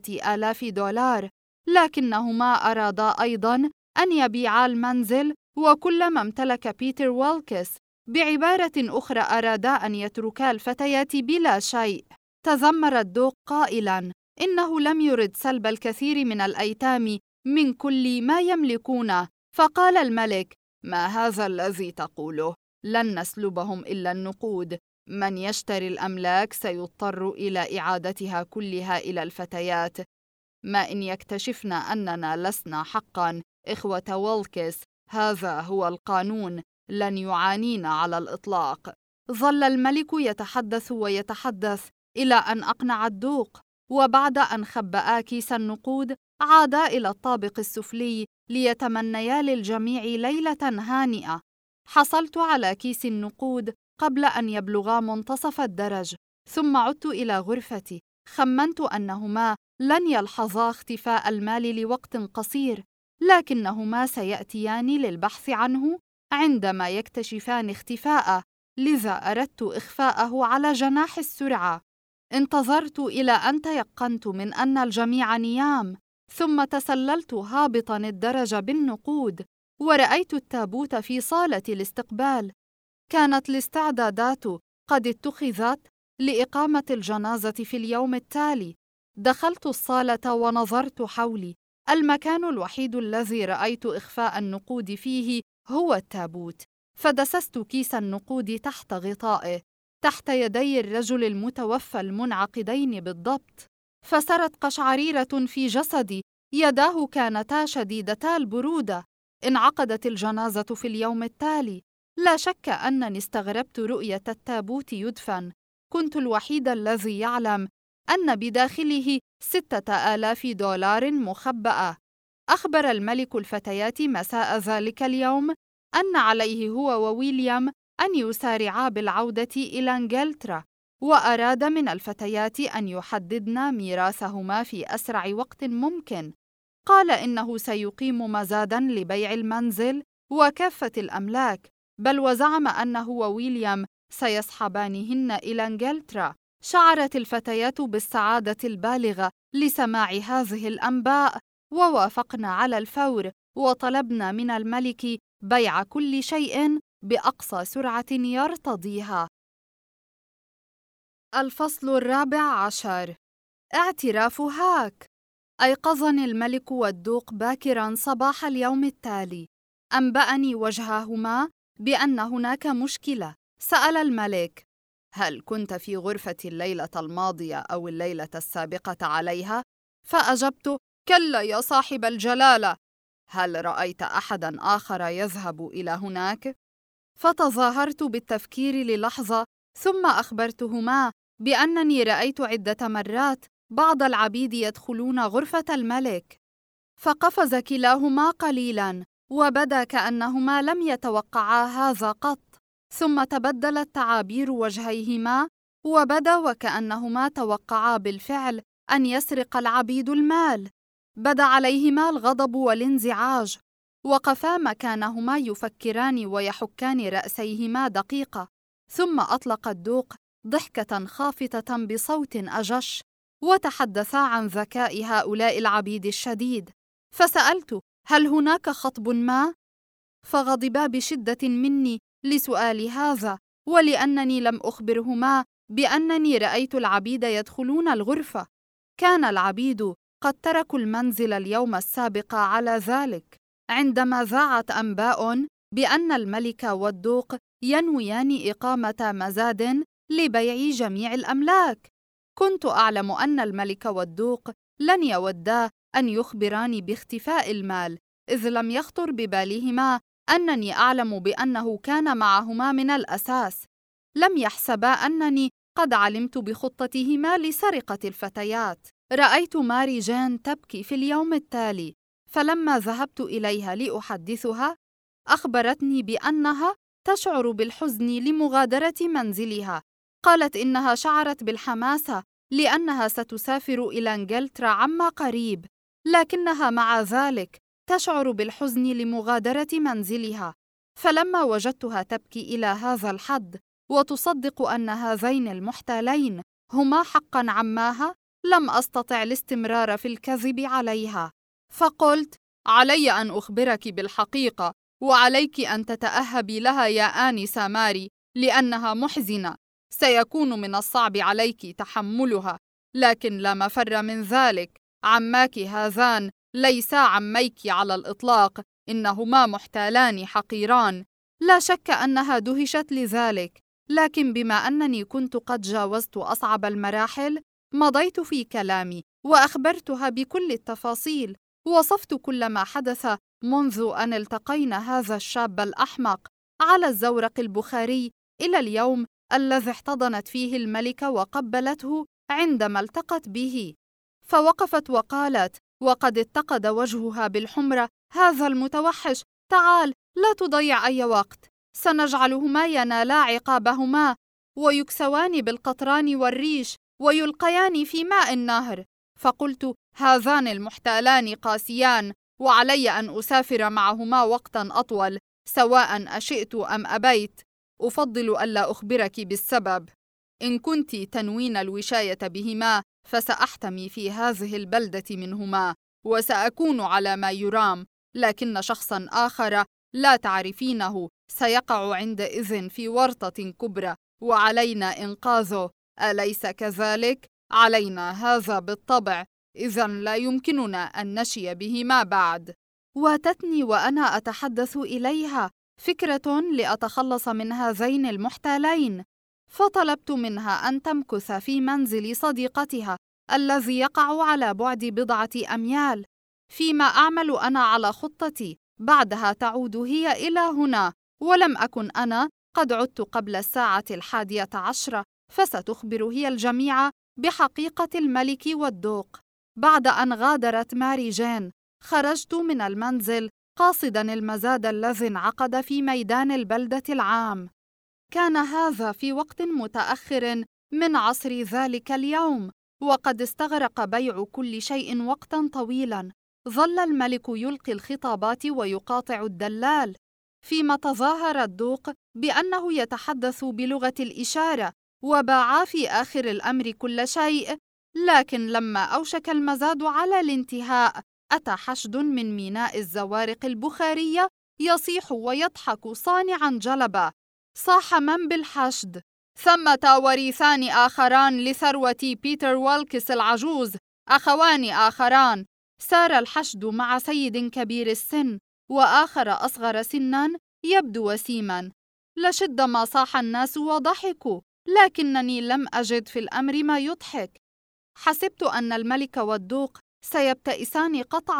$6,000، لكنهما أرادا أيضاً أن يبيعا المنزل وكل ما امتلك بيتر ويلكس. بعبارة أخرى أرادا أن يتركا الفتيات بلا شيء. تذمر الدوق قائلاً إنه لم يرد سلب الكثير من الأيتام من كل ما يملكونه. فقال الملك: ما هذا الذي تقوله؟ لن نسلبهم إلا النقود. من يشتري الأملاك سيضطر إلى إعادتها كلها إلى الفتيات. ما إن يكتشفن أننا لسنا حقاً إخوة ويلكس، هذا هو القانون، لن يعانين على الإطلاق. ظل الملك يتحدث ويتحدث إلى أن أقنع الدوق، وبعد أن خبأا كيس النقود عادا إلى الطابق السفلي ليتمنيا للجميع ليلة هانئة. حصلت على كيس النقود قبل أن يبلغا منتصف الدرج، ثم عدت إلى غرفتي. خمنت أنهما لن يلحظا اختفاء المال لوقت قصير، لكنهما سيأتيان للبحث عنه عندما يكتشفان اختفاءه، لذا أردت إخفاءه على جناح السرعة. انتظرت إلى أن تيقنت من أن الجميع نيام، ثم تسللت هابطاً الدرج بالنقود، ورأيت التابوت في صالة الاستقبال. كانت الاستعدادات قد اتخذت لإقامة الجنازة في اليوم التالي. دخلت الصالة ونظرت حولي. المكان الوحيد الذي رأيت إخفاء النقود فيه هو التابوت، فدسست كيس النقود تحت غطائه، تحت يدي الرجل المتوفى المنعقدين بالضبط. فسرت قشعريرة في جسدي، يداه كانتا شديدتا البرودة. انعقدت الجنازة في اليوم التالي. لا شك أنني استغربت رؤية التابوت يدفن. كنت الوحيد الذي يعلم أن بداخله $6,000 مخبأة. أخبر الملك الفتيات مساء ذلك اليوم أن عليه هو وويليام أن يسارعا بالعودة إلى إنجلترا، وأراد من الفتيات أن يحددن ميراثهما في أسرع وقت ممكن. قال إنه سيقيم مزادا لبيع المنزل وكافة الأملاك، بل وزعم أنه وويليام سيصحبانهن إلى إنجلترا. شعرت الفتيات بالسعادة البالغة لسماع هذه الأنباء، ووافقن على الفور، وطلبن من الملك بيع كل شيء بأقصى سرعة يرتضيها. الفصل 14. اعتراف هاك. أيقظني الملك والدوق باكراً صباح اليوم التالي. أنبأني وجههما بأن هناك مشكلة. سأل الملك: هل كنت في غرفة الليلة الماضية أو الليلة السابقة عليها؟ فأجبت: كلا يا صاحب الجلالة. هل رأيت أحداً آخر يذهب إلى هناك؟ فتظاهرت بالتفكير للحظة، ثم أخبرتهما بأنني رأيت عدة مرات بعض العبيد يدخلون غرفة الملك. فقفز كلاهما قليلاً، وبدا كأنهما لم يتوقعا هذا قط، ثم تبدلت تعابير وجهيهما، وبدا وكأنهما توقعا بالفعل أن يسرق العبيد المال. بدا عليهما الغضب والانزعاج، وقفا مكانهما يفكران ويحكان رأسيهما دقيقة، ثم أطلق الدوق ضحكة خافتة بصوت أجش، وتحدثا عن ذكاء هؤلاء العبيد الشديد. فسألت: هل هناك خطب ما؟ فغضبا بشدة مني لسؤال هذا، ولأنني لم أخبرهما بأنني رأيت العبيد يدخلون الغرفة. كان العبيد قد تركوا المنزل اليوم السابق على ذلك، عندما ذاعت أنباء بأن الملك والدوق ينويان إقامة مزاد لبيع جميع الأملاك. كنت أعلم أن الملك والدوق لن يودا أن يخبراني باختفاء المال، إذ لم يخطر ببالهما أنني أعلم بأنه كان معهما من الأساس. لم يحسبا أنني قد علمت بخطتهما لسرقة الفتيات. رأيت ماري جين تبكي في اليوم التالي، فلما ذهبت إليها لأحدثها أخبرتني بأنها تشعر بالحزن لمغادرة منزلها. قالت إنها شعرت بالحماسة لأنها ستسافر إلى إنجلترا عما قريب، لكنها مع ذلك تشعر بالحزن لمغادرة منزلها. فلما وجدتها تبكي إلى هذا الحد وتصدق أن هذين المحتالين هما حقاً عماها، لم أستطع الاستمرار في الكذب عليها، فقلت: علي أن أخبرك بالحقيقة، وعليك أن تتأهبي لها يا آنسة ماري، لأنها محزنة. سيكون من الصعب عليك تحملها، لكن لا مفر من ذلك. عماك هذان ليسا عميك على الإطلاق، إنهما محتالان حقيران. لا شك أنها دهشت لذلك، لكن بما أنني كنت قد جاوزت أصعب المراحل، مضيت في كلامي وأخبرتها بكل التفاصيل. وصفت كل ما حدث منذ أن التقينا هذا الشاب الأحمق على الزورق البخاري إلى اليوم الذي احتضنت فيه الملكة وقبلته عندما التقت به. فوقفت وقالت وقد اتقد وجهها بالحمرة: هذا المتوحش، تعال، لا تضيع أي وقت، سنجعلهما ينالا عقابهما ويكسوان بالقطران والريش ويلقيان في ماء النهر. فقلت: هذان المحتالان قاسيان، وعلي أن أسافر معهما وقتا أطول، سواء أشئت أم أبيت. أفضل ألا أخبرك بالسبب. إن كنت تنوين الوشاية بهما فسأحتمي في هذه البلدة منهما، وسأكون على ما يرام، لكن شخصا آخر لا تعرفينه سيقع عندئذ في ورطة كبرى، وعلينا إنقاذه، أليس كذلك؟ علينا هذا بالطبع، إذن لا يمكننا أن نشي بهما بعد. واتتني وأنا أتحدث إليها فكرة لأتخلص من هذين المحتالين، فطلبت منها أن تمكث في منزل صديقتها الذي يقع على بعد 4 أميال، فيما أعمل أنا على خطتي. بعدها تعود هي إلى هنا، ولم أكن أنا قد عدت قبل 11:10، فستخبر هي الجميع بحقيقة الملك والدوق. بعد أن غادرت ماري جين، خرجت من المنزل قاصداً المزاد الذي انعقد في ميدان البلدة العام. كان هذا في وقت متأخر من عصر ذلك اليوم، وقد استغرق بيع كل شيء وقتاً طويلاً. ظل الملك يلقي الخطابات ويقاطع الدلال، فيما تظاهر الدوق بأنه يتحدث بلغة الإشارة، وباعا في آخر الأمر كل شيء. لكن لما أوشك المزاد على الانتهاء، أتى حشد من ميناء الزوارق البخارية يصيح ويضحك صانعاً جلبا. صاح من بالحشد: ثمة وريثان آخران لثروة بيتر والكس العجوز، أخوان آخران. سار الحشد مع سيد كبير السن وآخر أصغر سناً يبدو وسيماً. لشد ما صاح الناس وضحكوا، لكنني لم أجد في الأمر ما يضحك. حسبت أن الملك والدوق سيبتئسان قطعاً،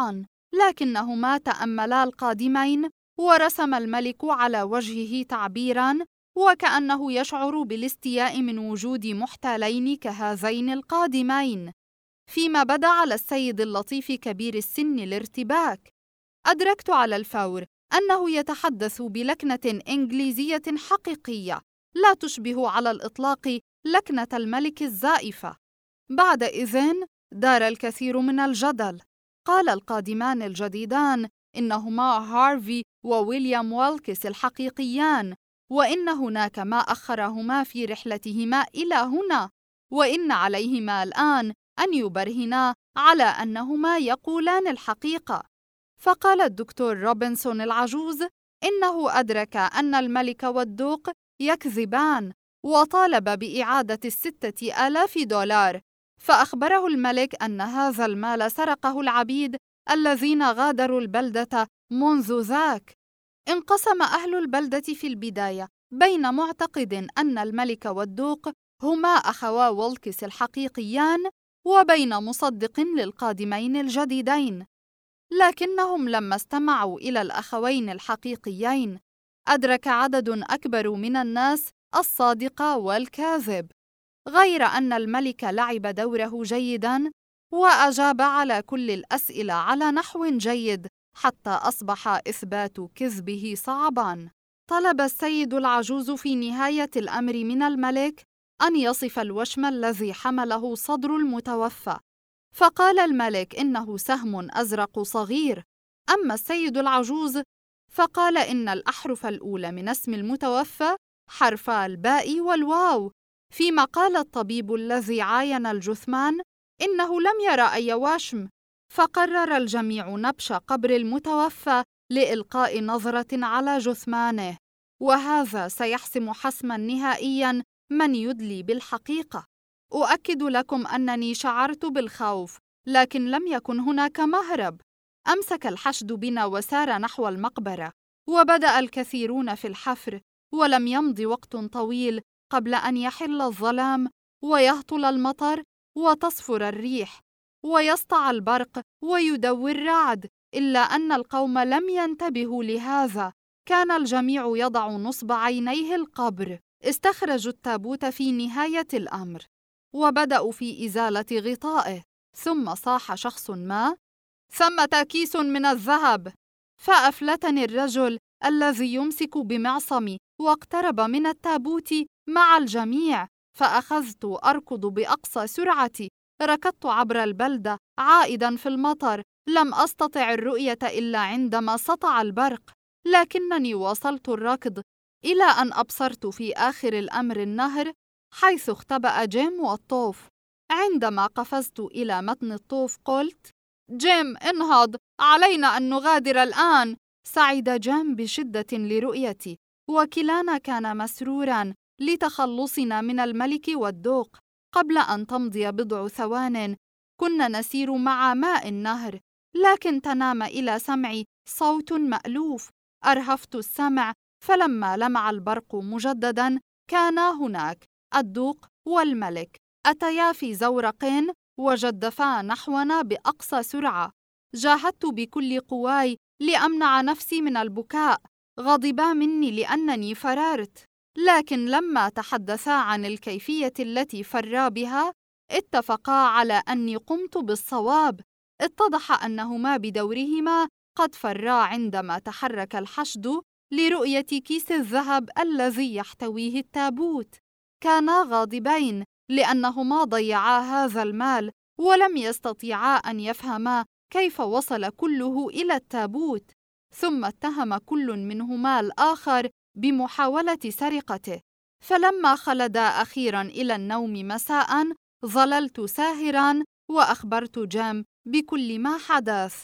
لكنهما تأملا القادمين، ورسم الملك على وجهه تعبيراً وكأنه يشعر بالاستياء من وجود محتالين كهذين القادمين. فيما بدا على السيد اللطيف كبير السن الارتباك، أدركت على الفور أنه يتحدث بلكنة إنجليزية حقيقية لا تشبه على الإطلاق لكنة الملك الزائفة. بعد إذن دار الكثير من الجدل. قال القادمان الجديدان إنهما هارفي وويليام والكس الحقيقيان، وإن هناك ما أخرهما في رحلتهما إلى هنا، وإن عليهما الآن أن يبرهنا على أنهما يقولان الحقيقة. فقال الدكتور روبنسون العجوز إنه أدرك أن الملك والدوق يكذبان، وطالب بإعادة $6,000. فأخبره الملك أن هذا المال سرقه العبيد الذين غادروا البلدة منذ ذاك. انقسم أهل البلدة في البداية بين معتقد أن الملك والدوق هما أخوا والكس الحقيقيان، وبين مصدق للقادمين الجديدين. لكنهم لما استمعوا إلى الأخوين الحقيقيين أدرك عدد أكبر من الناس الصادق والكاذب، غير أن الملك لعب دوره جيداً وأجاب على كل الأسئلة على نحو جيد حتى أصبح إثبات كذبه صعباً. طلب السيد العجوز في نهاية الأمر من الملك أن يصف الوشم الذي حمله صدر المتوفى، فقال الملك إنه سهم أزرق صغير. أما السيد العجوز فقال إن الأحرف الأولى من اسم المتوفى حرفا الباء والواو، فيما قال الطبيب الذي عاين الجثمان إنه لم يرى أي وشم. فقرر الجميع نبش قبر المتوفى لإلقاء نظرة على جثمانه، وهذا سيحسم حسماً نهائياً من يدلي بالحقيقة. أؤكد لكم أنني شعرت بالخوف، لكن لم يكن هناك مهرب. أمسك الحشد بنا وسار نحو المقبرة، وبدأ الكثيرون في الحفر، ولم يمض وقت طويل قبل أن يحل الظلام ويهطل المطر وتصفر الريح ويسطع البرق ويدوي الرعد، إلا أن القوم لم ينتبهوا لهذا. كان الجميع يضع نصب عينيه القبر. استخرجوا التابوت في نهاية الأمر وبدأوا في إزالة غطائه، ثم صاح شخص ما: ثمة كيس من الذهب. فأفلتني الرجل الذي يمسك بمعصمي واقترب من التابوت مع الجميع، فأخذت أركض بأقصى سرعتي. ركضت عبر البلدة عائداً في المطر، لم أستطع الرؤية إلا عندما سطع البرق، لكنني واصلت الركض إلى أن أبصرت في آخر الأمر النهر حيث اختبأ جيم والطوف. عندما قفزت إلى متن الطوف قلت: جيم، انهض، علينا أن نغادر الآن. سعد جيم بشدة لرؤيتي، وكلانا كان مسروراً لتخلصنا من الملك والدوق. قبل أن تمضي بضع ثوان كنا نسير مع ماء النهر، لكن تنام إلى سمعي صوت مألوف. أرهفت السمع، فلما لمع البرق مجدداً كانا هناك الدوق والملك، أتيا في زورق وجدفا نحونا بأقصى سرعة. جاهدت بكل قواي لأمنع نفسي من البكاء، غضبا مني لأنني فررت، لكن لما تحدثا عن الكيفية التي فرا بها اتفقا على أني قمت بالصواب. اتضح أنهما بدورهما قد فرا عندما تحرك الحشد لرؤية كيس الذهب الذي يحتويه التابوت. كانا غاضبين لأنهما ضيعا هذا المال، ولم يستطيعا أن يفهما كيف وصل كله إلى التابوت. ثم اتهم كل منهما الآخر بمحاولة سرقته. فلما خلدا أخيراً إلى النوم مساءً ظللت ساهراً وأخبرت جيم بكل ما حدث.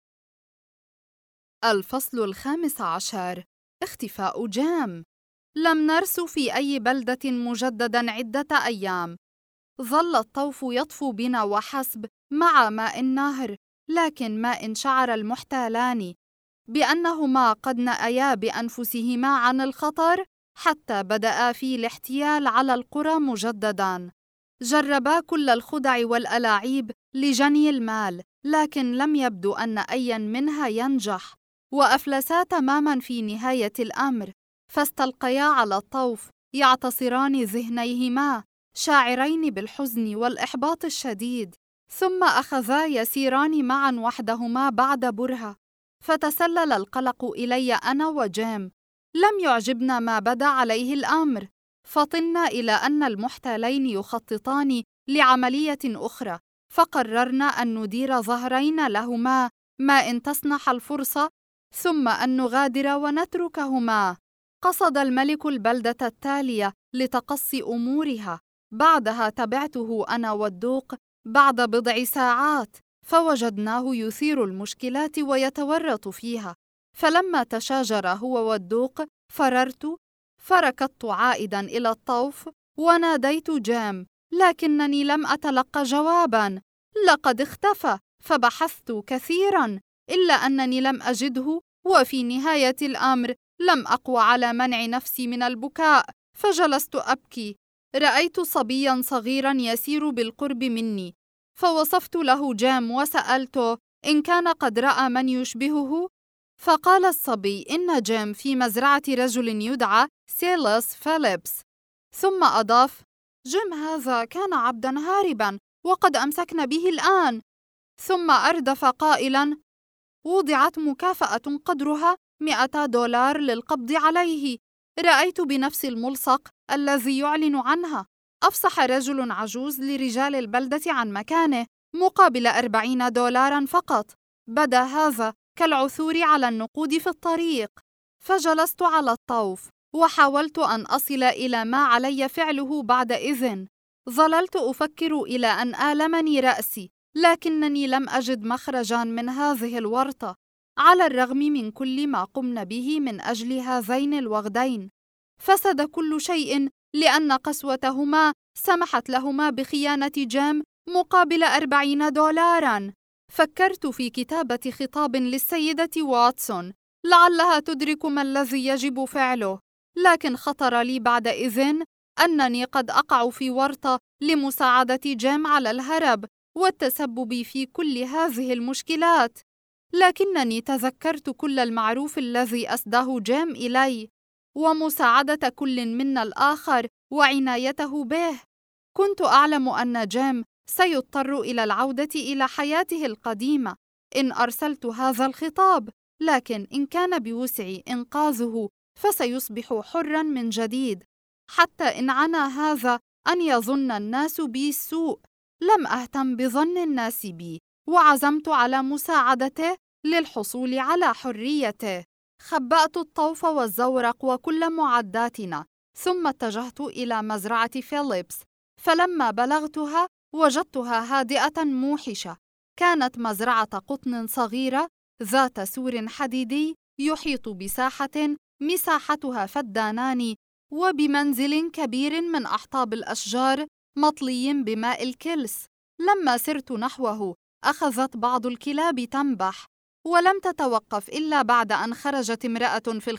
الفصل 15: اختفاء جيم. لم نرس في أي بلدة مجدداً عدة أيام. ظل الطوف يطفو بنا وحسب مع ماء النهر، لكن ما إن شعر المحتالان بأنهما قد نأيا بأنفسهما عن الخطر حتى بدأا في الاحتيال على القرى مجدداً. جربا كل الخدع والألاعيب لجني المال، لكن لم يبدو أن أيًا منها ينجح، وأفلسا تماماً في نهاية الأمر، فاستلقيا على الطوف يعتصران ذهنيهما شاعرين بالحزن والإحباط الشديد، ثم أخذا يسيران معاً وحدهما بعد برهة. فتسلل القلق إلي أنا وجيم. لم يعجبنا ما بدا عليه الأمر، فطنا إلى أن المحتالين يخططان لعملية أخرى، فقررنا أن ندير ظهرين لهما ما إن تسنح الفرصة، ثم أن نغادر ونتركهما. قصد الملك البلدة التالية لتقصي أمورها. بعدها تبعته أنا والدوق بعد بضع ساعات، فوجدناه يثير المشكلات ويتورط فيها. فلما تشاجر هو والدوق فركضت عائداً إلى الطوف وناديت جيم، لكنني لم أتلق جواباً. لقد اختفى، فبحثت كثيراً إلا أنني لم أجده، وفي نهاية الأمر لم أقوى على منع نفسي من البكاء، فجلست أبكي. رأيت صبياً صغيراً يسير بالقرب مني، فوصفت له جيم وسألته إن كان قد رأى من يشبهه، فقال الصبي إن جيم في مزرعة رجل يدعى سيلس فيليبس، ثم أضاف: جيم هذا كان عبداً هارباً وقد أمسكنا به الآن. ثم أردف قائلاً: وضعت مكافأة قدرها $100 للقبض عليه. رأيت بنفس الملصق الذي يعلن عنها. أفصح رجل عجوز لرجال البلدة عن مكانه مقابل $40 فقط. بدا هذا كالعثور على النقود في الطريق. فجلست على الطوف وحاولت أن أصل إلى ما علي فعله بعد إذن. ظللت أفكر إلى أن آلمني رأسي، لكنني لم أجد مخرجاً من هذه الورطة، على الرغم من كل ما قمنا به من أجل هذين الوغدين. فسد كل شيء لأن قسوتهما سمحت لهما بخيانة جيم مقابل $40. فكرت في كتابة خطاب للسيدة واتسون لعلها تدرك ما الذي يجب فعله، لكن خطر لي بعد إذن أنني قد أقع في ورطة لمساعدة جيم على الهرب والتسبب في كل هذه المشكلات. لكنني تذكرت كل المعروف الذي أسداه جيم إلي، ومساعدة كل منا الآخر وعنايته به. كنت أعلم أن جيم سيضطر إلى العودة إلى حياته القديمة إن أرسلت هذا الخطاب، لكن إن كان بوسعي إنقاذه فسيصبح حراً من جديد. حتى إن عنا هذا أن يظن الناس بي السوء، لم أهتم بظن الناس بي، وعزمت على مساعدته للحصول على حريته. خبأت الطوف والزورق وكل معداتنا، ثم اتجهت إلى مزرعة فيليبس. فلما بلغتها وجدتها هادئة موحشة. كانت مزرعة قطن صغيرة ذات سور حديدي يحيط بساحة مساحتها فدانان، وبمنزل كبير من أحطاب الأشجار مطلي بماء الكلس. لما سرت نحوه أخذت بعض الكلاب تنبح، ولم تتوقف إلا بعد أن خرجت امرأة في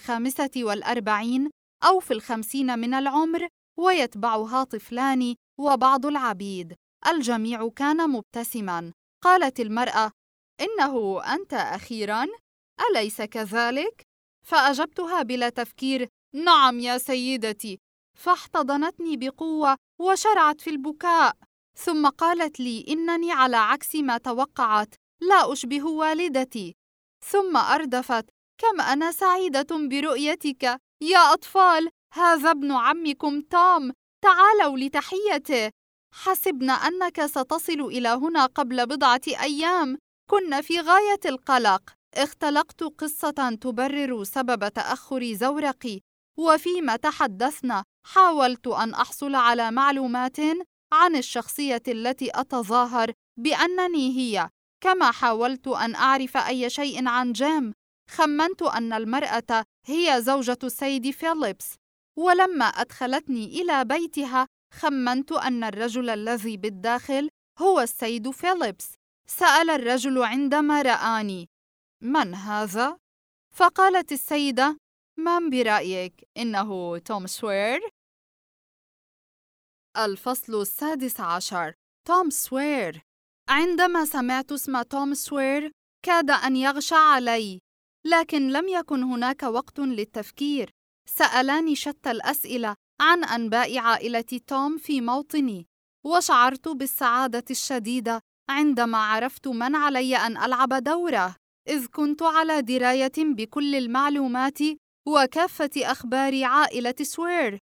45 أو في 50 من العمر، ويتبعها طفلان وبعض العبيد. الجميع كان مبتسماً. قالت المرأة: إنه أنت أخيراً، أليس كذلك؟ فأجبتها بلا تفكير: نعم يا سيدتي. فاحتضنتني بقوة وشرعت في البكاء، ثم قالت لي إنني على عكس ما توقعت لا أشبه والدتي، ثم أردفت: كم أنا سعيدة برؤيتك يا أطفال، هذا ابن عمكم توم، تعالوا لتحيته. حسبنا أنك ستصل إلى هنا قبل بضعة أيام، كنا في غاية القلق. اختلقت قصة تبرر سبب تأخر زورقي، وفيما تحدثنا حاولت أن أحصل على معلومات عن الشخصية التي أتظاهر بأنني هي، كما حاولت أن أعرف أي شيء عن جيم. خمنت أن المرأة هي زوجة السيد فيليبس، ولما أدخلتني إلى بيتها خمنت أن الرجل الذي بالداخل هو السيد فيليبس. سأل الرجل عندما رآني: من هذا؟ فقالت السيدة: من برأيك؟ إنه توم سوير. الفصل 16. توم سوير. عندما سمعت اسم توم سوير كاد أن يغشى علي، لكن لم يكن هناك وقت للتفكير. سألاني شتى الأسئلة عن أنباء عائلة توم في موطني، وشعرت بالسعادة الشديدة عندما عرفت من علي أن ألعب دوره، إذ كنت على دراية بكل المعلومات وكافة أخبار عائلة سوير.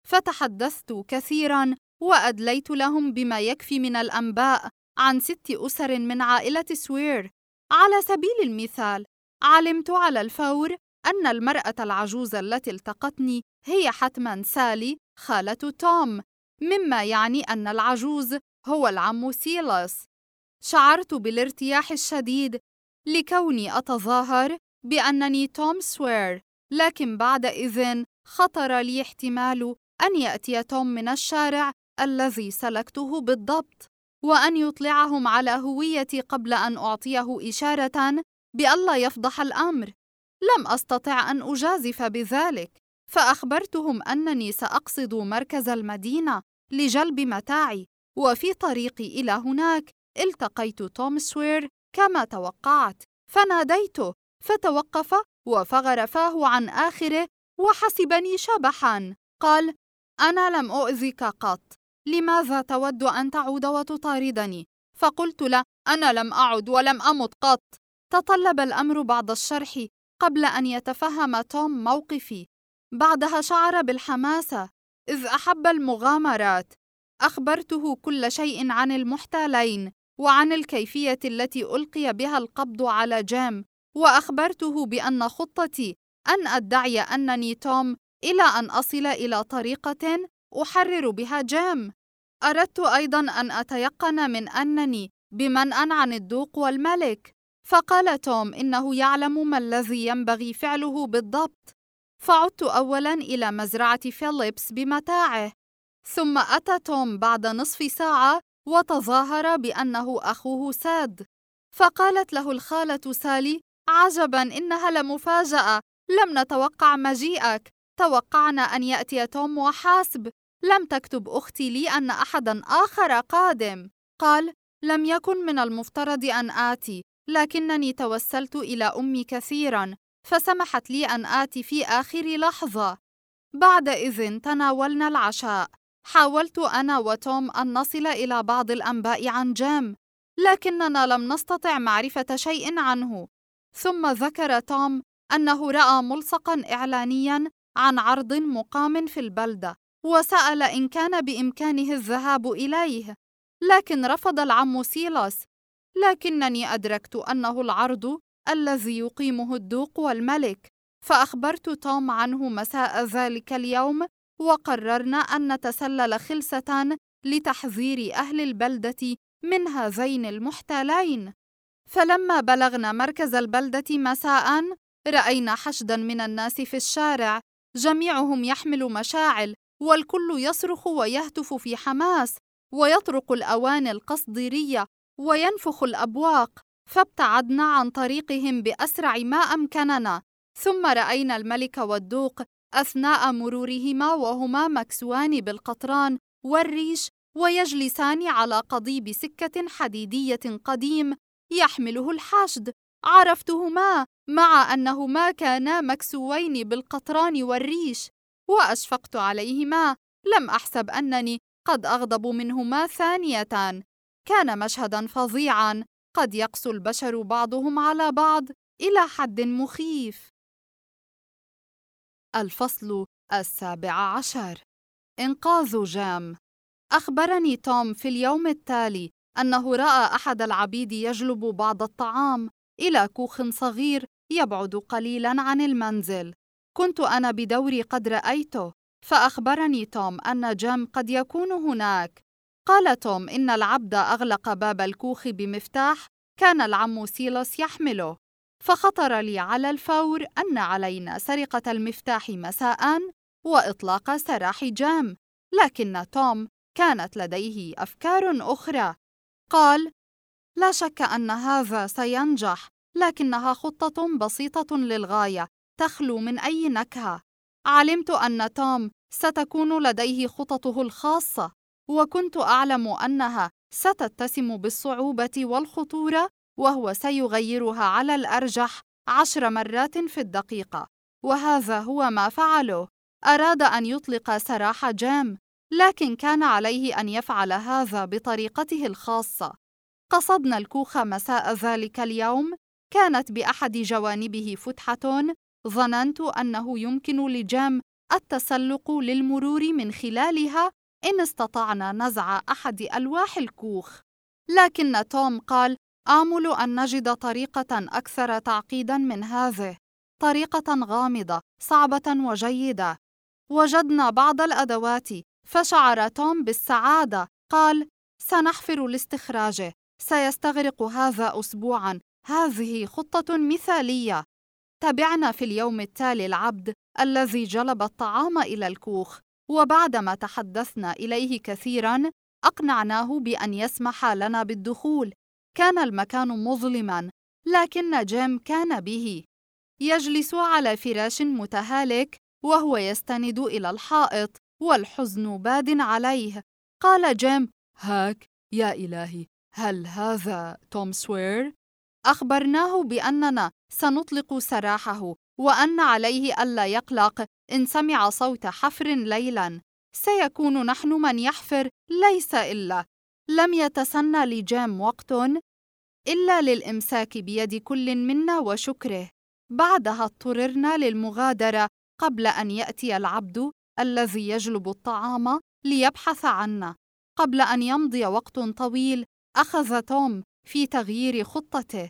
فتحدثت كثيراً وأدليت لهم بما يكفي من الأنباء عن 6 أسر من عائلة سوير. على سبيل المثال، علمت على الفور أن المرأة العجوز التي التقتني هي حتماً سالي خالة توم، مما يعني أن العجوز هو العم سيلاس. شعرت بالارتياح الشديد لكوني أتظاهر بأنني توم سوير، لكن بعد إذن خطر لي احتمال أن يأتي توم من الشارع الذي سلكته بالضبط، وأن يطلعهم على هويتي قبل أن أعطيه إشارة بألا يفضح الأمر. لم أستطع أن أجازف بذلك، فأخبرتهم أنني سأقصد مركز المدينة لجلب متاعي، وفي طريقي إلى هناك التقيت توم سوير كما توقعت، فناديته فتوقف وفغر فاه عن آخره وحسبني شبحاً. قال: أنا لم أؤذك قط، لماذا تود أن تعود وتطاردني؟ فقلت له: أنا لم أعد ولم أمت قط. تطلب الأمر بعض الشرح قبل أن يتفهم توم موقفي. بعدها شعر بالحماسة، إذ أحب المغامرات. أخبرته كل شيء عن المحتالين وعن الكيفية التي ألقي بها القبض على جيم، وأخبرته بأن خطتي أن أدعي أنني توم إلى أن أصل إلى طريقة أحرر بها جيم. أردت أيضاً أن أتيقن من أنني بمنأى عن الدوق والملك، فقال توم إنه يعلم ما الذي ينبغي فعله بالضبط. فعدت أولاً إلى مزرعة فيليبس بمتاعه، ثم أتى توم بعد نصف ساعة وتظاهر بأنه أخوه ساد. فقالت له الخالة سالي: عجباً، إنها لمفاجأة، لم نتوقع مجيئك، توقعنا أن يأتي توم وحاسب، لم تكتب أختي لي أن أحداً آخر قادم. قال: لم يكن من المفترض أن آتي، لكنني توسلت إلى أمي كثيراً فسمحت لي أن آتي في آخر لحظة. بعد إذن تناولنا العشاء. حاولت أنا وتوم أن نصل إلى بعض الأنباء عن جيم، لكننا لم نستطع معرفة شيء عنه. ثم ذكر توم أنه رأى ملصقاً إعلانياً عن عرض مقام في البلدة، وسأل إن كان بإمكانه الذهاب إليه، لكن رفض العم سيلاس. لكنني أدركت أنه العرض الذي يقيمه الدوق والملك، فأخبرت توم عنه مساء ذلك اليوم، وقررنا أن نتسلل خلسة لتحذير أهل البلدة من هذين المحتالين. فلما بلغنا مركز البلدة مساء، رأينا حشداً من الناس في الشارع، جميعهم يحمل مشاعل، والكل يصرخ ويهتف في حماس، ويطرق الأواني القصديرية وينفخ الأبواق. فابتعدنا عن طريقهم بأسرع ما أمكننا، ثم رأينا الملك والدوق أثناء مرورهما وهما مكسوان بالقطران والريش ويجلسان على قضيب سكة حديدية قديم يحمله الحشد. عرفتهما مع أنهما كانا مكسوين بالقطران والريش، وأشفقت عليهما، لم أحسب أنني قد أغضب منهما ثانية. كان مشهداً فظيعاً، قد يقسو البشر بعضهم على بعض إلى حد مخيف. الفصل 17: إنقاذ جيم. أخبرني توم في اليوم التالي أنه رأى أحد العبيد يجلب بعض الطعام إلى كوخ صغير يبعد قليلاً عن المنزل. كنت أنا بدوري قد رأيته، فأخبرني توم أن جيم قد يكون هناك. قال توم إن العبد أغلق باب الكوخ بمفتاح كان العم سيلاس يحمله، فخطر لي على الفور أن علينا سرقة المفتاح مساءً وإطلاق سراح جيم، لكن توم كانت لديه أفكار أخرى. قال: لا شك أن هذا سينجح، لكنها خطة بسيطة للغاية تخلو من أي نكهة. علمت أن توم ستكون لديه خططه الخاصة، وكنت أعلم أنها ستتسم بالصعوبة والخطورة، وهو سيغيرها على الأرجح 10 مرات في الدقيقة. وهذا هو ما فعله. أراد أن يطلق سراح جيم، لكن كان عليه أن يفعل هذا بطريقته الخاصة. قصدنا الكوخ مساء ذلك اليوم. كانت بأحد جوانبه فتحة، ظننت أنه يمكن لجيم التسلق للمرور من خلالها إن استطعنا نزع أحد ألواح الكوخ. لكن توم قال: آمل أن نجد طريقة أكثر تعقيداً من هذه، طريقة غامضة، صعبة وجيدة. وجدنا بعض الأدوات، فشعر توم بالسعادة. قال: سنحفر لاستخراجه، سيستغرق هذا أسبوعاً، هذه خطة مثالية. تبعنا في اليوم التالي العبد الذي جلب الطعام إلى الكوخ، وبعدما تحدثنا إليه كثيراً أقنعناه بأن يسمح لنا بالدخول. كان المكان مظلماً، لكن جيم كان به. يجلس على فراش متهالك وهو يستند إلى الحائط، والحزن باد عليه. قال جيم: هاك يا إلهي، هل هذا توم سوير؟ أخبرناه بأننا سنطلق سراحه، وأن عليه ألا يقلق إن سمع صوت حفر ليلاً. سيكون نحن من يحفر، ليس إلا. لم يتسنى لجيم وقت إلا للإمساك بيد كل منا وشكره. بعدها اضطررنا للمغادرة قبل أن يأتي العبد الذي يجلب الطعام ليبحث عنا. قبل أن يمضي وقت طويل أخذ توم في تغيير خطته.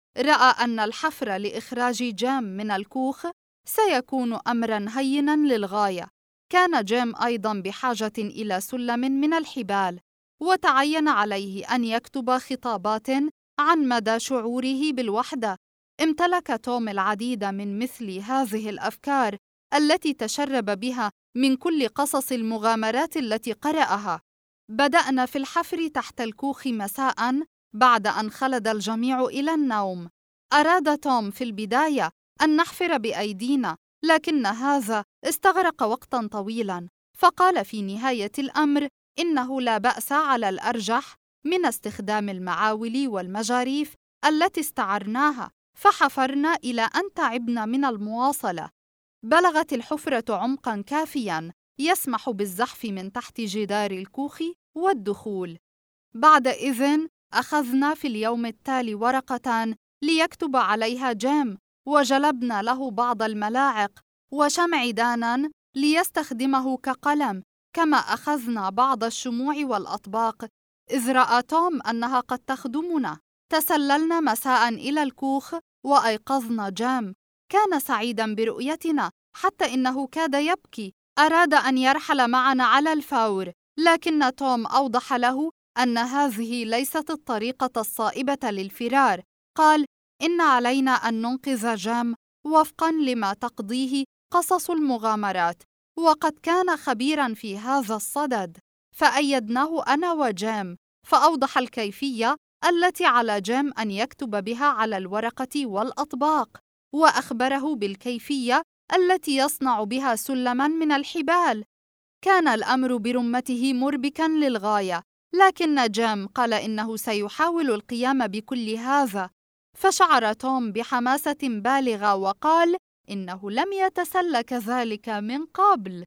رأى أن الحفر لإخراج جيم من الكوخ سيكون أمراً هيناً للغاية. كان جيم أيضاً بحاجة إلى سلم من الحبال، وتعين عليه أن يكتب خطابات عن مدى شعوره بالوحدة. امتلك توم العديد من مثل هذه الأفكار التي تشرب بها من كل قصص المغامرات التي قرأها. بدأنا في الحفر تحت الكوخ مساءً بعد أن خلد الجميع إلى النوم. أراد توم في البداية أن نحفر بأيدينا، لكن هذا استغرق وقتاً طويلاً. فقال في نهاية الأمر إنه لا بأس على الأرجح من استخدام المعاول والمجاريف التي استعرناها. فحفرنا إلى أن تعبنا من المواصلة. بلغت الحفرة عمقاً كافياً يسمح بالزحف من تحت جدار الكوخ والدخول. بعد إذن أخذنا في اليوم التالي ورقة ليكتب عليها جيم، وجلبنا له بعض الملاعق وشمعداناً ليستخدمه كقلم، كما أخذنا بعض الشموع والأطباق. إذ رأى توم أنها قد تخدمنا، تسللنا مساءً إلى الكوخ وأيقظنا جيم. كان سعيداً برؤيتنا حتى إنه كاد يبكي. أراد أن يرحل معنا على الفور، لكن توم أوضح له أن هذه ليست الطريقة الصائبة للفرار. قال: إن علينا أن ننقذ جيم وفقاً لما تقضيه قصص المغامرات، وقد كان خبيراً في هذا الصدد. فأيدناه أنا وجيم، فأوضح الكيفية التي على جيم أن يكتب بها على الورقة والأطباق، وأخبره بالكيفية التي يصنع بها سلماً من الحبال. كان الأمر برمته مربكاً للغاية، لكن جيم قال إنه سيحاول القيام بكل هذا. فشعر توم بحماسة بالغة وقال إنه لم يتسل كذلك من قبل.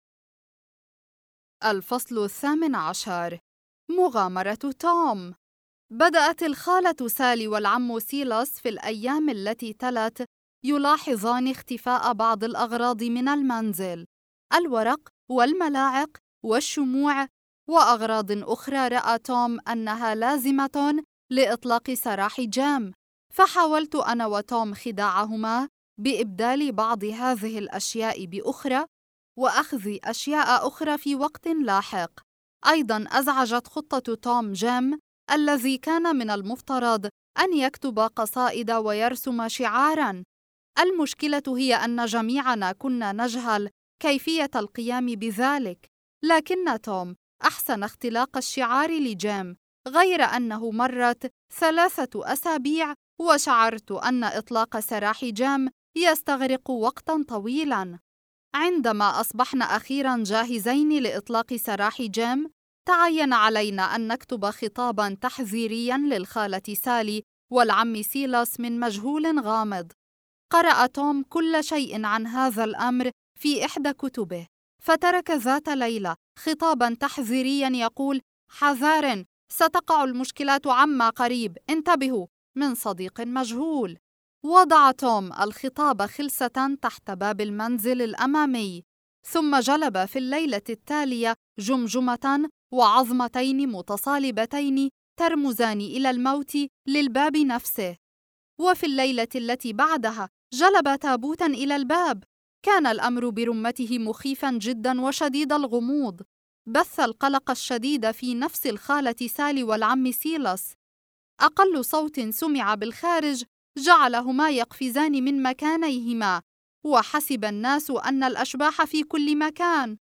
الفصل 18: مغامرة توم. بدأت الخالة سالي والعم سيلاس في الأيام التي تلت يلاحظان اختفاء بعض الأغراض من المنزل: الورق والملاعق والشموع وأغراض أخرى. رأى توم أنها لازمة لإطلاق سراح جيم، فحاولت أنا وتوم خداعهما بإبدال بعض هذه الأشياء بأخرى وأخذ أشياء أخرى في وقت لاحق. أيضاً أزعجت خطة توم جيم الذي كان من المفترض أن يكتب قصائد ويرسم شعاراً. المشكلة هي أن جميعنا كنا نجهل كيفية القيام بذلك، لكن توم أحسن اختلاق الشعار لجيم، غير أنه مرت 3 أسابيع وشعرت أن إطلاق سراح جيم يستغرق وقتاً طويلاً. عندما أصبحنا أخيراً جاهزين لإطلاق سراح جيم، تعين علينا أن نكتب خطاباً تحذيرياً للخالة سالي والعم سيلاس من مجهول غامض. قرأ توم كل شيء عن هذا الأمر في إحدى كتبه، فترك ذات ليلة خطاباً تحذيرياً يقول: حذار، ستقع المشكلات عما قريب، انتبهوا، من صديق مجهول. وضع توم الخطاب خلسة تحت باب المنزل الأمامي، ثم جلب في الليلة التالية جمجمة وعظمتين متصالبتين ترمزان إلى الموت للباب نفسه. وفي الليلة التي بعدها جلب تابوتاً إلى الباب. كان الأمر برمته مخيفاً جداً وشديد الغموض، بث القلق الشديد في نفس الخالة سالي والعم سيلاس. أقل صوت سمع بالخارج جعلهما يقفزان من مكانيهما، وحسب الناس أن الأشباح في كل مكان.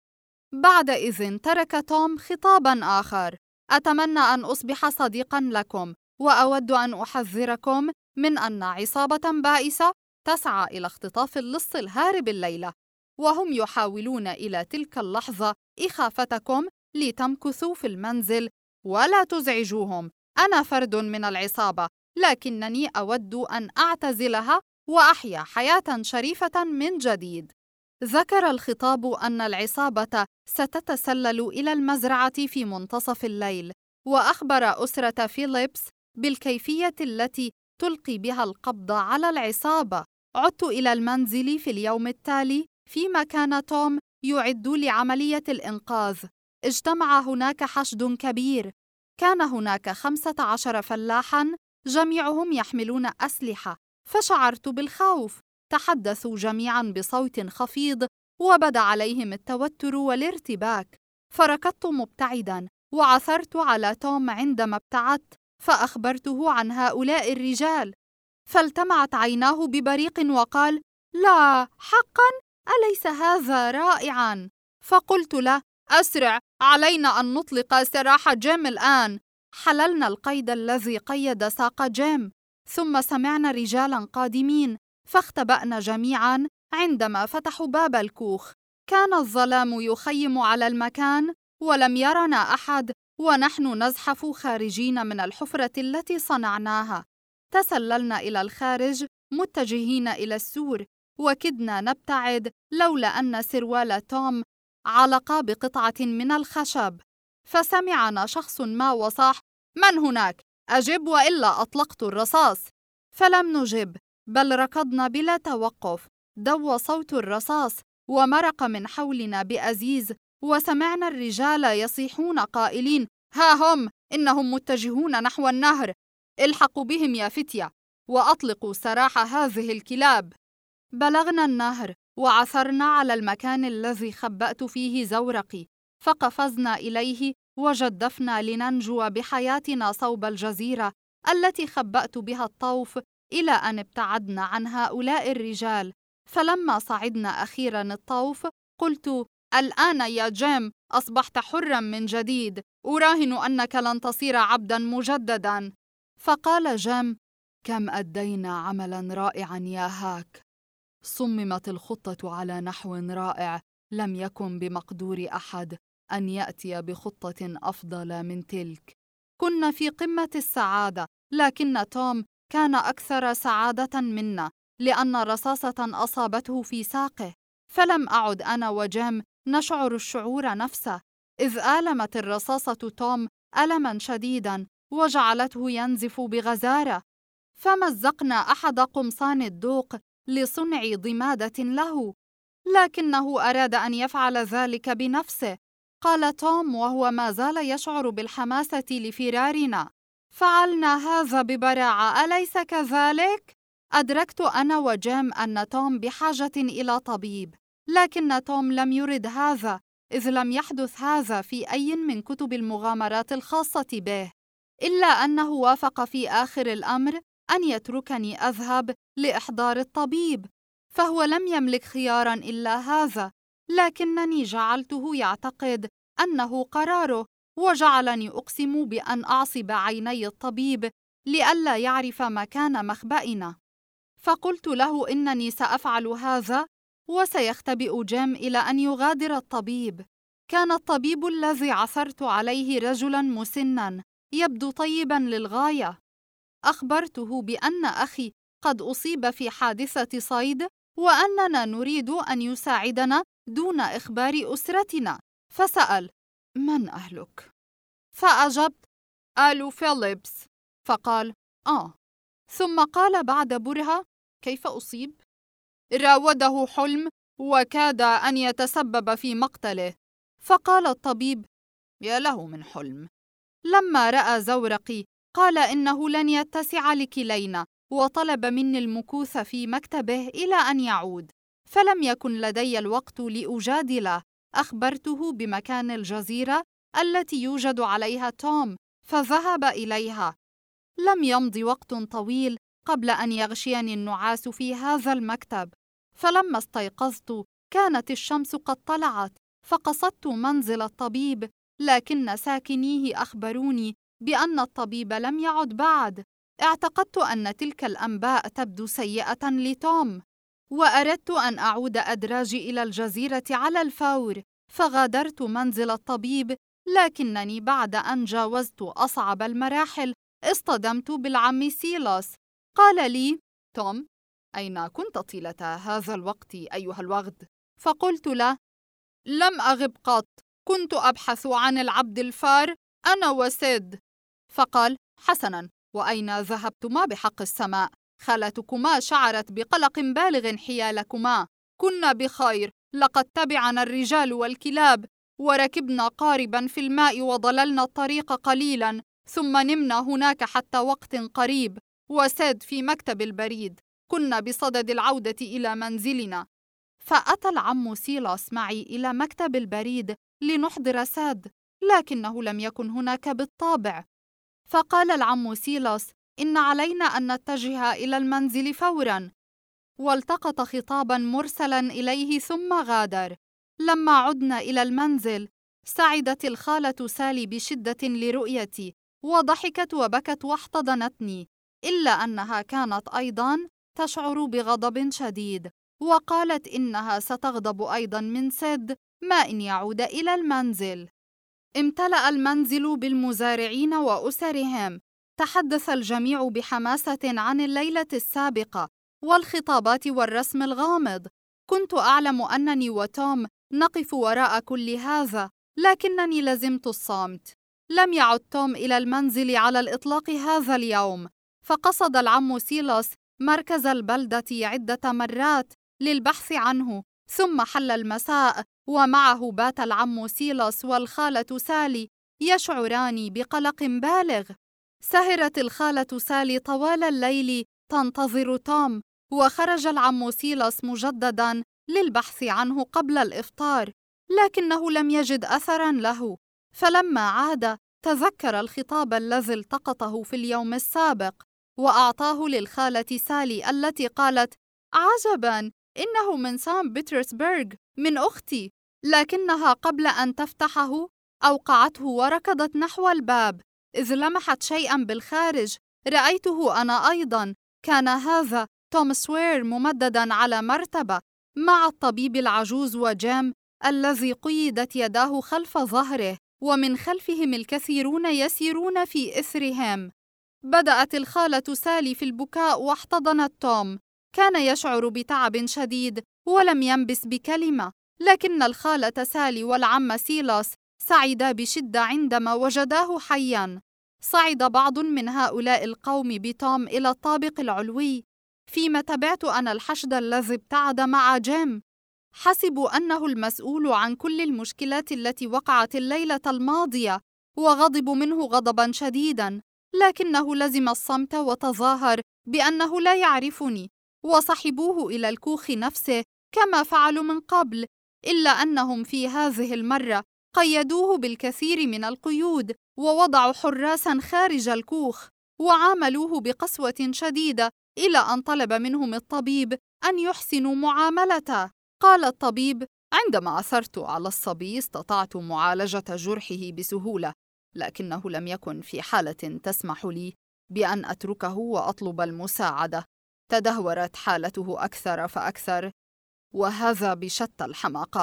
بعدئذ ترك توم خطاباً آخر: أتمنى أن أصبح صديقاً لكم، وأود أن أحذركم من أن عصابة بائسة تسعى إلى اختطاف اللص الهارب الليلة، وهم يحاولون إلى تلك اللحظة إخافتكم لتمكثوا في المنزل ولا تزعجوهم. أنا فرد من العصابة، لكنني أود أن أعتزلها وأحيا حياة شريفة من جديد. ذكر الخطاب أن العصابة ستتسلل إلى المزرعة في منتصف الليل، وأخبر أسرة فيليبس بالكيفية التي تلقي بها القبض على العصابة. عدت إلى المنزل في اليوم التالي فيما كان توم يعد لعملية الإنقاذ. اجتمع هناك حشد كبير، كان هناك 15 فلاحاً جميعهم يحملون أسلحة، فشعرت بالخوف. تحدثوا جميعاً بصوت خفيض وبدا عليهم التوتر والارتباك، فركضت مبتعداً وعثرت على توم عندما ابتعدت، فأخبرته عن هؤلاء الرجال، فالتمعت عيناه ببريق وقال: لا، حقاً؟ أليس هذا رائعاً؟ فقلت له: أسرع، علينا أن نطلق سراح جيم الآن. حللنا القيد الذي قيد ساق جيم، ثم سمعنا رجالاً قادمين، فاختبأنا جميعاً. عندما فتحوا باب الكوخ كان الظلام يخيم على المكان ولم يرنا أحد، ونحن نزحف خارجين من الحفرة التي صنعناها. تسللنا إلى الخارج متجهين إلى السور، وكدنا نبتعد لولا أن سروال توم علق بقطعة من الخشب. فسمعنا شخص ما وصاح: من هناك؟ أجب وإلا أطلقت الرصاص. فلم نجب، بل ركضنا بلا توقف. دوى صوت الرصاص ومرق من حولنا بأزيز، وسمعنا الرجال يصيحون قائلين: ها هم، إنهم متجهون نحو النهر، الحقوا بهم يا فتية وأطلقوا سراح هذه الكلاب. بلغنا النهر وعثرنا على المكان الذي خبأت فيه زورقي، فقفزنا إليه وجدفنا لننجو بحياتنا صوب الجزيرة التي خبأت بها الطوف، إلى أن ابتعدنا عن هؤلاء الرجال. فلما صعدنا أخيراً الطوف قلت: الآن يا جيم أصبحت حراً من جديد، أراهن أنك لن تصير عبداً مجدداً. فقال جيم: كم أدينا عملاً رائعاً يا هاك. صممت الخطة على نحو رائع، لم يكن بمقدور أحد أن يأتي بخطة أفضل من تلك. كنا في قمة السعادة، لكن توم كان أكثر سعادة منا، لأن رصاصة أصابته في ساقه. فلم أعد أنا وجيم نشعر الشعور نفسه، إذ آلمت الرصاصة توم ألماً شديداً وجعلته ينزف بغزارة. فمزقنا أحد قمصان الدوق لصنع ضمادة له، لكنه أراد أن يفعل ذلك بنفسه، قال توم وهو ما زال يشعر بالحماسة لفرارنا. فعلنا هذا ببراعة، أليس كذلك؟ أدركت أنا وجيم أن توم بحاجة إلى طبيب، لكن توم لم يرد هذا، إذ لم يحدث هذا في أي من كتب المغامرات الخاصة به، إلا أنه وافق في آخر الأمر أن يتركني أذهب لإحضار الطبيب، فهو لم يملك خياراً إلا هذا، لكنني جعلته يعتقد أنه قراره، وجعلني أقسم بأن أعصب عيني الطبيب لئلا يعرف مكان مخبئنا. فقلت له إنني سأفعل هذا، وسيختبئ جيم إلى أن يغادر الطبيب. كان الطبيب الذي عثرت عليه رجلاً مسناً يبدو طيباً للغاية. أخبرته بأن أخي قد أصيب في حادثة صيد وأننا نريد أن يساعدنا دون إخبار أسرتنا، فسأل: من أهلك؟ فأجبت: آل فيليبس. فقال: ثم قال بعد برهة: كيف أصيب؟ راوده حلم وكاد أن يتسبب في مقتله. فقال الطبيب: يا له من حلم. لما رأى زورقي قال إنه لن يتسع لكلينا، وطلب مني المكوث في مكتبه إلى أن يعود، فلم يكن لدي الوقت لأجادله. أخبرته بمكان الجزيرة التي يوجد عليها توم، فذهب إليها. لم يمض وقت طويل قبل أن يغشيني النعاس في هذا المكتب، فلما استيقظت كانت الشمس قد طلعت، فقصدت منزل الطبيب، لكن ساكنيه أخبروني بأن الطبيب لم يعد بعد. اعتقدت أن تلك الأنباء تبدو سيئة لتوم، وأردت أن أعود أدراجي إلى الجزيرة على الفور، فغادرت منزل الطبيب. لكنني بعد أن جاوزت أصعب المراحل اصطدمت بالعم سيلاس. قال لي: توم، أين كنت طيلة هذا الوقت أيها الوغد؟ فقلت له: لم أغب قط، كنت أبحث عن العبد الفار أنا وسيد. فقال: حسناً، وأين ذهبتما بحق السماء؟ خالتكما شعرت بقلق بالغ حيالكما. كنا بخير، لقد تبعنا الرجال والكلاب، وركبنا قارباً في الماء وضللنا الطريق قليلاً، ثم نمنا هناك حتى وقت قريب، وسيد في مكتب البريد. كنا بصدد العودة إلى منزلنا. فأتى العم سيلاس معي إلى مكتب البريد لنحضر ساد، لكنه لم يكن هناك بالطبع. فقال العم سيلاس: إن علينا أن نتجه إلى المنزل فوراً، والتقط خطاباً مرسلاً إليه ثم غادر. لما عدنا إلى المنزل سعدت الخالة سالي بشدة لرؤيتي، وضحكت وبكت واحتضنتني، إلا أنها كانت أيضاً تشعر بغضب شديد، وقالت إنها ستغضب أيضاً من سيد ما إن يعود إلى المنزل. امتلأ المنزل بالمزارعين وأسرهم. تحدث الجميع بحماسة عن الليلة السابقة والخطابات والرسم الغامض. كنت أعلم أنني وتوم نقف وراء كل هذا، لكنني لزمت الصمت. لم يعد توم إلى المنزل على الإطلاق هذا اليوم، فقصد العم سيلاس مركز البلدة عدة مرات للبحث عنه، ثم حل المساء ومعه بات العم سيلاس والخالة سالي يشعران بقلق بالغ. سهرت الخالة سالي طوال الليل تنتظر توم، وخرج العم سيلاس مجدداً للبحث عنه قبل الإفطار، لكنه لم يجد أثراً له. فلما عاد تذكر الخطاب الذي التقطه في اليوم السابق، وأعطاه للخالة سالي التي قالت: عجباً، إنه من سان بطرسبرغ، من أختي. لكنها قبل أن تفتحه أوقعته وركضت نحو الباب، إذ لمحت شيئاً بالخارج. رأيته أنا أيضاً. كان هذا توم سوير ممدداً على مرتبة مع الطبيب العجوز وجيم الذي قيدت يداه خلف ظهره، ومن خلفهم الكثيرون يسيرون في إثرهم. بدأت الخالة سالي في البكاء واحتضنت توم. كان يشعر بتعب شديد ولم ينبس بكلمة، لكن الخالة سالي والعم سيلاس سعدا بشدة عندما وجداه حياً. صعد بعض من هؤلاء القوم بتوم إلى الطابق العلوي، فيما تبعت أنا الحشد الذي ابتعد مع جيم. حسبوا أنه المسؤول عن كل المشكلات التي وقعت الليلة الماضية، وغضبوا منه غضباً شديداً، لكنه لزم الصمت وتظاهر بأنه لا يعرفني، وصحبوه إلى الكوخ نفسه كما فعلوا من قبل، إلا أنهم في هذه المرة قيدوه بالكثير من القيود، ووضعوا حراساً خارج الكوخ، وعاملوه بقسوة شديدة، إلى أن طلب منهم الطبيب أن يحسنوا معاملته. قال الطبيب: عندما عثرت على الصبي استطعت معالجة جرحه بسهولة، لكنه لم يكن في حالة تسمح لي بأن أتركه وأطلب المساعدة. تدهورت حالته أكثر فأكثر، وهذا بشتى الحماقات.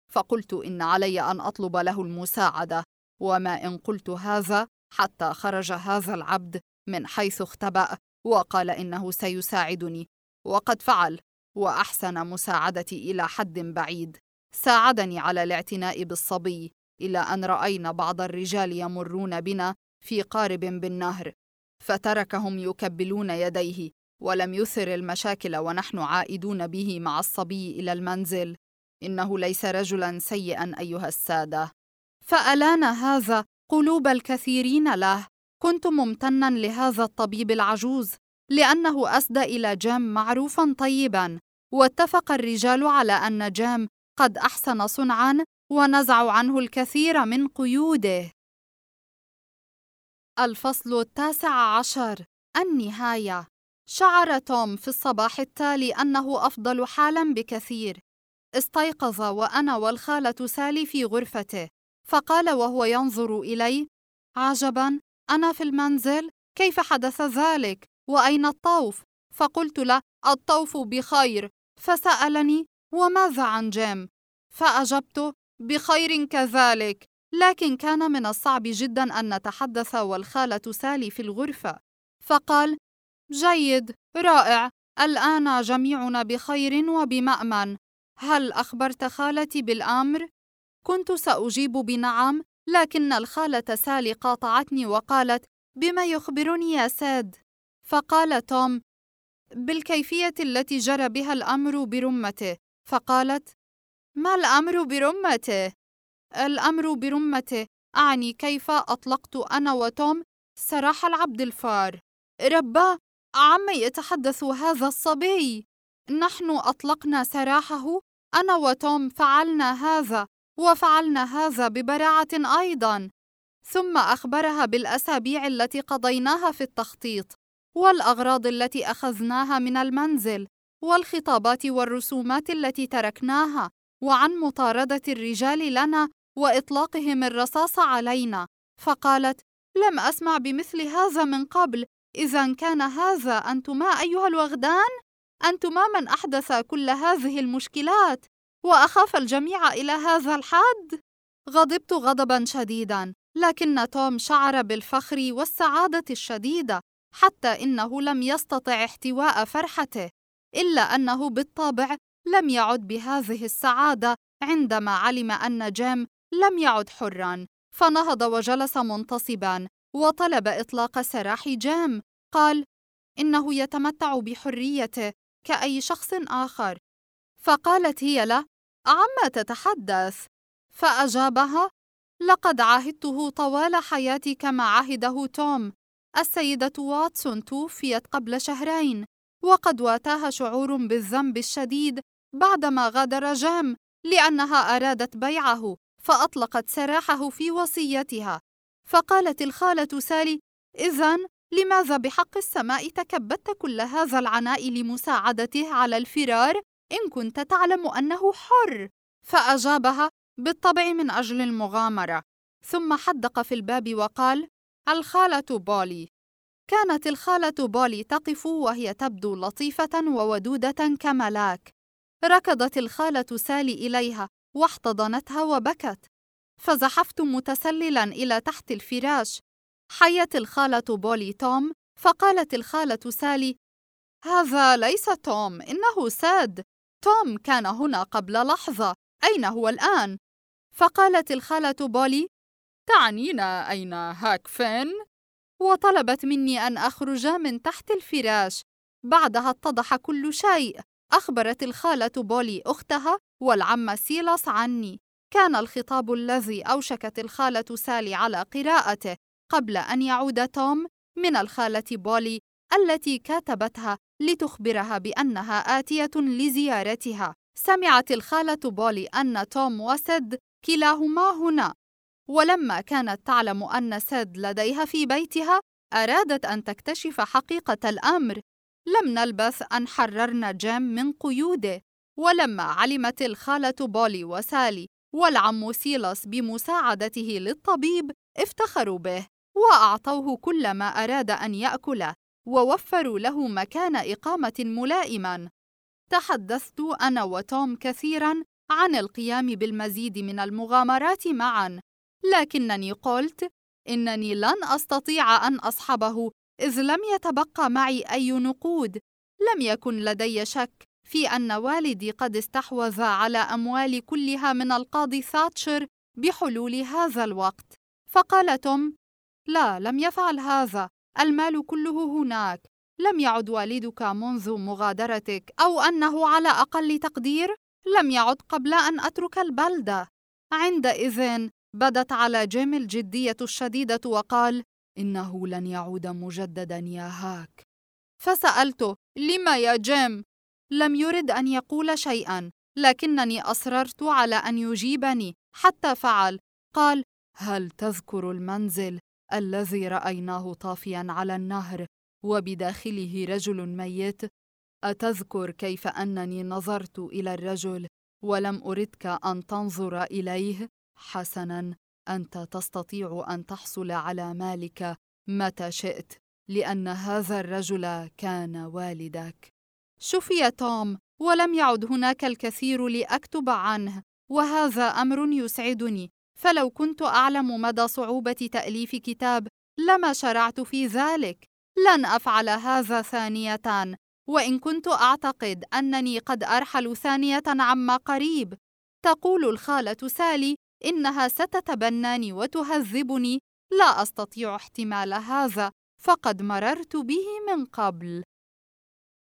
فقلت إن علي أن أطلب له المساعدة، وما إن قلت هذا حتى خرج هذا العبد من حيث اختبأ وقال إنه سيساعدني، وقد فعل وأحسن مساعدتي إلى حد بعيد. ساعدني على الاعتناء بالصبي إلى أن رأينا بعض الرجال يمرون بنا في قارب بالنهر، فتركهم يكبلون يديه ولم يثر المشاكل ونحن عائدون به مع الصبي إلى المنزل. إنه ليس رجلاً سيئاً أيها السادة، فألان هذا قلوب الكثيرين له. كنت ممتناً لهذا الطبيب العجوز لأنه أسدى إلى جيم معروفاً طيباً، واتفق الرجال على أن جيم قد أحسن صنعاً ونزعوا عنه الكثير من قيوده. الفصل 19، النهاية. شعر توم في الصباح التالي أنه أفضل حالاً بكثير. استيقظ وأنا والخالة سالي في غرفته، فقال وهو ينظر إلي: عجباً، أنا في المنزل؟ كيف حدث ذلك؟ وأين الطوف؟ فقلت له: الطوف بخير. فسألني: وماذا عن جيم؟ فأجبت: بخير كذلك. لكن كان من الصعب جداً أن نتحدث والخالة سالي في الغرفة. فقال: جيد، رائع، الآن جميعنا بخير وبمأمن. هل أخبرت خالتي بالأمر؟ كنت سأجيب بنعم، لكن الخالة سالي قاطعتني وقالت: بما يخبرني يا ساد؟ فقال توم: بالكيفية التي جرى بها الأمر برمته. فقالت: ما الأمر برمته؟ الأمر برمته أعني كيف أطلقت أنا وتوم سراح العبد الفار. رباه، عما يتحدث هذا الصبي؟ نحن أطلقنا سراحه، أنا وتوم فعلنا هذا، وفعلنا هذا ببراعة أيضاً. ثم أخبرها بالأسابيع التي قضيناها في التخطيط، والأغراض التي أخذناها من المنزل، والخطابات والرسومات التي تركناها، وعن مطاردة الرجال لنا وإطلاقهم الرصاص علينا. فقالت: لم أسمع بمثل هذا من قبل. إذا كان هذا أنتما أيها الوغدان؟ أنتما من أحدث كل هذه المشكلات، وأخاف الجميع إلى هذا الحد؟ غضبت غضباً شديداً، لكن توم شعر بالفخر والسعادة الشديدة، حتى إنه لم يستطع احتواء فرحته، إلا أنه بالطبع لم يعد بهذه السعادة عندما علم أن جيم لم يعد حراً. فنهض وجلس منتصباً وطلب إطلاق سراح جيم. قال: إنه يتمتع بحريته كأي شخص آخر. فقالت هي له: عما تتحدث؟ فأجابها: لقد عاهدته طوال حياتي كما عهده توم. السيدة واتسون توفيت قبل شهرين، وقد واتاها شعور بالذنب الشديد بعدما غادر جيم، لأنها أرادت بيعه فأطلقت سراحه في وصيتها. فقالت الخالة سالي: إذن لماذا بحق السماء تكبدت كل هذا العناء لمساعدته على الفرار إن كنت تعلم أنه حر؟ فأجابها: بالطبع من أجل المغامرة. ثم حدق في الباب وقال: الخالة بولي. كانت الخالة بولي تقف وهي تبدو لطيفة وودودة كملاك. ركضت الخالة سالي إليها واحتضنتها وبكت، فزحفت متسللاً إلى تحت الفراش. حيت الخالة بولي توم، فقالت الخالة سالي: هذا ليس توم، إنه ساد. توم كان هنا قبل لحظة، أين هو الآن؟ فقالت الخالة بولي: تعنينا أين هاك فين؟ وطلبت مني أن أخرج من تحت الفراش. بعدها اتضح كل شيء. أخبرت الخالة بولي أختها والعم سيلاس عني. كان الخطاب الذي أوشكت الخالة سالي على قراءته قبل أن يعود توم من الخالة بولي التي كاتبتها لتخبرها بأنها آتية لزيارتها. سمعت الخالة بولي أن توم وسيد كلاهما هنا، ولما كانت تعلم أن سيد لديها في بيتها أرادت أن تكتشف حقيقة الأمر. لم نلبث أن حررنا جيم من قيوده. ولما علمت الخالة بولي وسالي والعم سيلاس بمساعدته للطبيب افتخروا به وأعطوه كل ما أراد أن يأكله، ووفروا له مكان إقامة ملائماً. تحدثت أنا وتوم كثيراً عن القيام بالمزيد من المغامرات معاً، لكنني قلت إنني لن أستطيع أن أصحبه إذ لم يتبقى معي أي نقود. لم يكن لدي شك في أن والدي قد استحوذ على أموالي كلها من القاضي ثاتشر بحلول هذا الوقت. فقال توم: لا، لم يفعل هذا، المال كله هناك. لم يعد والدك منذ مغادرتك، أو أنه على أقل تقدير لم يعد قبل أن أترك البلدة. عندئذ بدت على جيم الجدية الشديدة وقال: إنه لن يعود مجددا يا هاك. فسألته: لم يا جيم؟ لم يرد أن يقول شيئا، لكنني أصررت على أن يجيبني حتى فعل. قال: هل تذكر المنزل الذي رأيناه طافيا على النهر وبداخله رجل ميت؟ أتذكر كيف أنني نظرت إلى الرجل ولم أردك أن تنظر إليه؟ حسناً، أنت تستطيع أن تحصل على مالك متى شئت، لأن هذا الرجل كان والدك. شفي توم ولم يعد هناك الكثير لأكتب عنه، وهذا أمر يسعدني، فلو كنت أعلم مدى صعوبة تأليف كتاب لما شرعت في ذلك. لن أفعل هذا ثانية، وإن كنت أعتقد أنني قد أرحل ثانية عما قريب. تقول الخالة سالي إنها ستتبناني وتهذبني. لا أستطيع احتمال هذا، فقد مررت به من قبل.